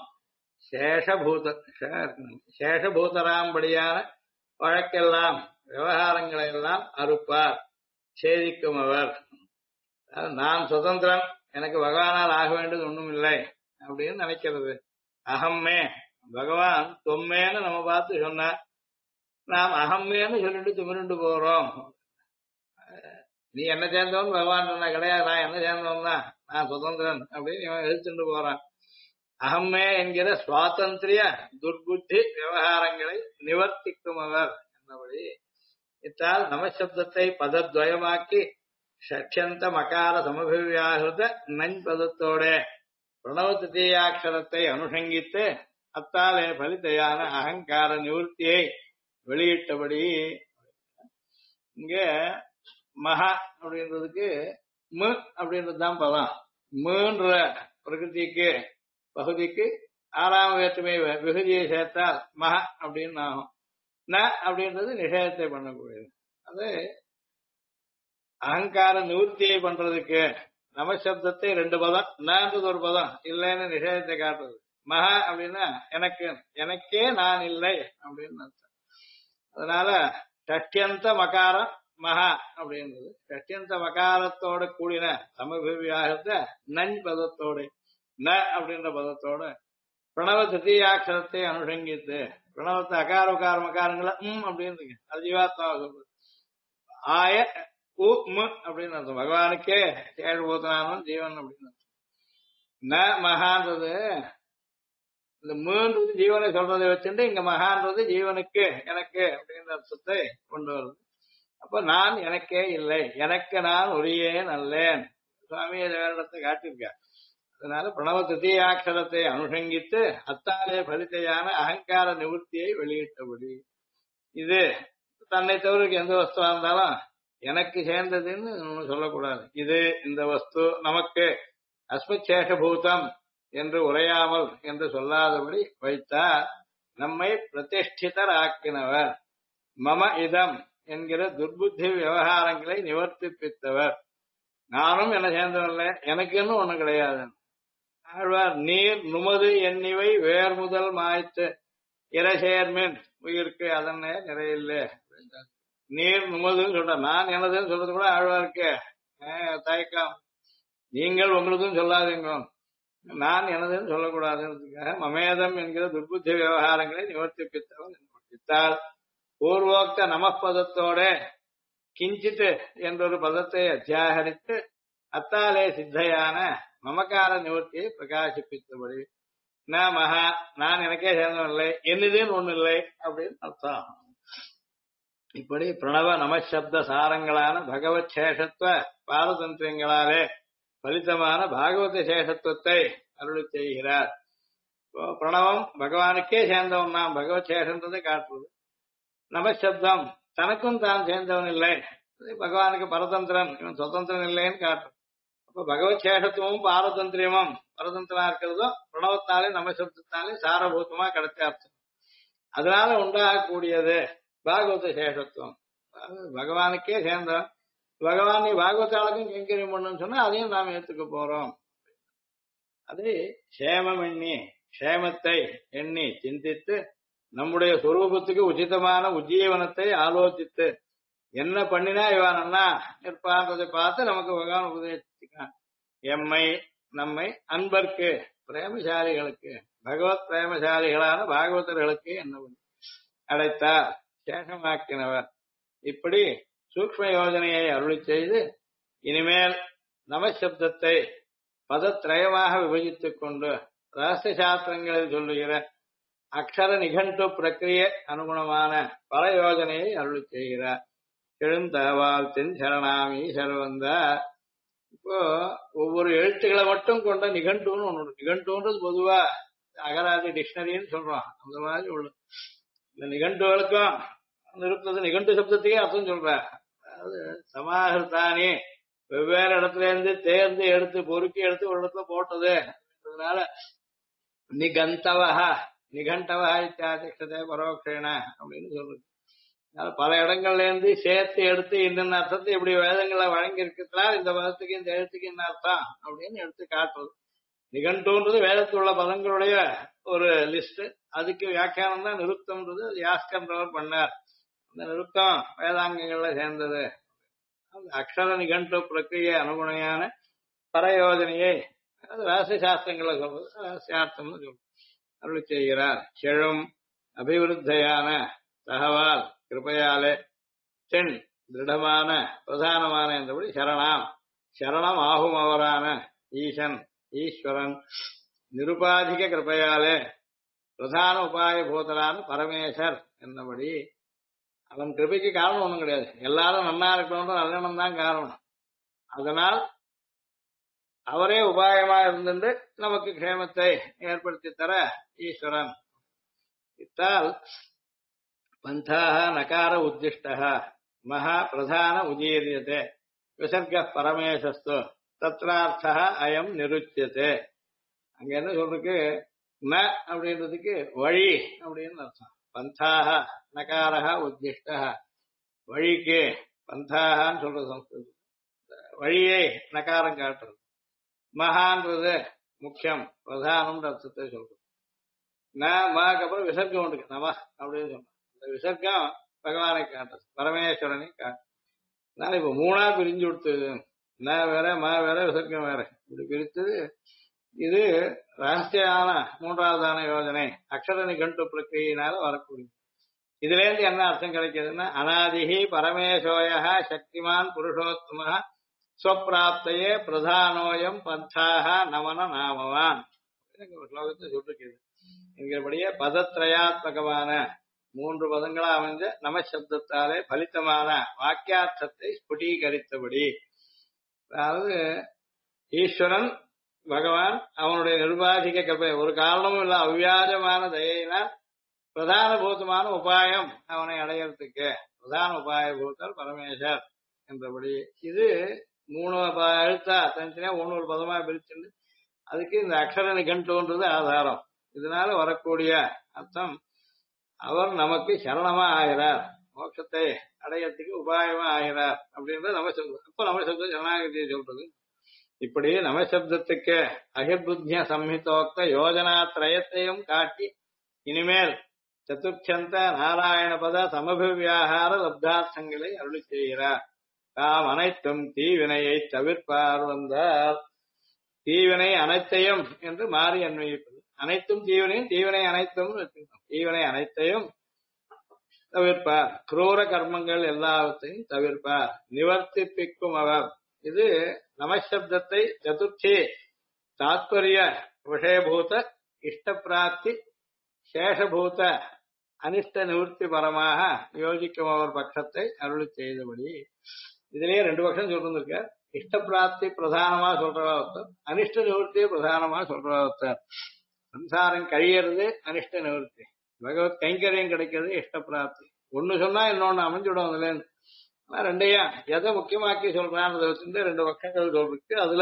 Speaker 1: சேஷபூதராம்படியான வழக்கெல்லாம் விவகாரங்களை எல்லாம் அறுப்பார் சேதிக்கும் அவர். நான் சுதந்திரன், எனக்கு பகவானால் ஆக வேண்டியது ஒண்ணும் இல்லை அப்படின்னு நினைக்கிறது. அகம்மே பகவான் தொம்மேன்னு நம்ம பார்த்து சொன்னார். நாம் அகம்மேன்னு சொல்லிட்டு திமிருண்டு போறோம். நீ என்ன சேர்ந்தவன் பகவான் சொன்ன கிடையாது, நான் என்ன சேர்ந்தவன் தான், நான் சுதந்திரன் அப்படின்னு இவன் எழுத்துட்டு போறான். அகம்மே என்கிற சுவாதந்திரிய துர்புத்தி விவகாரங்களை நிவர்த்திக்கும் அவர் என்னபடி இத்தால் நமசப்தத்தை பதத்வயமாக்கி ஷட்சந்த மகார சமபிவியாகிருத நஞ் பதத்தோட பிரணவ தீயாட்சரத்தை அனுஷங்கித்து அத்தாலே பலித்தையான அகங்கார நிவர்த்தியை வெளியிட்டபடி இங்க மகா அப்படின்றதுக்கு மு அப்படின்றதுதான் பதம். மூன்ற பிரகிருதிக்கு பகுதிக்கு 6ஆம் வேற்றுமை விகுதியை சேர்த்தால் மக அப்படின்னு ஆகும். ந அப்படின்றது நிஷேதத்தை பண்ணக்கூடியது. அது அகங்கார நிவர்த்தியை பண்றதுக்கு நமசப்தத்தை 2 பதம், நன்றது ஒரு பதம் இல்லைன்னு நிஷேதத்தை காட்டுறது. மகா அப்படின்னா எனக்கு, எனக்கே நான் இல்லை அப்படின்னு அர்த்தம். அதனால ஷட்யந்த மகாரம் மகா அப்படின்றது ஷட்யந்த மகாரத்தோட கூடின சமபிவியாகத்த நஞ் பதத்தோட ந அப்படின்ற பதத்தோட பிரணவ தீயாட்சரத்தை அனுஷங்கித்து பிரணவத்தை அகார உகார மகாரங்களை அப்படின்னு அது ஜீவாத்மாவை சொல்றது. ஆய உ மு அப்படின்னு அர்த்தம். பகவானுக்கே சேஷபூதனானவன் ஜீவன் அப்படின்னு அர்த்தம். ந மகான்றது இந்த 3 ஜீவனை சொல்றதை வச்சுட்டு இங்க மகான்றது ஜீவனுக்கு எனக்கு அப்படின்ற அர்த்தத்தை கொண்டு வருது. அப்ப நான் எனக்கே இல்லை, எனக்கு நான் ஒரியே நல்லேன் சுவாமி வேடத்தை காட்டியிருக்கார். அதனால பிரணவ தீயாட்சரத்தை அனுஷங்கித்து அத்தாலே பலித்தையான அகங்கார நிவர்த்தியை வெளியிட்டபடி இது தன்னை தவிர எந்த வஸ்துவா இருந்தாலும் எனக்கு சேர்ந்ததுன்னு சொல்லக்கூடாது. இது இந்த வஸ்து நமக்கு அஸ்மச்சேஷபூதம் என்று உரையாமல் என்று சொல்லாதபடி வைத்தார். நம்மை பிரதிஷ்டிதர் ஆக்கினவர். மம இதம் என்கிற துர்புத்தி விவகாரங்களை நிவர்த்திப்பித்தவர். நானும் என்ன சேர்ந்தவர்ல, எனக்குன்னு ஒண்ணு கிடையாது. ஆழ்வார் நீர் நுமது எண்ணிவை வேர் முதல் மாய்த்து இரசேர்மின் உயிருக்கு அதனே நிறையில்லை. நீர் நுமதுன்னு சொல்ற, நான் எனதுன்னு சொல்றது கூட ஆழ்வாருக்கு தயக்கம். நீங்கள் உங்களுதுன்னு சொல்லாதீங்க, நான் எனதுன்னு சொல்லக்கூடாதுன்றதுக்காக மமேதம் என்கிற துர்புத்தி விவகாரங்களை நிவர்த்திப்பித்தால் பூர்வோக்த நமப்பதத்தோட கிஞ்சித்து என்றொரு பதத்தை அத்தியாகரித்து அத்தாலே சித்தையான மமக்கார நிவர்த்தியை பிரகாசிப்பித்தபடி ந மகா நான் எனக்கே சேர்ந்தவில்லை, என்னதுன்னு ஒண்ணு இல்லை அப்படின்னு அர்த்தம். இப்படி பிரணவ நமசப்த சாரங்களான பகவத் சேஷத்துவ பாரதந்திரங்களாலே பலிதமான பாகவத சேஷத்துவத்தை அருளி செய்கிறார். பிரணவம் பகவானுக்கே சேர்ந்தவன், நாம் பகவத் சேஷன்றதை காட்டுறது. நமசப்தம் தனக்கும் தான் சேர்ந்தவன் இல்லை, பகவானுக்கு பரதந்திரன், இவன் சுதந்திரன் இல்லைன்னு காட்டும். அப்ப பகவத் சேஷத்துவமும் பாரதந்திரியமும் பரதந்திரா இருக்கிறதும் பிரணவத்தாலே நமசப்தத்தாலே சாரபூதமா கிடைச்ச அர்த்தம். அதனால உண்டாகக்கூடியது பாகவத சேஷத்துவம். பகவானுக்கே சேர்ந்தவன். பகவான் நீ பாகவதாளுக்கும் கைங்கரியம் பண்ணுன்னு சொன்னா அதையும் நாம் ஏத்துக்க போறோம். அது சேமம் எண்ணி, சேமத்தை எண்ணி சிந்தித்து நம்முடைய சொரூபத்துக்கு உச்சிதமான உஜ்ஜீவனத்தை ஆலோசித்து என்ன பண்ணினா இவன் அண்ணா இருப்பான்றதை பார்த்து நமக்கு பகவான் உபதேசிக்கான். எம்மை நம்மை அன்பர்க்கு பிரேமசாலிகளுக்கு பகவத் பிரேமசாலிகளான பாகவதர்களுக்கு என்ன அடைத்தார், சேஷமாக்கினவர். இப்படி சூக்ஷ்ம யோஜனையை அருளி செய்து இனிமேல் நமசப்தத்தை பதத்ரயமாக விபஜித்துக் கொண்டு ரகசிய சாஸ்திரங்களில் சொல்லுகிற அக்ஷர நிகண்டு பிரக்கிரிய அனுகுணமான பல யோஜனையை அருளி செய்கிறார். எழுந்தவாழ்த்தின் சரணாமி சர்வந்த. இப்போ ஒவ்வொரு எழுத்துக்களை மட்டும் கொண்ட நிகண்டுன்னு ஒண்ணு. நிகண்டுன்றது பொதுவா அகராதி டிக்ஷனரின்னு சொல்றோம். அந்த மாதிரி உள்ள இந்த நிகண்டுகளுக்கும் நிறுத்தது நிகண்டு சப்தத்தையே அர்த்தம் சொல்ற. அதாவது சமாஹிருத்தானே வெவ்வேறு இடத்துல இருந்து தேர்ந்து எடுத்து பொறுக்கி எடுத்து ஒரு இடத்துல போட்டது. அதனால நிகந்தவஹ நிகண்டவஹ இத்தியாதிஷ்டதே பரோக்ஷேன அப்படின்னு சொல்றது. அதனால பல இடங்கள்ல இருந்து சேர்த்து எடுத்து இன்னென்ன அர்த்தத்தை இப்படி வேதங்களை வழங்கி இருக்கிறதுனால இந்த பதத்துக்கு இந்த எழுத்துக்கு என்ன அர்த்தம் அப்படின்னு எடுத்து காட்டுறது. நிகண்டுன்றது வேதத்துள்ள பதங்களுடைய ஒரு லிஸ்ட். அதுக்கு வியாக்கியானம் தான் நிருக்தம்ன்றது. அது யாஸ்கர்ன்றவர் பண்ணார். அந்த நிருக்தம் வேதாங்கங்கள்ல சேர்ந்தது. அக்ஷர நிகண்டு பிரக்கிரிய அனுகுணையான பரயோஜனையை ரகசிய சாஸ்திரங்களை சொல்றது, ரகசியார்த்தம்னு சொல்றது அருளி செய்கிறார். செழும் அபிவிருத்தையான தகவால் கிருப்பையாலே சென் திருடமான பிரதானமான என்றபடி சரணாம் சரணம் ஆகும் அவரான ஈசன் ஈஸ்வரன் நிருபாதிக கிருப்பையாலே பிரதான உபாய பூதரான பரமேசர் என்னபடி அவன் கிருபைக்கு காரணம் ஒண்ணும் கிடையாது. எல்லாரும் நன்னா இருக்கணும்ன்ற நல்லெண்ணம் தான் காரணம். அதனால் அவரே உபாயமா இருந்துட்டு நமக்கு க்ஷேமத்தை ஏற்படுத்தி தர ஈஸ்வரன். இத்தால் பந்தாக நகார உத்திஷ்டः மகா பிரதான உதீரியதே விசர்க பரமேசஸ்து தத்ரார்த்தः அயம் நிருச்சியதே. அங்க என்ன சொல்றதுக்கு ந அப்படின்றதுக்கு வழி அப்படின்னு அர்த்தம். பந்தாக நகாரஹ உத்திஷ்டः வழிக்கு பந்தாகன்னு சொல்றது சம்ஸ்கிருதம். வழியை நகாரம் காட்டுறது. மகான்றது முக்கியம் பிரதானம் அர்த்தத்தை சொல்றது. மாக்கு அப்புறம் விசர்க்கம் உண்டு நம அப்படின்னு சொல்றோம். இந்த விசர்க்கம் பகவானை காட்டுறது, பரமேஸ்வரனை காட்டு. அதனால இப்ப மூணா பிரிஞ்சு கொடுத்தது. ந வேற மா வேற விசர்க்கம் வேற இப்படி பிரித்தது. இது ரகசியமான மூன்றாவதான யோஜனை அக்ஷர நிகண்டு பிரக்கிரியினால வரக்கூடியது. இதுல இருந்து என்ன அர்த்தம் கிடைக்குதுன்னா அநாதிகி பரமேசோய சக்திமான் புருஷோத்தம ஸ்வப்பிராப்தையே பிரதானோயம் பந்தாக நமன நாமவான் ஸ்லோகத்தை சொல்லிருக்கிறது. என்கிறபடியே பதத்ரயாத்மகமான மூன்று பதங்களா அமைஞ்ச நமசப்தத்தாலே பலித்தமான வாக்கியார்த்தத்தை ஸ்புடீகரித்தபடி, அதாவது ஈஸ்வரன் பகவான் அவனுடைய நிர்வாகிக கிருபை ஒரு காரணமும் இல்ல அவ்வியாஜமான தயையினால் பிரதான பூதமான உபாயம் அவனை அடையறதுக்கு பிரதான உபாய பூத்தர் பரமேஸ்வர் என்றபடி. இது மூணு எழுத்தா தனித்தனியா ஒன்னொரு பதமா பிரிச்சுண்டு அதுக்கு இந்த அக்ஷர நிகண்டுன்றது ஆதாரம். இதனால வரக்கூடிய அர்த்தம் அவர் நமக்கு சரணமா ஆகிறார், மோட்சத்தை அடையறதுக்கு உபாயமா ஆகிறார் அப்படின்றது நமசப்தம். அப்ப நமசப்தம் சரணாகதியை சொல்றது. இப்படி நமசப்தத்துக்கு அகிர்புத்திய சம்ஹிதோக்த யோஜனா திரயத்தையும் காட்டி இனிமேல் சதுர்ச்சந்த நாராயண பத சமபிவியாகார லப்தார்த்தங்களை அருளி செய்கிறார். தாம் அனைத்தும் தீவினையை தவிர்ப்பார் வந்தார். தீவினை அனைத்தையும் என்று மாறி அன்வயிப்பது. அனைத்தும் தீவினையும் தீவினை அனைத்தும் தீவினை அனைத்தையும் தவிர்ப்பார். குரூர கர்மங்கள் எல்லாவற்றையும் தவிர்ப்பார், நிவர்த்திப்பிக்கும் அவர். இது நமசப்தத்தை சதுர்த்தி தாத்பரிய விஷயபூத இஷ்டப்பிராப்தி சேஷபூத அனிஷ்ட நிவர்த்தி பரமாக யோசிக்கும் அவர் பட்சத்தை அருளி செய்தபடி. இதுலயே ரெண்டு பட்சம் சொல்லிருக்க. இஷ்டப்பிராப்தி பிரதானமா சொல்றவா ஒருத்தர், அனிஷ்ட நிவர்த்தியை பிரதானமா சொல்றவா ஒருத்தர். சம்சாரம் கழியறது அனிஷ்ட நிவர்த்தி, பகவத் கைங்கரியம் கிடைக்கிறது இஷ்டப்பிராப்தி. ஒண்ணு சொன்னா இன்னொன்னு அமைஞ்சுடும் அதுல. ஆனா ரெண்டையும் எதை முக்கியமாக்கி சொல்றான்னு வச்சுட்டு ரெண்டு பக்கங்கள் சொல்றதுக்கு அதுல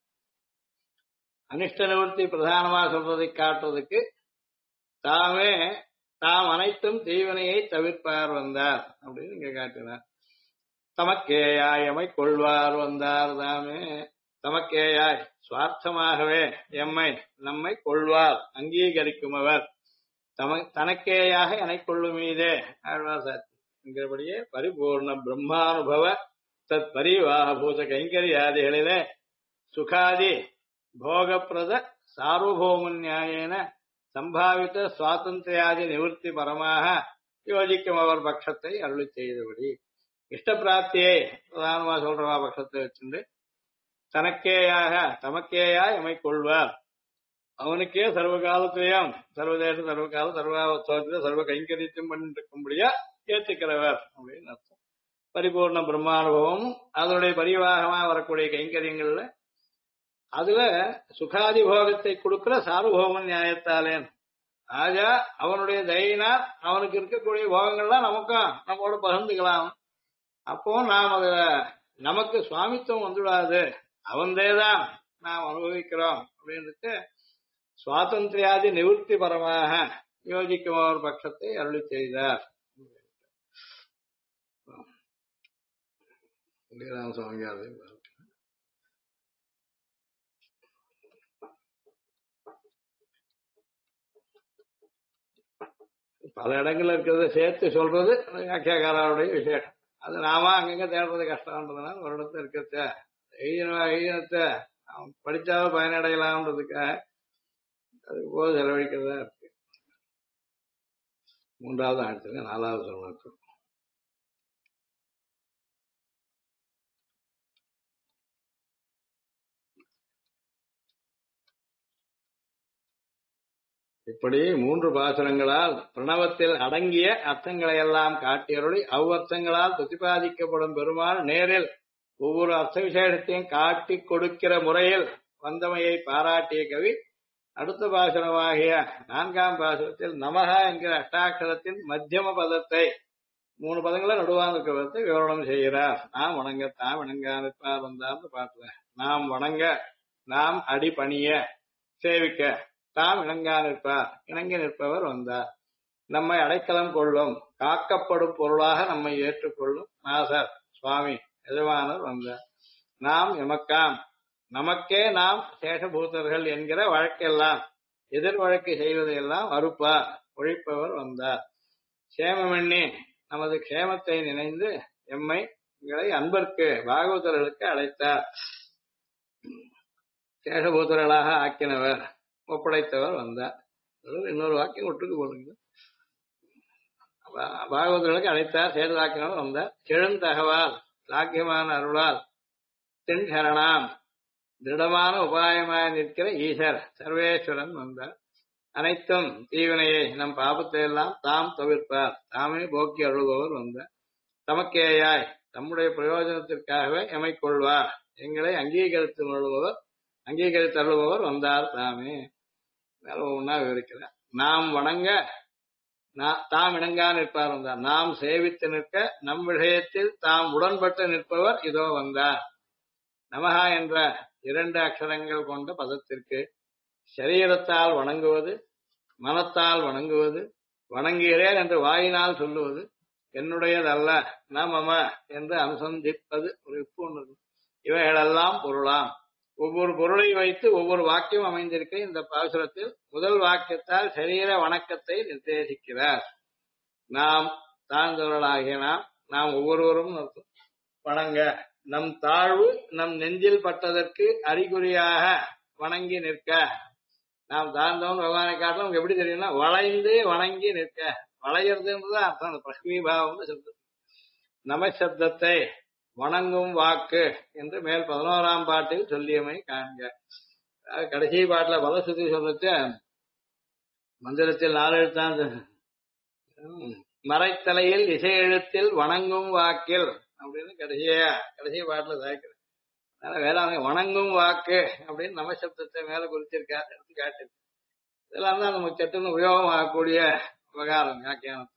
Speaker 1: அனிஷ்ட நிவர்த்தி பிரதானமா சொல்றதை காட்டுறதுக்கு தாமே தாம் அனைத்தும் தீவினையை தவிர்ப்பார் வந்தார் அப்படின்னு இங்க காட்டினார். தமக்கேயாய் எமை கொள்வார் வந்தார் தாமே. தமக்கேயாய் சுவார்த்தமாகவே எம்மை நம்மை கொள்வார் அங்கீகரிக்கும் அவர். தனக்கேயாக எனை கொள்ளும் மீதே ஆழ்வார் சாட்சிங்கிறபடியே பரிபூர்ண பிரம்மானுபவ தத் பரிவாகபூத கைங்கரியாதிகளிலே சுகாதி போகப்பிரத சார்வபௌம நியாயேன சம்பாவித்த சுவாதந்திரியாதி நிவர்த்தி பரமாக யோசிக்கும் அவர் பட்சத்தை அருளி செய்தபடி இஷ்ட பிராப்தியை பிரதானமா சொல்றவா பட்சத்தை வச்சுண்டு தனக்கேயாக தமக்கேயா எமை கொள்வார் அவனுக்கே சர்வ காலத்திலையும் சர்வதேச சர்வகால சர்வாவத்தோத்தில சர்வ கைங்கரியத்தையும் பண்ணிட்டு இருக்கும்படியா ஏற்றுக்கிறவர் அப்படின்னு அர்த்தம். பரிபூர்ண பிரம்மானுபவம் அதனுடைய பரிவாகமா வரக்கூடிய கைங்கரியங்கள்ல அதுல சுகாதி போகத்தை கொடுக்கிற சார்வபௌம நியாயத்தாலேன் ஆஜா அவனுடைய தயினால் அவனுக்கு இருக்கக்கூடிய போகங்கள்லாம் நமக்கும் நம்மோட பகிர்ந்துக்கலாம். அப்போ நாம் அதுல நமக்கு சுவாமித்துவம் வந்துடாது, அவன்தேதான் நாம் அனுபவிக்கிறோம் அப்படின்ட்டு சுவாதந்திரியாதி நிவர்த்தி பரமாக யோசிக்கும் ஒரு பட்சத்தை அருளி செய்தார். சுவாமியார் பல இடங்கள்ல இருக்கிறத சேர்த்து சொல்றது வியாக்கியாக்காரருடைய விசேஷம். அது நாம அங்கங்க தேடுறது கஷ்டம்ன்றதுனால ஒரு இடத்துல இருக்கிறத எழுதினத்தை படிச்சாலும் பயனடையலாம்ன்றதுக்காக அதுக்கு போது செலவழிக்கிறதா இருக்கு. மூன்றாவது ஆயிரத்துக்கு நாலாவது சொல்லணும். இப்படி மூன்று பாசுரங்களால் பிரணவத்தில் அடங்கிய அர்த்தங்களை எல்லாம் காட்டியருளி அவ்வர்த்தங்களால் பிரதிபாதிக்கப்படும் பெருமாள் நேரில் ஒவ்வொரு அர்த்த விசேஷத்தையும் காட்டி கொடுக்கிற முறையில் வந்தமையை பாராட்டிய கவி அடுத்த பாசுரமாகிய 4ஆம் பாசுரத்தில் நமஹ என்கிற அஷ்டாட்சரத்தின் மத்தியம பதத்தை 3 பதங்களை நடுவான் இருக்கிற பதத்தை விவரணம் செய்கிறார். நாம் வணங்க தாம் இணங்கானிருப்பார் வந்தார்னு பார்க்கல. நாம் வணங்க, நாம் அடி பணிய சேவிக்க, தாம் இணங்கா நிற்பார் இணங்கி நிற்பவர் வந்தார். நம்மை அடைக்கலம் கொள்ளும் காக்கப்படும் பொருளாக நம்மை ஏற்றுக்கொள்ளும் நாசர் சுவாமி எஜமானர் வந்தார். நாம் எமக்காம் நமக்கே நாம் சேஷபூதர்கள் என்கிற வழக்கெல்லாம் எதிர் வழக்கு செய்வதையெல்லாம் அறுப்பார் ஒழிப்பவர் வந்தார். சேமமெண்ணி நமது க்ஷேமத்தை நினைந்து எங்களை அன்பர்க்கு பாகவதர்களுக்கு அழைத்தார். சேஷபூதர்களாக ஆக்கினவர் ஒப்படைத்தவர் வந்தார். இன்னொரு வாக்கியம் ஒட்டுக்கு போடுங்க. பாகவதர்களுக்கு அழைத்தார், சேதலாக்கினவர் வந்தார். செழுந்தகவால் சாக்கியமான அருளால் தென்சரணாம் திருடமான உபாயமாய் நிற்கிற ஈசர் சர்வேஸ்வரன் வந்தார். அனைத்தும் தீவினையை நம் பாபத்தை எல்லாம் தாம் தவிர்ப்பார் தாமே போக்கி அருள்பவர் வந்தார். தமக்கேயாய் தம்முடைய பிரயோஜனத்திற்காகவே எமை கொள்வார் எங்களை அங்கீகரித்தருள்பவர் வந்தார் தாமே. ஒன்னா விவரிக்கிறார். நாம் வணங்க தாம் இணங்கா நிற்பார் வந்தார். நாம் சேவித்து நிற்க நம் விஷயத்தில் தாம் உடன்பட்டு நிற்பவர் இதோ வந்தார். நமஹா என்ற 2 அக்ஷரங்கள் கொண்ட பதத்திற்கு சரீரத்தால் வணங்குவது, மனத்தால் வணங்குவது, வணங்குகிறேன் என்று வாயினால் சொல்லுவது, என்னுடையதல்ல நமம என்று அனுசந்திப்பது ஒரு இப்பு ஒன்று. இவைகளெல்லாம் பொருளாம். ஒவ்வொரு பொருளை வைத்து ஒவ்வொரு வாக்கியம் அமைந்திருக்க இந்த பாசுரத்தில் முதல் வாக்கியத்தால் சரீர வணக்கத்தை நிர்தேசிக்கிறார். நாம் தாழ்ந்தவர்களாகிய நாம் ஒவ்வொருவரும் வணங்க நம் தாழ்வு நம் நெஞ்சில் பட்டதற்கு அறிகுறியாக வணங்கி நிற்க. நாம் தாழ்ந்தவன் பகவானை காட்டிலும் நமக்கு எப்படி தெரியும்னா வளைந்து வணங்கி நிற்க. வளையறதுன்றதுதான் அர்த்தம். பிரஸ்மீபாவம்னு சொல்றது. நமசப்தத்தை வணங்கும் வாக்கு என்று மேல் 11ஆம் பாட்டில் சொல்லியமை காண்க. கடைசி பாட்டுல பலசுத்தி சொல்றது மந்திரத்தில் 4 எழுத்தான் மறைத்தலையில் இசை எழுத்தில் வணங்கும் வாக்கில் அப்படின்னு கடைசி பாட்டுல சாய்க்கிறது. அதனால வேளாண் வணங்கும் வாக்கு அப்படின்னு நமசப்தத்தை மேல குறிச்சிருக்காரு, எடுத்து காட்டு. இதெல்லாம் தான் நமக்கு சட்டுன்னு உபயோகம் ஆகக்கூடிய விவகாரம் வியாக்கியானத்தை.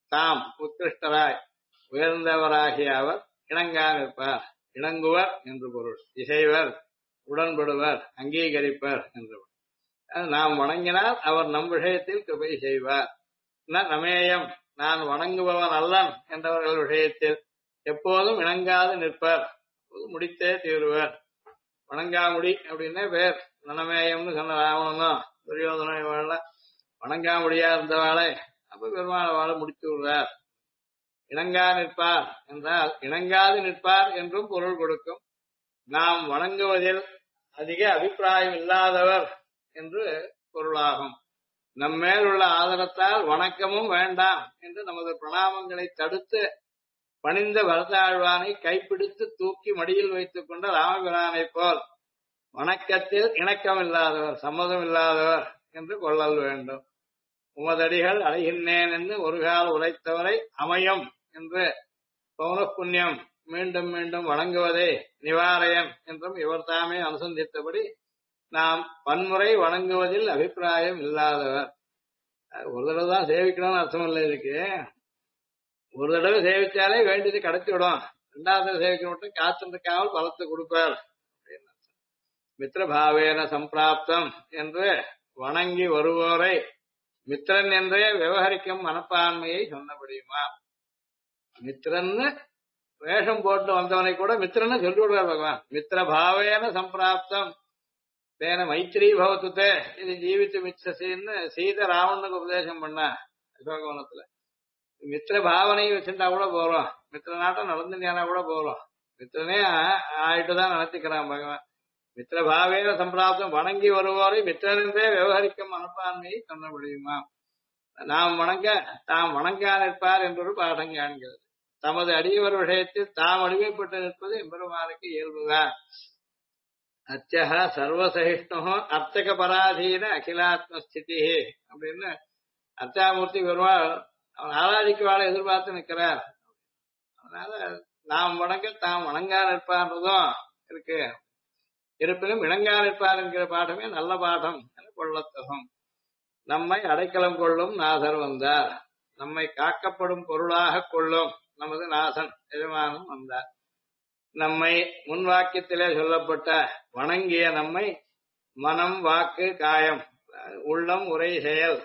Speaker 1: தாம் உத்கிருஷ்டராய் உயர்ந்தவராகிய அவர் இணங்கா நிற்பார். இணங்குவர் என்று பொருள். இசைவர், உடன்படுவர், அங்கீகரிப்பர் என்று பொருள். நாம் வணங்கினால் அவர் நம் விஷயத்தில் கிருபை செய்வார். நமேயம், நான் வணங்குபவன் அல்லன் என்றவர்கள் விஷயத்தில் எப்போதும் இணங்காது நிற்பர், முடித்தே தீருவர். வணங்காமுடி அப்படின்னே பேர். நனமேயம்னு சொன்ன ராவணனும் துரியோதனும் இவெல்லாம் வணங்காமுடியா இருந்தவாளை அப்ப பெருமாள் வாழ முடித்து விடுறார். இணங்கா நிற்பார் என்றால் இணங்காது நிற்பார் என்றும் பொருள் கொடுக்கும். நாம் வணங்குவதில் அதிக அபிப்பிராயம் இல்லாதவர் என்று பொருளாகும். நம்மேல் உள்ள ஆதரத்தால் வணக்கமும் வேண்டாம் என்று நமது பிரணாமங்களை தடுத்து பணிந்த பரதாழ்வானை கைப்பிடித்து தூக்கி மடியில் வைத்துக் கொண்ட ராமபிரானை போல் வணக்கத்தில் இணக்கம் இல்லாதவர், சம்மதம் இல்லாதவர் என்று கொள்ளல் வேண்டும். உமதடிகள் அடைகின்றேன் என்று ஒரு கால் உரைத்தவரை அமையும் என்று பௌன புண்ணியம் மீண்டும் மீண்டும் வணங்குவதே நிவாரயன் என்றும் இவர் தாமே அனுசந்தித்தபடி நாம் பன்முறை வணங்குவதில் அபிப்பிராயம் இல்லாதவர். ஒரு தடவை தான் சேவிக்கணும்னு அர்த்தம் இல்லை. இதுக்கு ஒரு தடவை சேவிச்சாலே வேண்டியது கிடைச்சி விடும். ரெண்டாவது தடவை சேவிக்க மட்டும் காத்திருக்காமல் பலத்தை கொடுப்பார். மித்திரபாவேன சம்பிராப்தம் என்று வணங்கி வருவோரை மித்திரன் என்றே விவகரிக்கும் மனப்பான்மையை சொன்னபடியுமா. மித்திரன்னு வேஷம் போட்டு வந்தவனை கூட மித்திரன்னு சொல்லி விடுவார் பகவான். மித்திரபாவேன சம்பிராப்தம் தேன மைத்திரி பவத்துத்தே இது ஜீவித்து மிச்சசின்னு சீத ராவணனுக்கு உபதேசம் பண்ண அசோகவனத்துல. மித்திர பாவனையை வச்சுட்டா கூட போறோம், மித்திர நாட்டம் நடந்துட்டானா கூட போறோம். மித்திரனே ஆயிட்டுதான் நடத்திக்கிறான் பகவான். மித்திர பாவேன சம்பிராப்தம் வணங்கி வருவோரை மித்திரனே விவகரிக்கும் மனப்பான்மையை சொன்ன முடியுமா. நாம் வணங்க தாம் வணங்கா நிற்பார் என்றொரு பாடம் காண்கிறது. தமது அடியவர் விஷயத்தில் தாம் அடிமைப்பட்டு நிற்பது எம்பெருமானுக்கு இயல்புதான். அச்சக சர்வசகிஷ்ணு அர்த்தக பராதீன அகிலாத்மஸ்திதி அப்படின்னு அர்ச்சாமூர்த்தி பெருமாள் அவன் ஆராதிக்குவாளை எதிர்பார்த்து நிற்கிறார். அதனால நாம் வணங்க தாம் வணங்கா நிற்பார்ன்றதும் இருக்கு. இருப்பினும் இணங்கா நிற்பார் என்கிற பாடமே நல்ல பாடம் என கொள்ளத்தகும். நம்மை அடைக்கலம் கொள்ளும் நாதர் வந்தார். நம்மை காக்கப்படும் பொருளாக கொள்ளும் நமது நாசன் எஜமானும் வந்தார். நம்மை முன்வாக்கியத்திலே சொல்லப்பட்ட வணங்கிய நம்மை மனம், வாக்கு, காயம், உள்ளம், உரை, செயல்,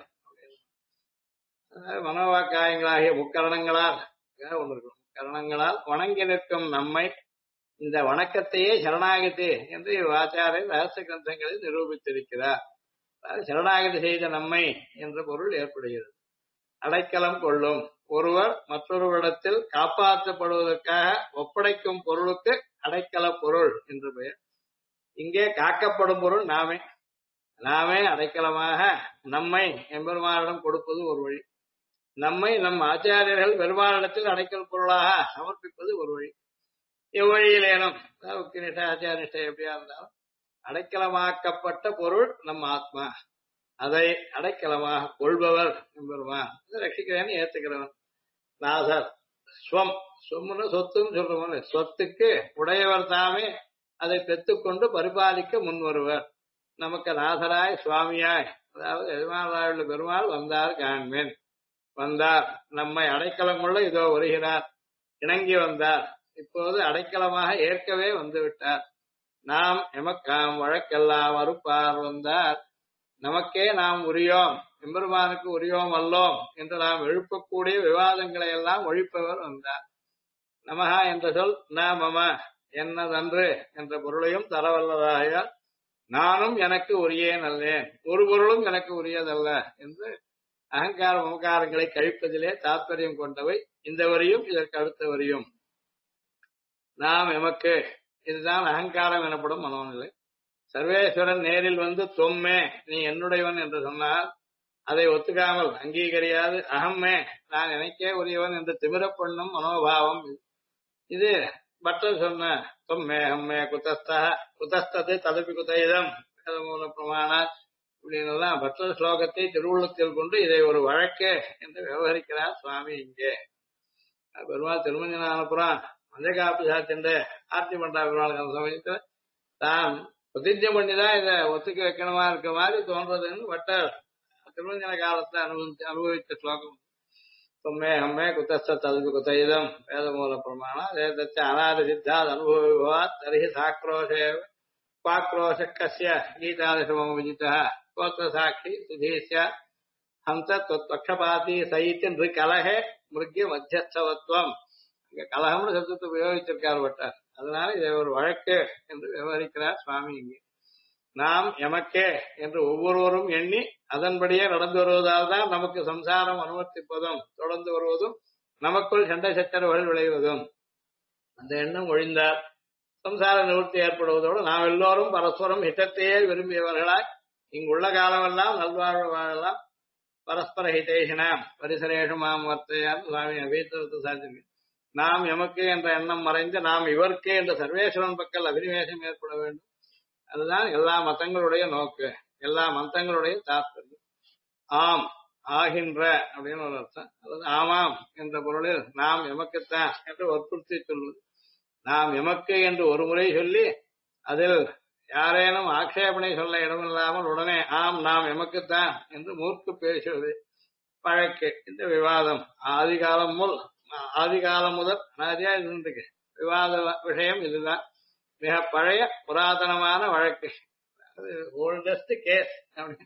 Speaker 1: மனோவாக்காயங்களாகிய முக்கரணங்களால் கரணங்களால் வணங்கி நிற்கும் நம்மை இந்த வணக்கத்தையே சரணாகதி என்று ஆச்சாரியர் ரகசிய கிரந்தங்களில் நிரூபித்திருக்கிறார். சரணாகதி செய்த நம்மை என்ற பொருள் ஏற்படுகிறது. அடைக்கலம் கொள்ளும் ஒருவர் மற்றொருவரிடத்தில் காப்பாற்றப்படுவதற்காக ஒப்படைக்கும் பொருளுக்கு அடைக்கல பொருள் என்று பெயர். இங்கே காக்கப்படும் பொருள் நாமே. நாமே அடைக்கலமாக நம்மை எம்பெருமானிடம் கொடுப்பது ஒரு வழி. நம்மை நம் ஆச்சாரியர்கள் பெருமானிடத்தில் அடைக்கல் பொருளாக சமர்ப்பிப்பது ஒரு வழி. எவ்வழியிலேனும் நிஷ்டை ஆச்சார நிஷ்டை எப்படியா இருந்தாலும் அடைக்கலமாக்கப்பட்ட பொருள் நம் ஆத்மா. அதை அடைக்கலமாக கொள்பவர் எம்பெருமான். ரட்சிக்கிறேன்னு ஏத்துக்கிறவன் நாசர். ஸ்வம், சொம்னு சொத்துன்னு சொல்றோம். சொத்துக்கு உடையவர் தாமே அதை பெற்றுக்கொண்டு பரிபாலிக்க முன்வருவர். நமக்கு நாசராய் சுவாமியாய் அதாவது எஜமானராயுள்ள பெருமாள் வந்தார் காண்மேன். வந்தார், நம்மை அடைக்கலம் கொள்ள இதோ வருகிறார். இணங்கி வந்தார், இப்போது அடைக்கலமாக ஏற்கவே வந்துவிட்டார். நாம் எமக்காம் வழக்கெல்லாம் அறுப்பார் வந்தார். நமக்கே நாம் உரியோம், எம்பெருமானுக்கு உரியோம் அல்லோம் என்று நாம் எழுப்பக்கூடிய விவாதங்களை எல்லாம் ஒழிப்பவர் வந்தார். நமஹா என்ற சொல் ந மம என்னதன்று என்ற பொருளையும் தரவல்லதாயால் நானும் எனக்கு உரியேன் அல்லேன், ஒரு பொருளும் எனக்கு உரியதல்ல என்று அகங்கார மமகாரங்களை கழிப்பதிலே தாற்பயம் கொண்டவை இந்த வரியும் இதற்கு அடுத்த வரியும். நாம் எமக்கு, இதுதான் அகங்காரம் எனப்படும் மனோநிலை. சர்வேஸ்வரன் நேரில் வந்து தொம்மே நீ என்னுடையவன் என்று சொன்னால் அதை ஒத்துக்காமல் அங்கீகரியாது அகம்மே நான் எனக்கே உரியவன் என்று திமிரப்பண்ணும் மனோபாவம். இது பட்டர் சொன்ன தொம்மே ஹம்மே குதஸ்த குதஸ்தது ததப்பி குதைதம் மூல பிரமாணம் இப்படின்னு பட்டர் ஸ்லோகத்தை திருவுள்ளத்தில் கொண்டு இதை ஒரு வழக்கு என்று விவகரிக்கிறார் சுவாமி. இங்கே பெருமாள் திருமஞ்சனானபுரம் மஞ்சகாப்பு சாத்தின்ற ஆர்த்தி பண்டா பெருமாள் அந்த சமயத்துல தான் பிரதிஜை பண்ணிதான் இதை ஒத்துக்க வைக்கணுமா இருக்க மாதிரி தோன்றதுன்னு பட்டர் திருமஞ்சன காலத்தை அனுபவித்த ஸ்லோகம். தும்மே ஹம்மே குதஸ்த ததுபி குதைதம் வேதமூல பிரமாணம் வேதச்ச அநாதி சித்தாத் அனுபவிவாத் தரிஹி சாக்ரோஷே பாக்ரோஷ கஸ்ய கீதாதிசமம் விஜிதः கோத்திர சாட்சி சுதீஸ்ய ஹம்ச பக்ஷபாதி சைத்தி கலஹே மிருக்ய மத்தியஸ்தவத்துவம். இங்க கலகம்னு சப்தத்தை உபயோகிச்சிருக்கார் பட்டார். அதனால இதை ஒரு வழக்கு என்று விவரிக்கிறார் சுவாமி. இங்கே நாம் எமக்கே என்று ஒவ்வொருவரும் எண்ணி அதன்படியே நடந்து வருவதால் தான் நமக்கு சம்சாரம் அனுமதிப்பதும் தொடர்ந்து வருவதும் நமக்குள் சண்டை சச்சரவுகள் விளைவதும் அந்த எண்ணம் ஒழிந்தால் சம்சார நிவர்த்தி ஏற்படுவதோடு நாம் எல்லோரும் பரஸ்பரம் ஹிதத்தையே விரும்பியவர்களாய் இங்குள்ள காலமெல்லாம் நல்வாழ்வு வாழலாம். பரஸ்பர ஹிதேஷினாம் பரிசரேஷு மாம் வர்த்தையான் சுவாமி அபீத்தத்தை சாதித்திருக்க. நாம் எமக்கே என்ற எண்ணம் மறைந்து நாம் இவர்க்கே என்ற சர்வேஸ்வரன் பக்கல் அபினிவேசம் ஏற்பட வேண்டும். அதுதான் எல்லா மதங்களுடைய நோக்கு, எல்லா மதங்களுடைய தாற்பயம். ஆம் ஆகின்ற அப்படின்னு ஒரு அர்த்தம். அதாவது ஆமாம் என்ற பொருளில் நாம் எமக்குத்தான் என்று வற்புறுத்தி சொல்வது. நாம் எமக்கு என்று ஒரு முறை சொல்லி அதில் யாரேனும் ஆக்ஷேபனை சொல்ல இடமில்லாமல் உடனே ஆம் நாம் எமக்குத்தான் என்று மூர்க்கு பேசுவது வழக்கு. இந்த விவாதம் ஆதிகாலம் முதல் நிறைய இருந்துருக்கு. விவாத விஷயம் இதுதான். மிக பழைய புராதனமான வழக்கு, ஓல்டஸ்ட் கேஸ்.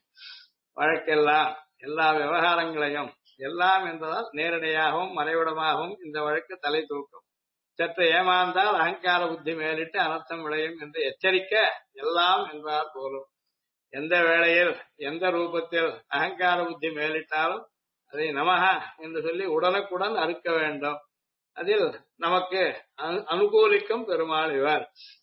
Speaker 1: வழக்கெல்லாம் எல்லா விவகாரங்களையும் எல்லாம் என்பதால் நேரடியாகவும் மறைவிடமாகவும் இந்த வழக்கு தலை தூக்கும். சற்று ஏமாந்தால் அகங்கார புத்தி மேலிட்டு அனர்த்தம் விளையும் என்று எச்சரிக்க எல்லாம் என்றார் போலும். எந்த வேளையில் எந்த ரூபத்தில் அகங்கார புத்தி மேலிட்டாலும் அதை நமஹா என்று சொல்லி உடனுக்குடன் அறுக்க வேண்டும். அதில் நமக்கு அனுகூலிக்கும் பெருமாள் இவர்.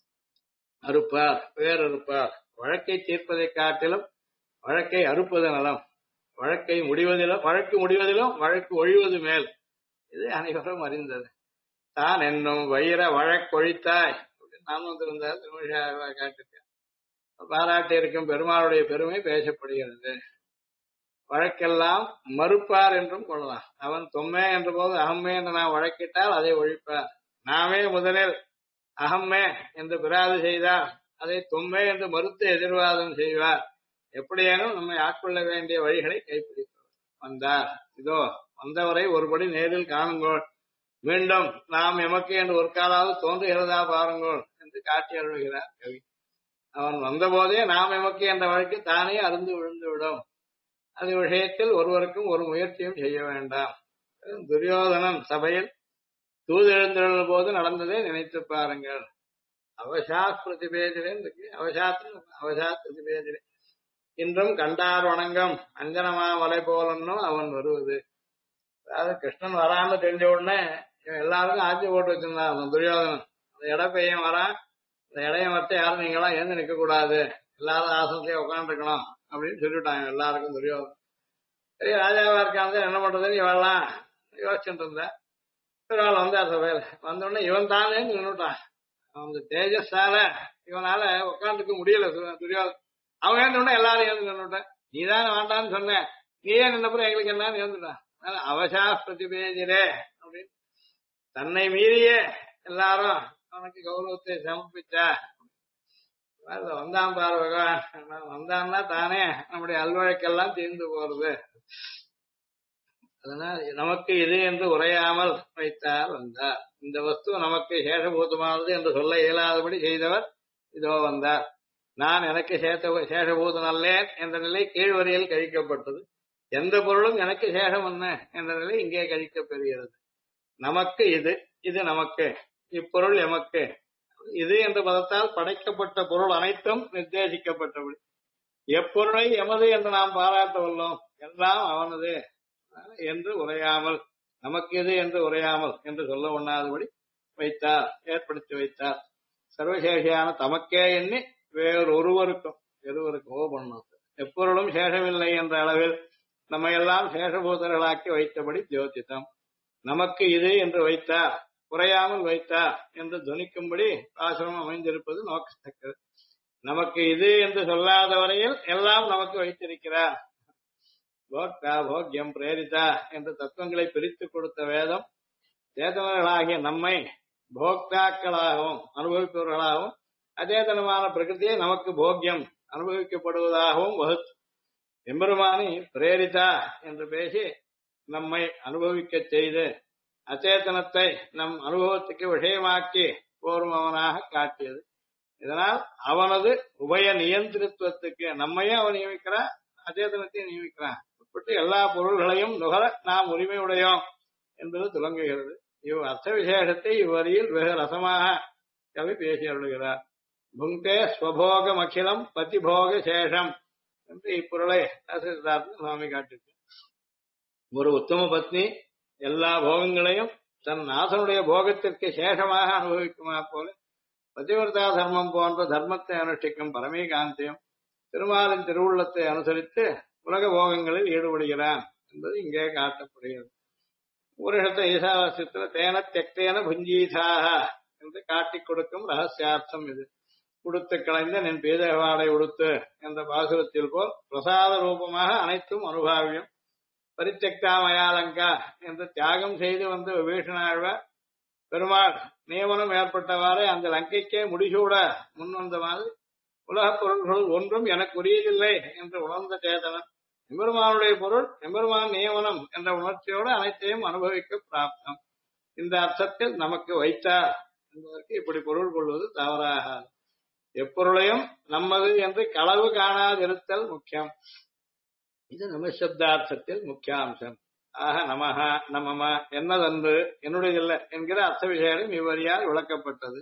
Speaker 1: அறுப்பார், வேறறுப்பார். வழக்கை தீர்ப்பதை காட்டிலும் வழக்கை அறுப்பது நலம். வழக்கு முடிவதிலும் வழக்கு ஒழிவது மேல். இது அனைவரும் அறிந்தது. தான் என்னும் வைர வழக்கொழித்தாய் நான் வந்திருந்தார் திருமொழியாக காட்டிருக்கேன். பாராட்டி இருக்கும் பெருமாளுடைய பெருமை பேசப்படுகிறது. வழக்கெல்லாம் மறுப்பார் என்றும் கொள்ளலாம். அவன் தொம்மே என்ற போது அகம்மே என்று நாம் வழக்கிட்டால் அதை ஒழிப்பார். நாமே முதலில் அகம்மே என்று பிராது செய்தால் அதை தொம்மே என்று மறுத்து எதிர்வாதம் செய்வார். எப்படியேனும் நம்மை ஆட்கொள்ள வேண்டிய வழிகளை கைப்பிடிப்பவர். வந்தார், இதோ வந்தவரை ஒருபடி நேரில் காணுங்கோள். மீண்டும் நாம் எமக்கு என்று ஒரு காலாவது தோன்றுகிறதா பாருங்கோள் என்று காட்டி அருள்கிறார் கவி. அவன் வந்தபோதே நாம் எமக்கு என்ற வழக்கு தானே அருந்து விழுந்து விடும். அது விஷயத்தில் ஒருவருக்கும் ஒரு முயற்சியும் செய்ய வேண்டாம். துரியோதனன் சபையில் தூதெழுந்தெழுந்த போது நடந்ததை நினைத்து பாருங்கள். அவசாத் பிரதிபேதிரேன் இருக்கு. அவசாத் பிரதிபேதிரே இன்றும் கண்டார் வணங்கம் அஞ்சனமா வலை போலன்னும் அவன் வருவது. அதாவது கிருஷ்ணன் வரான்னு தெரிஞ்ச உடனே எல்லாருக்கும் ஆட்சி போட்டு வச்சிருந்தான் துரியோதனன். அந்த இடப்பையன் வரான், அந்த இடையம் வச்சு யாரும் நீங்களாம் எழுந்து நிற்க கூடாது, எல்லாரும் ஆசனத்தையே உட்காந்துருக்கணும் அப்படின்னு சொல்லிவிட்டாங்க எல்லாருக்கும் துரியோதனன். சரி, ராஜாவா இருக்காங்க என்ன பண்றதுன்னு இவெல்லாம் யோசிச்சுட்டு இருந்தேன். பெருமாள் வந்தார் சபையில. வந்தோடனே இவன் தானே நின்றுட்டான். அந்த தேஜஸால இவனால உட்காந்துக்க முடியல துரியோதனன். அவன் ஏந்தோடனே எல்லாரும் ஏந்து நின்றுட்டான். நீதானே வேண்டான்னு சொன்னேன், நீயே நின்னப்புறம் எங்களுக்கு என்னன்னு ஏந்துட்டான். அவசா பிரதிபேதிரே அப்படின்னு தன்னை மீறியே எல்லாரும் அவனுக்கு கௌரவத்தை சமர்ப்பிச்சா. வந்தான் பார் பகவான், வந்தான்னா தானே நம்முடைய அல்வழக்கெல்லாம் தீர்ந்து போறது. அதனால் நமக்கு இது என்று உரையாமல் வைத்தார் வந்தார். இந்த வஸ்து நமக்கு சேஷபூதமானது என்று சொல்ல இயலாதபடி செய்தவர் இதோ வந்தார். நான் எனக்கு சேஷபூதம் அல்லேன் என்ற நிலை கீழ்வரியில் கழிக்கப்பட்டது. எந்த பொருளும் எனக்கு சேஷம் என்ன என்ற நிலை இங்கே கழிக்கப் பெறுகிறது. நமக்கு இது நமக்கு, இப்பொருள் எமக்கு. இது என்ற பதத்தால் படைக்கப்பட்ட பொருள் அனைத்தும் நிர்தேசிக்கப்பட்டபடி எப்பொருளை எமது என்று நாம் பாராட்ட உள்ளோம். எல்லாம் அவனது என்று உரையாமல், நமக்கு இது என்று உரையாமல் என்று சொல்ல ஒண்ணாதபடி வைத்தார், ஏற்படுத்தி வைத்தார். சர்வசேஷியான தமக்கே எண்ணி வேறொருவருக்கும் பண்ணணும். எப்பொருளும் சேஷமில்லை என்ற அளவில் நம்ம எல்லாம் சேஷபூதர்களாக்கி வைத்தபடி ஜோதித்தம். நமக்கு இது என்று வைத்தார், குறையாமல் வைத்தார் என்று துணிக்கும்படி ஆசிரமம் அமைந்திருப்பது நோக்கத்தக்கது. நமக்கு இது என்று சொல்லாத வரையில் எல்லாம் நமக்கு வைத்திருக்கிறார். போக்தா போக்யம் பிரேரிதா என்ற தத்துவங்களை பிரித்து கொடுத்த வேதம் சேதனர்களாகிய நம்மை போக்தாக்களாகவும் அனுபவிப்பவர்களாகவும் அச்சேதனமான பிரகிருதியை நமக்கு போக்கியம் அனுபவிக்கப்படுவதாகவும் வகுத்து எம்பெருமானி பிரேரிதா என்று பேசி நம்மை அனுபவிக்க செய்து அச்சேதனத்தை நம் அனுபவத்துக்கு விஷயமாக்கி போருமவனாக காட்டியது. இதனால் அவனது உபய நியந்திரத்துவத்துக்கு நம்மையும் அவன் நியமிக்கிறான், அச்சேதனத்தையும் நியமிக்கிறான். உட்பட்டு எல்லா பொருள்களையும் நுகர நாம் உரிமை உடையோம் என்பது துலங்குகிறது. இவ் அர்த்த விசேஷத்தை இவ்வரியில் வெகு ரசமாக கவி பேசி அருளுகிறார். புங்கே ஸ்வபோகம் அகிலம் பதிபோக சேஷம் என்று இப்பொருளை சுவாமி காட்டிருக்கு. ஒரு உத்தம பத்னி எல்லா போகங்களையும் தன் நாசனுடைய போகத்திற்கு சேஷமாக அனுபவிக்குமா போல பதிவிரதா தர்மம் போன்ற தர்மத்தை அனுஷ்டிக்கும் பரமேகாந்தியம் திருமாலின் திருவுள்ளத்தை அனுசரித்து உலக போகங்களில் ஈடுபடுகிறான் என்பது இங்கே காட்டப்படுகிறது. ஒரு இடத்த ஈசாவாசியத்தில் தேன தெக்தேன புஞ்சீதாக என்று காட்டிக் கொடுக்கும் ரகசியார்த்தம் இது. உடுத்து களைந்த நின் பீதவாடை உடுத்து என்ற பாசுரத்தில் போல் பிரசாத ரூபமாக அனைத்தும் அனுபாவியம். பரித்தெக்தா மயாலங்கா என்று தியாகம் செய்து வந்த விபீஷணாழ்வார் பெருமாள் நியமனம் ஏற்பட்டவாறு அந்த லங்கைக்கே முடிசூட முன்வந்த மாதிரி உலகப் பொருள்கள் ஒன்றும் எனக்கு உரியதில்லை என்று உணர்ந்த சேதனன் எம்பெருமானுடைய பொருள் எம்பெருமான் நியமனம் என்ற உணர்ச்சியோடு அனைத்தையும் அனுபவிக்க பிராப்தம். இந்த அர்த்தத்தில் நமக்கு வைத்தார் என்பதற்கு இப்படி பொருள் கொள்வது தவறாகாது. எப்பொருளையும் நம்மது என்று களவு காணாதிருத்தல் முக்கியம். இது நமசப்தார்த்தத்தில் முக்கிய அம்சம். ஆக நமஹா நமம என்னதன்று என்னுடையதில்லை என்கிற அர்த்த விஷயம் இவ்வரியால் விளக்கப்பட்டது.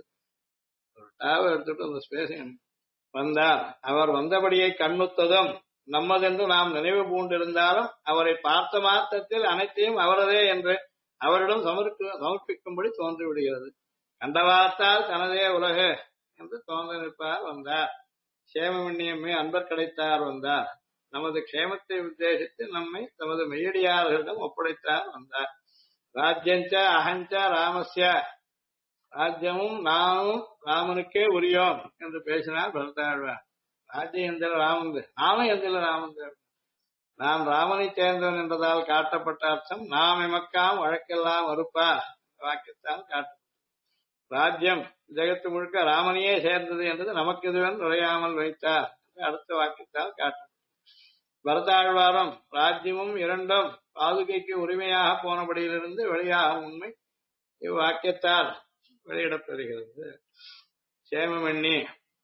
Speaker 1: எடுத்துட்டு அந்த ஸ்பேஸ் வந்தார். அவர் வந்தபடியை கண்ணுத்ததும் நம்மதென்று நாம் நினைவு பூண்டிருந்தாலும் அவரை பார்த்த மாத்திரத்தில் அனைத்தையும் அவரதே என்று அவரிடம் சமர்ப்பிக்கும்படி தோன்றிவிடுகிறது. கண்டவார்த்தால் தனதே உலகு என்று தோன்ற நிற்பார் வந்தார். சேமமண்ணியம்மை அன்பர் கிடைத்தார் வந்தார். நமது க்ஷேமத்தை உத்தேசித்து நம்மை தமது மெய்யடியார்களிடம் ஒப்படைத்தார் வந்தார். ராஜ்யஞ்ச அகஞ்ச ராமஸ்ய ராஜ்யமும் நானும் ராமனுக்கே உரியோம் என்று பேசினார் பரதாழ்வார். ராஜ்யம் எந்திர ராமந்து நானும் எந்திர ராமந்து. நான் ராமனை சேர்ந்தவன் என்பதால் காட்டப்பட்ட அர்த்தம் நாம் எமக்காம் வழக்கெல்லாம் மறுப்பார் வாக்கியத்தால் காட்டும். ராஜ்யம் ஜெகத்து முழுக்க ராமனையே சேர்ந்தது என்றது நமக்கு இதுவன் நுழையாமல் வைத்தார் அடுத்த வாக்கியத்தால் காட்டும். பரதாழ்வாரம் ராஜ்யமும் இரண்டும் பாதுகைக்கு உரிமையாக போனபடியிலிருந்து வெளியாகும் உண்மை இவ்வாக்கியத்தால் வெளியிடப்பெறுகிறது. சேமம் எண்ணி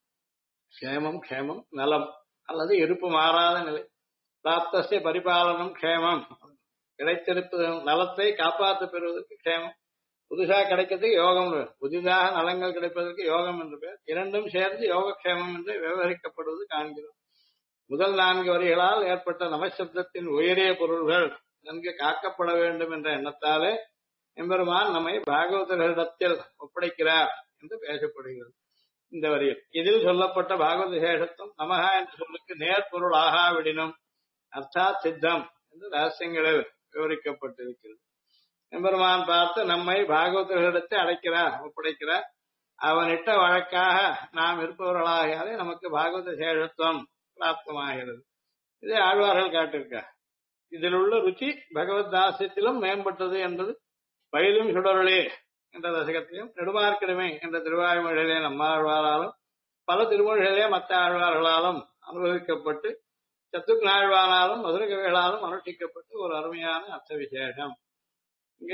Speaker 1: க்ஷேமம் க்ஷேமம் நலம் அல்லது இருப்பு மாறாத நிலை. பிராப்தஸ்ய பரிபாலனம் க்ஷேமம் கிடைத்திருப்பது நலத்தை காப்பாற்ற பெறுவதற்கு க்ஷேமம். புதுசா கிடைக்கிறதுக்கு யோகம், புதிதாக நலங்கள் கிடைப்பதற்கு யோகம் என்று பேர். இரண்டும் சேர்ந்து யோகக்ஷேமம் என்று விவகரிக்கப்படுவது காண்கிறோம். முதல் 4 வரிகளால் ஏற்பட்ட நமசப்தத்தின் உயரிய பொருள்கள் நன்கு காக்கப்பட வேண்டும் என்ற எண்ணத்தாலே எம்பெருமான் நம்மை பாகவதர்களிடத்தில் ஒப்படைக்கிறார் என்று பேசப்படுகிறது. இந்த வரியில் இதில் சொல்லப்பட்ட பாகவத சேஷத்துவம் நமகா என்ற சொல்லுக்கு நேர்பொருள் ஆகாவிடினும் அர்த்தாத் சித்தம் என்று ரகசியங்களில் விவரிக்கப்பட்டிருக்கிறது. எம்பெருமான் பார்த்து நம்மை பாகவதர்களிடத்தை அடைக்கிறார், ஒப்படைக்கிறார். அவனிட்ட வழக்காக நாம் இருப்பவர்களாகியாலே நமக்கு பாகவத சேஷத்துவம் பிராப்தமாகிறது. இதை ஆழ்வார்கள் காட்டிருக்கார். இதில் உள்ள ருச்சி பகவத் தாசியத்திலும் மேம்பட்டது என்பது பயிலும் சுடரொளி என்ற தசகத்திலும் நெடுமார்க்கிழமை என்ற திருவாய்மொழிகளே நம்மாழ்வாராலும் பல திருமொழிகளே மற்ற ஆழ்வார்களாலும் அனுபவிக்கப்பட்டு சத்துக்னாழ்வாராலும் மதுரகவிகளாலும் அனுஷ்டிக்கப்பட்டு ஒரு அருமையான அர்த்த விசேஷம். இங்க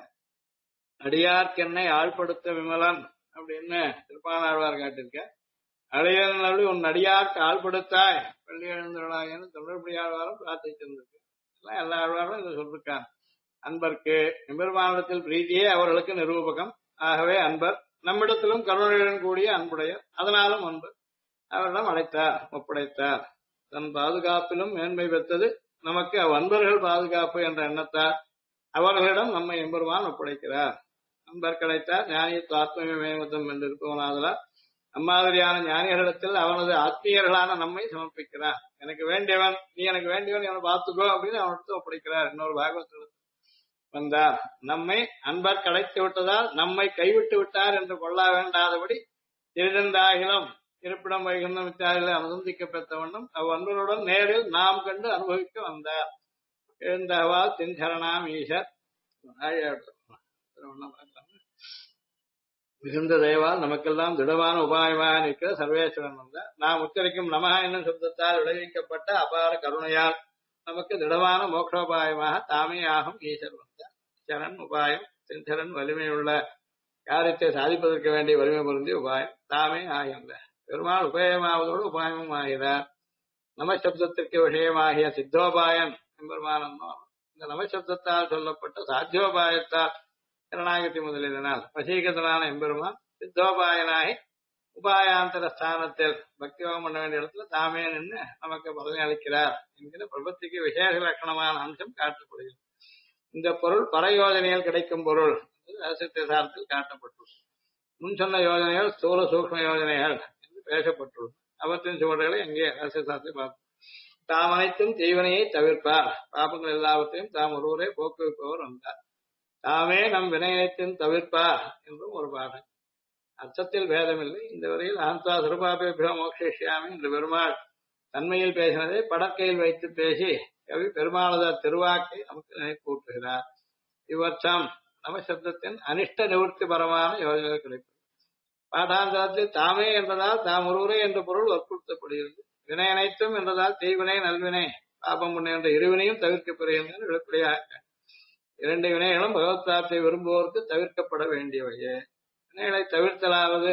Speaker 1: அடியார்க்கென்னை ஆழ்படுத்த விமலன் அப்படின்னு திருப்பானாழ்வார் காட்டிருக்க. அடையல் உன் அடியார்க்கு ஆழ்படுத்தாய் பள்ளி எழுந்துள்ளாயன்னு தொடர்படியாழ்வாரும் பிரார்த்திச்சிருந்திருக்கு. எல்லா ஆழ்வாரும் இதை சொல்லிருக்காங்க. அன்பர்க்கு எம்பெருமானிடத்தில் பிரீதியே அவர்களுக்கு நிரூபகம். ஆகவே அன்பர் நம்மிடத்திலும் கருணையுடன் கூடிய அன்புடையர். அதனாலும் அன்பர் அவரிடம் அழைத்தார், ஒப்படைத்தார். தன் பாதுகாப்பிலும் மேன்மை பெற்றது நமக்கு அவ்வன்பர்கள் பாதுகாப்பு என்ற எண்ணத்தார் அவர்களிடம் நம்மை எம்பெருமான் ஒப்படைக்கிறார். அன்பர் கிடைத்தார் ஞானியத்து ஆத்மீயமேமதம் என்று இருப்பவனாதலால் அம்மாதிரியான ஞானிகளிடத்தில் அவனது ஆத்மீயர்களான நம்மை சமர்ப்பிக்கிறார். எனக்கு வேண்டியவன் நீ எனக்கு வேண்டியவன் அவனை பார்த்துக்கோ அப்படின்னு அவனிடத்து ஒப்படைக்கிறார். இன்னொரு பாகவத்தில் வந்தார். நம்மை அன்பர் கிடைத்து விட்டதால் நம்மை கைவிட்டு விட்டார் என்று கொள்ள வேண்டாதபடி எழுந்தாகிலும் இருப்பிடம் வைகுந்த மித்தாரிகளை அனுசந்திக்க பெற்ற வண்ணம் அவ்வன்பருடன் நேரில் நாம் கண்டு அனுபவிக்க வந்தார். எழுந்தவால் தின்சரணாம் ஈசர் மிகுந்த தயவால் நமக்கெல்லாம் திடமான உபாயமாக நிற்கிற சர்வேஸ்வரன் வந்தார். நாம் உச்சரிக்கும் நமகா என்னும் சப்தத்தால் விளைவிக்கப்பட்ட அபார கருணையால் நமக்கு திடமான மோட்சோபாயமாக தாமே ஆகும் ஈசர் வந்தார். சரண் உபாயம் செஞ்சரன் வலிமையுள்ள காரியத்தை சாதிப்பதற்கு வேண்டிய வலிமை பொருந்திய உபாயம் தாமே ஆகின்ற பெருமாள் உபயமாவதோடு உபாயமும் ஆகிறார். நமசப்தத்திற்கு விஷயமாகிய சித்தோபாயன் எம்பெருமானந்தம் இந்த நமசப்தத்தால் சொல்லப்பட்ட சாத்தியோபாயத்தால் சரணாகதி முதலினால் வசீகதனான எம்பெருமான் சித்தோபாயனாகி உபாயாந்தர ஸ்தானத்தில் பக்தியோகம் பண்ண வேண்டிய இடத்துல தாமே நின்று நமக்கு பலனை அளிக்கிறார் என்கிற பிரபத்திக்கு விசேஷ லட்சணமான அம்சம் காட்டப்படுகிறது. இந்த பொருள் பரயோஜனையில் கிடைக்கும் பொருள் ரகசியத்தில் காட்டப்பட்டுள்ளது. முன் சொன்ன யோஜனைகள் ஸ்தூல சூக்ம யோஜனைகள் என்று பேசப்பட்டுள்ளது. அவற்றின் சுவடுகளை எங்கே ரகசியத்தை பார்த்தோம். தாம் அனைத்தும் தீவனையை தவிர்ப்பார், பாபங்கள் எல்லாவற்றையும் தாம் ஒருவரே போக்குவிப்பவர் வந்தார். தாமே நம் வினயத்தின் தவிர்ப்பார் என்றும் ஒரு பாடம். அர்த்தத்தில் பேதமில்லை. இந்த வரையில் அகந்தா சிறுபாபேபியோ மோக்ஷிஷ்யாமி என்று பெருமாள் தன்மையில் பேசினதை படற்கையில் வைத்து பேசி கவி பெருமாளத திருவாக்கை நமக்கு நினைப்பூட்டுகிறார். இவ்வர்த்தம் நமசப்தத்தின் அனிஷ்ட நிவர்த்தி பரமான யோஜனை கிடைக்கும். பாடாந்தரத்தில் தாமே என்றதால் தாம் ஒருவரே என்ற பொருள் வற்புறுத்தப்படுகிறது. வினை அனைத்தும் என்றதால் தீவினை நல்வினை பாபம் புண்ணை என்ற இருவினையும் தவிர்க்கப்படுகிறது. வெளிப்படையாக இரண்டு வினைகளும் பகவத் பிராப்தியை விரும்புவோருக்கு தவிர்க்கப்பட வேண்டியவையே. வினைகளை தவிர்த்தலாவது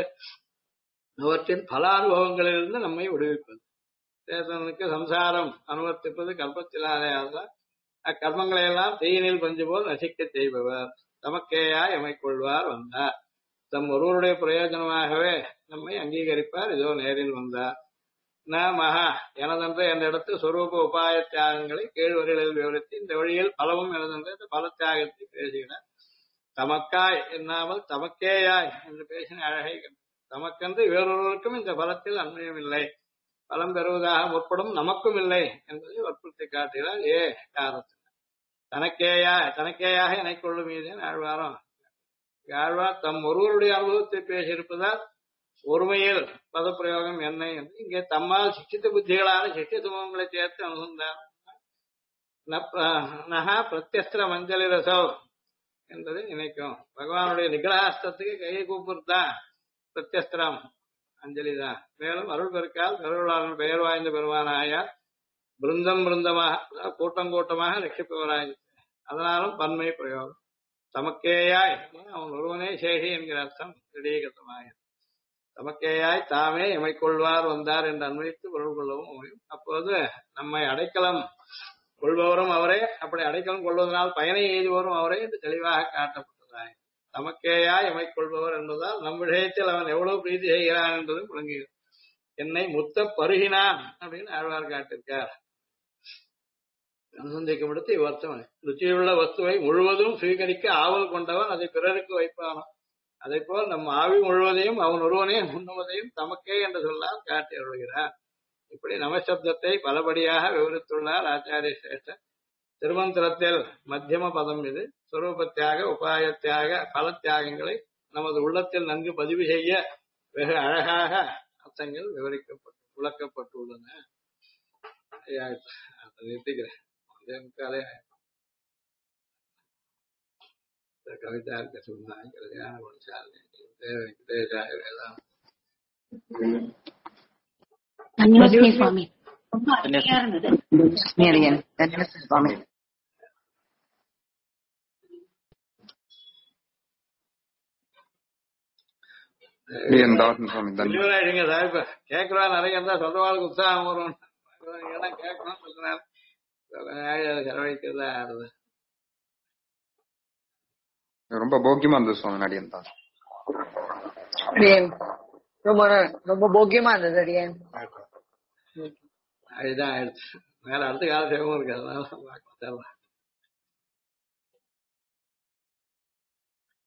Speaker 1: அவற்றின் பல அனுபவங்களிலிருந்து நம்மை விடுவிப்பது. சேதனுக்கு சம்சாரம் அனுவர்த்திப்பது கல்பத்திலாதையால் அக்கர்மங்களை எல்லாம் தீயினில் பஞ்சு போல் நசிக்க செய்பவர். தமக்கேயா எமைக் கொள்வார் வந்தார். தம் ஒருவருடைய பிரயோஜனமாகவே நம்மை அங்கீகரிப்பார். இதோ நேரில் வந்தார். ந மகா எனதென்ற என்ற இடத்து சொரூப உபாய தியாகங்களை கீழ்வரிகளில் விவரித்து இந்த வழியில் பலவும் எனதென்ற இந்த பல தியாகத்தை பேசுகிறார். தமக்காய் என்னாமல் தமக்கேயாய் என்று பேசின அழகை தமக்கென்று வேறொருவருக்கும் இந்த பலத்தில் அன்மையும் இல்லை, பலம் பெறுவதாக முற்படும் நமக்கும் இல்லை என்பதை வற்புறுத்தி காட்டுகிறார். காரணத்தில் தனக்கேயாக இணைக்கொள்ளும் மீதேன் ஆழ்வாரம். ஆழ்வார் தம் ஒருவருடைய அனுபவத்தை பேசியிருப்பதால் ஒருமையில் பதப்பிரயோகம் என்ன என்று இங்கே தம்மால் சிக்ஷித்த புத்திகளான சிஷ்ய சமூகங்களை சேர்த்து அனுசந்தார். நகா பிரத்யஸ்திர மஞ்சளி ரசோ என்பதை நினைக்கும். பகவானுடைய நிகிரஹஸ்தத்துக்கு கையை கூப்பிடுத்தான் பிரத்யஸ்திரம் அஞ்சலி தான். மேலும் அருள் பெருக்கால் பெருளாளன் பெயர் வாய்ந்த பெருமானாயார் பிருந்தம் பிருந்தமாக கூட்டம் கூட்டமாக ரட்சிப்பவராய். அதனாலும் பன்மை பிரயோகம். தமக்கேயாய் அவன் ஒருவனே சேஷி என்கிற அர்த்தம் திடீகத்தமாக. தமக்கேயாய் தாமே எமைக்கொள்வார் வந்தார் என்று அன்வைத்து பொருள் கொள்ளவும் முடியும். அப்போது நம்மை அடைக்கலம் கொள்பவரும் அவரே, அப்படி அடைக்கலம் கொள்வதனால் பயனை எய்துவரும் அவரே என்று தெளிவாக காட்டப்பட்டதாய். தமக்கேயாய் எமைக்கொள்பவர் என்பதால் நம் விஷயத்தில் அவன் எவ்வளவு பிரீதி செய்கிறான் என்பதும் விளங்குகிறது. என்னை முத்த பருகினான் அப்படின்னு ஆழ்வார் காட்டிருக்கார். அனுசந்திக்கப்படுத்தி இவ்வர்த்தம் ருச்சியுள்ள வஸ்துவை முழுவதும் சுவீகரிக்க ஆவல் கொண்டவன் அதை பிறருக்கு வைப்பானோ அதை போல் நம் ஆவி முழுவதையும் அவன் ஒருவனே உண்ணுவதையும் தமக்கே என்று சொல்லால் காட்டி அருள்கிறார். இப்படி நமசப்தத்தை பலபடியாக விவரித்துள்ளார் ஆச்சாரிய சிரேஷ்டர். திருமந்திரத்தில் மத்தியம பதம் இது. சுரூபத்தியாக உபாயத்தியாக பல தியாகங்களை நமது உள்ளத்தில் நன்கு பதிவு செய்ய வெகு அழகாக அர்த்தங்கள் விளக்கப்பட்டுள்ளன. நிறுத்திக்கிறேன். கவிதா சொன்னாங்க கல்யாண கேக்குறா நிறைய இருந்தா சொல்றவாளுக்கு உற்சாகம் வரும். கேட்கணும் சொல்றாரு செலவழிக்கிறதா ஆறுது.
Speaker 2: ரொம்ப போக்கியமா இருந்தது சுவாமி நடிகன் தான்.
Speaker 3: ரொம்ப போக்கியமா இருந்தது அடியன்.
Speaker 1: அதுதான் ஆயிடுச்சு. மேல அடுத்த கால சேவமும் இருக்கு. அதனால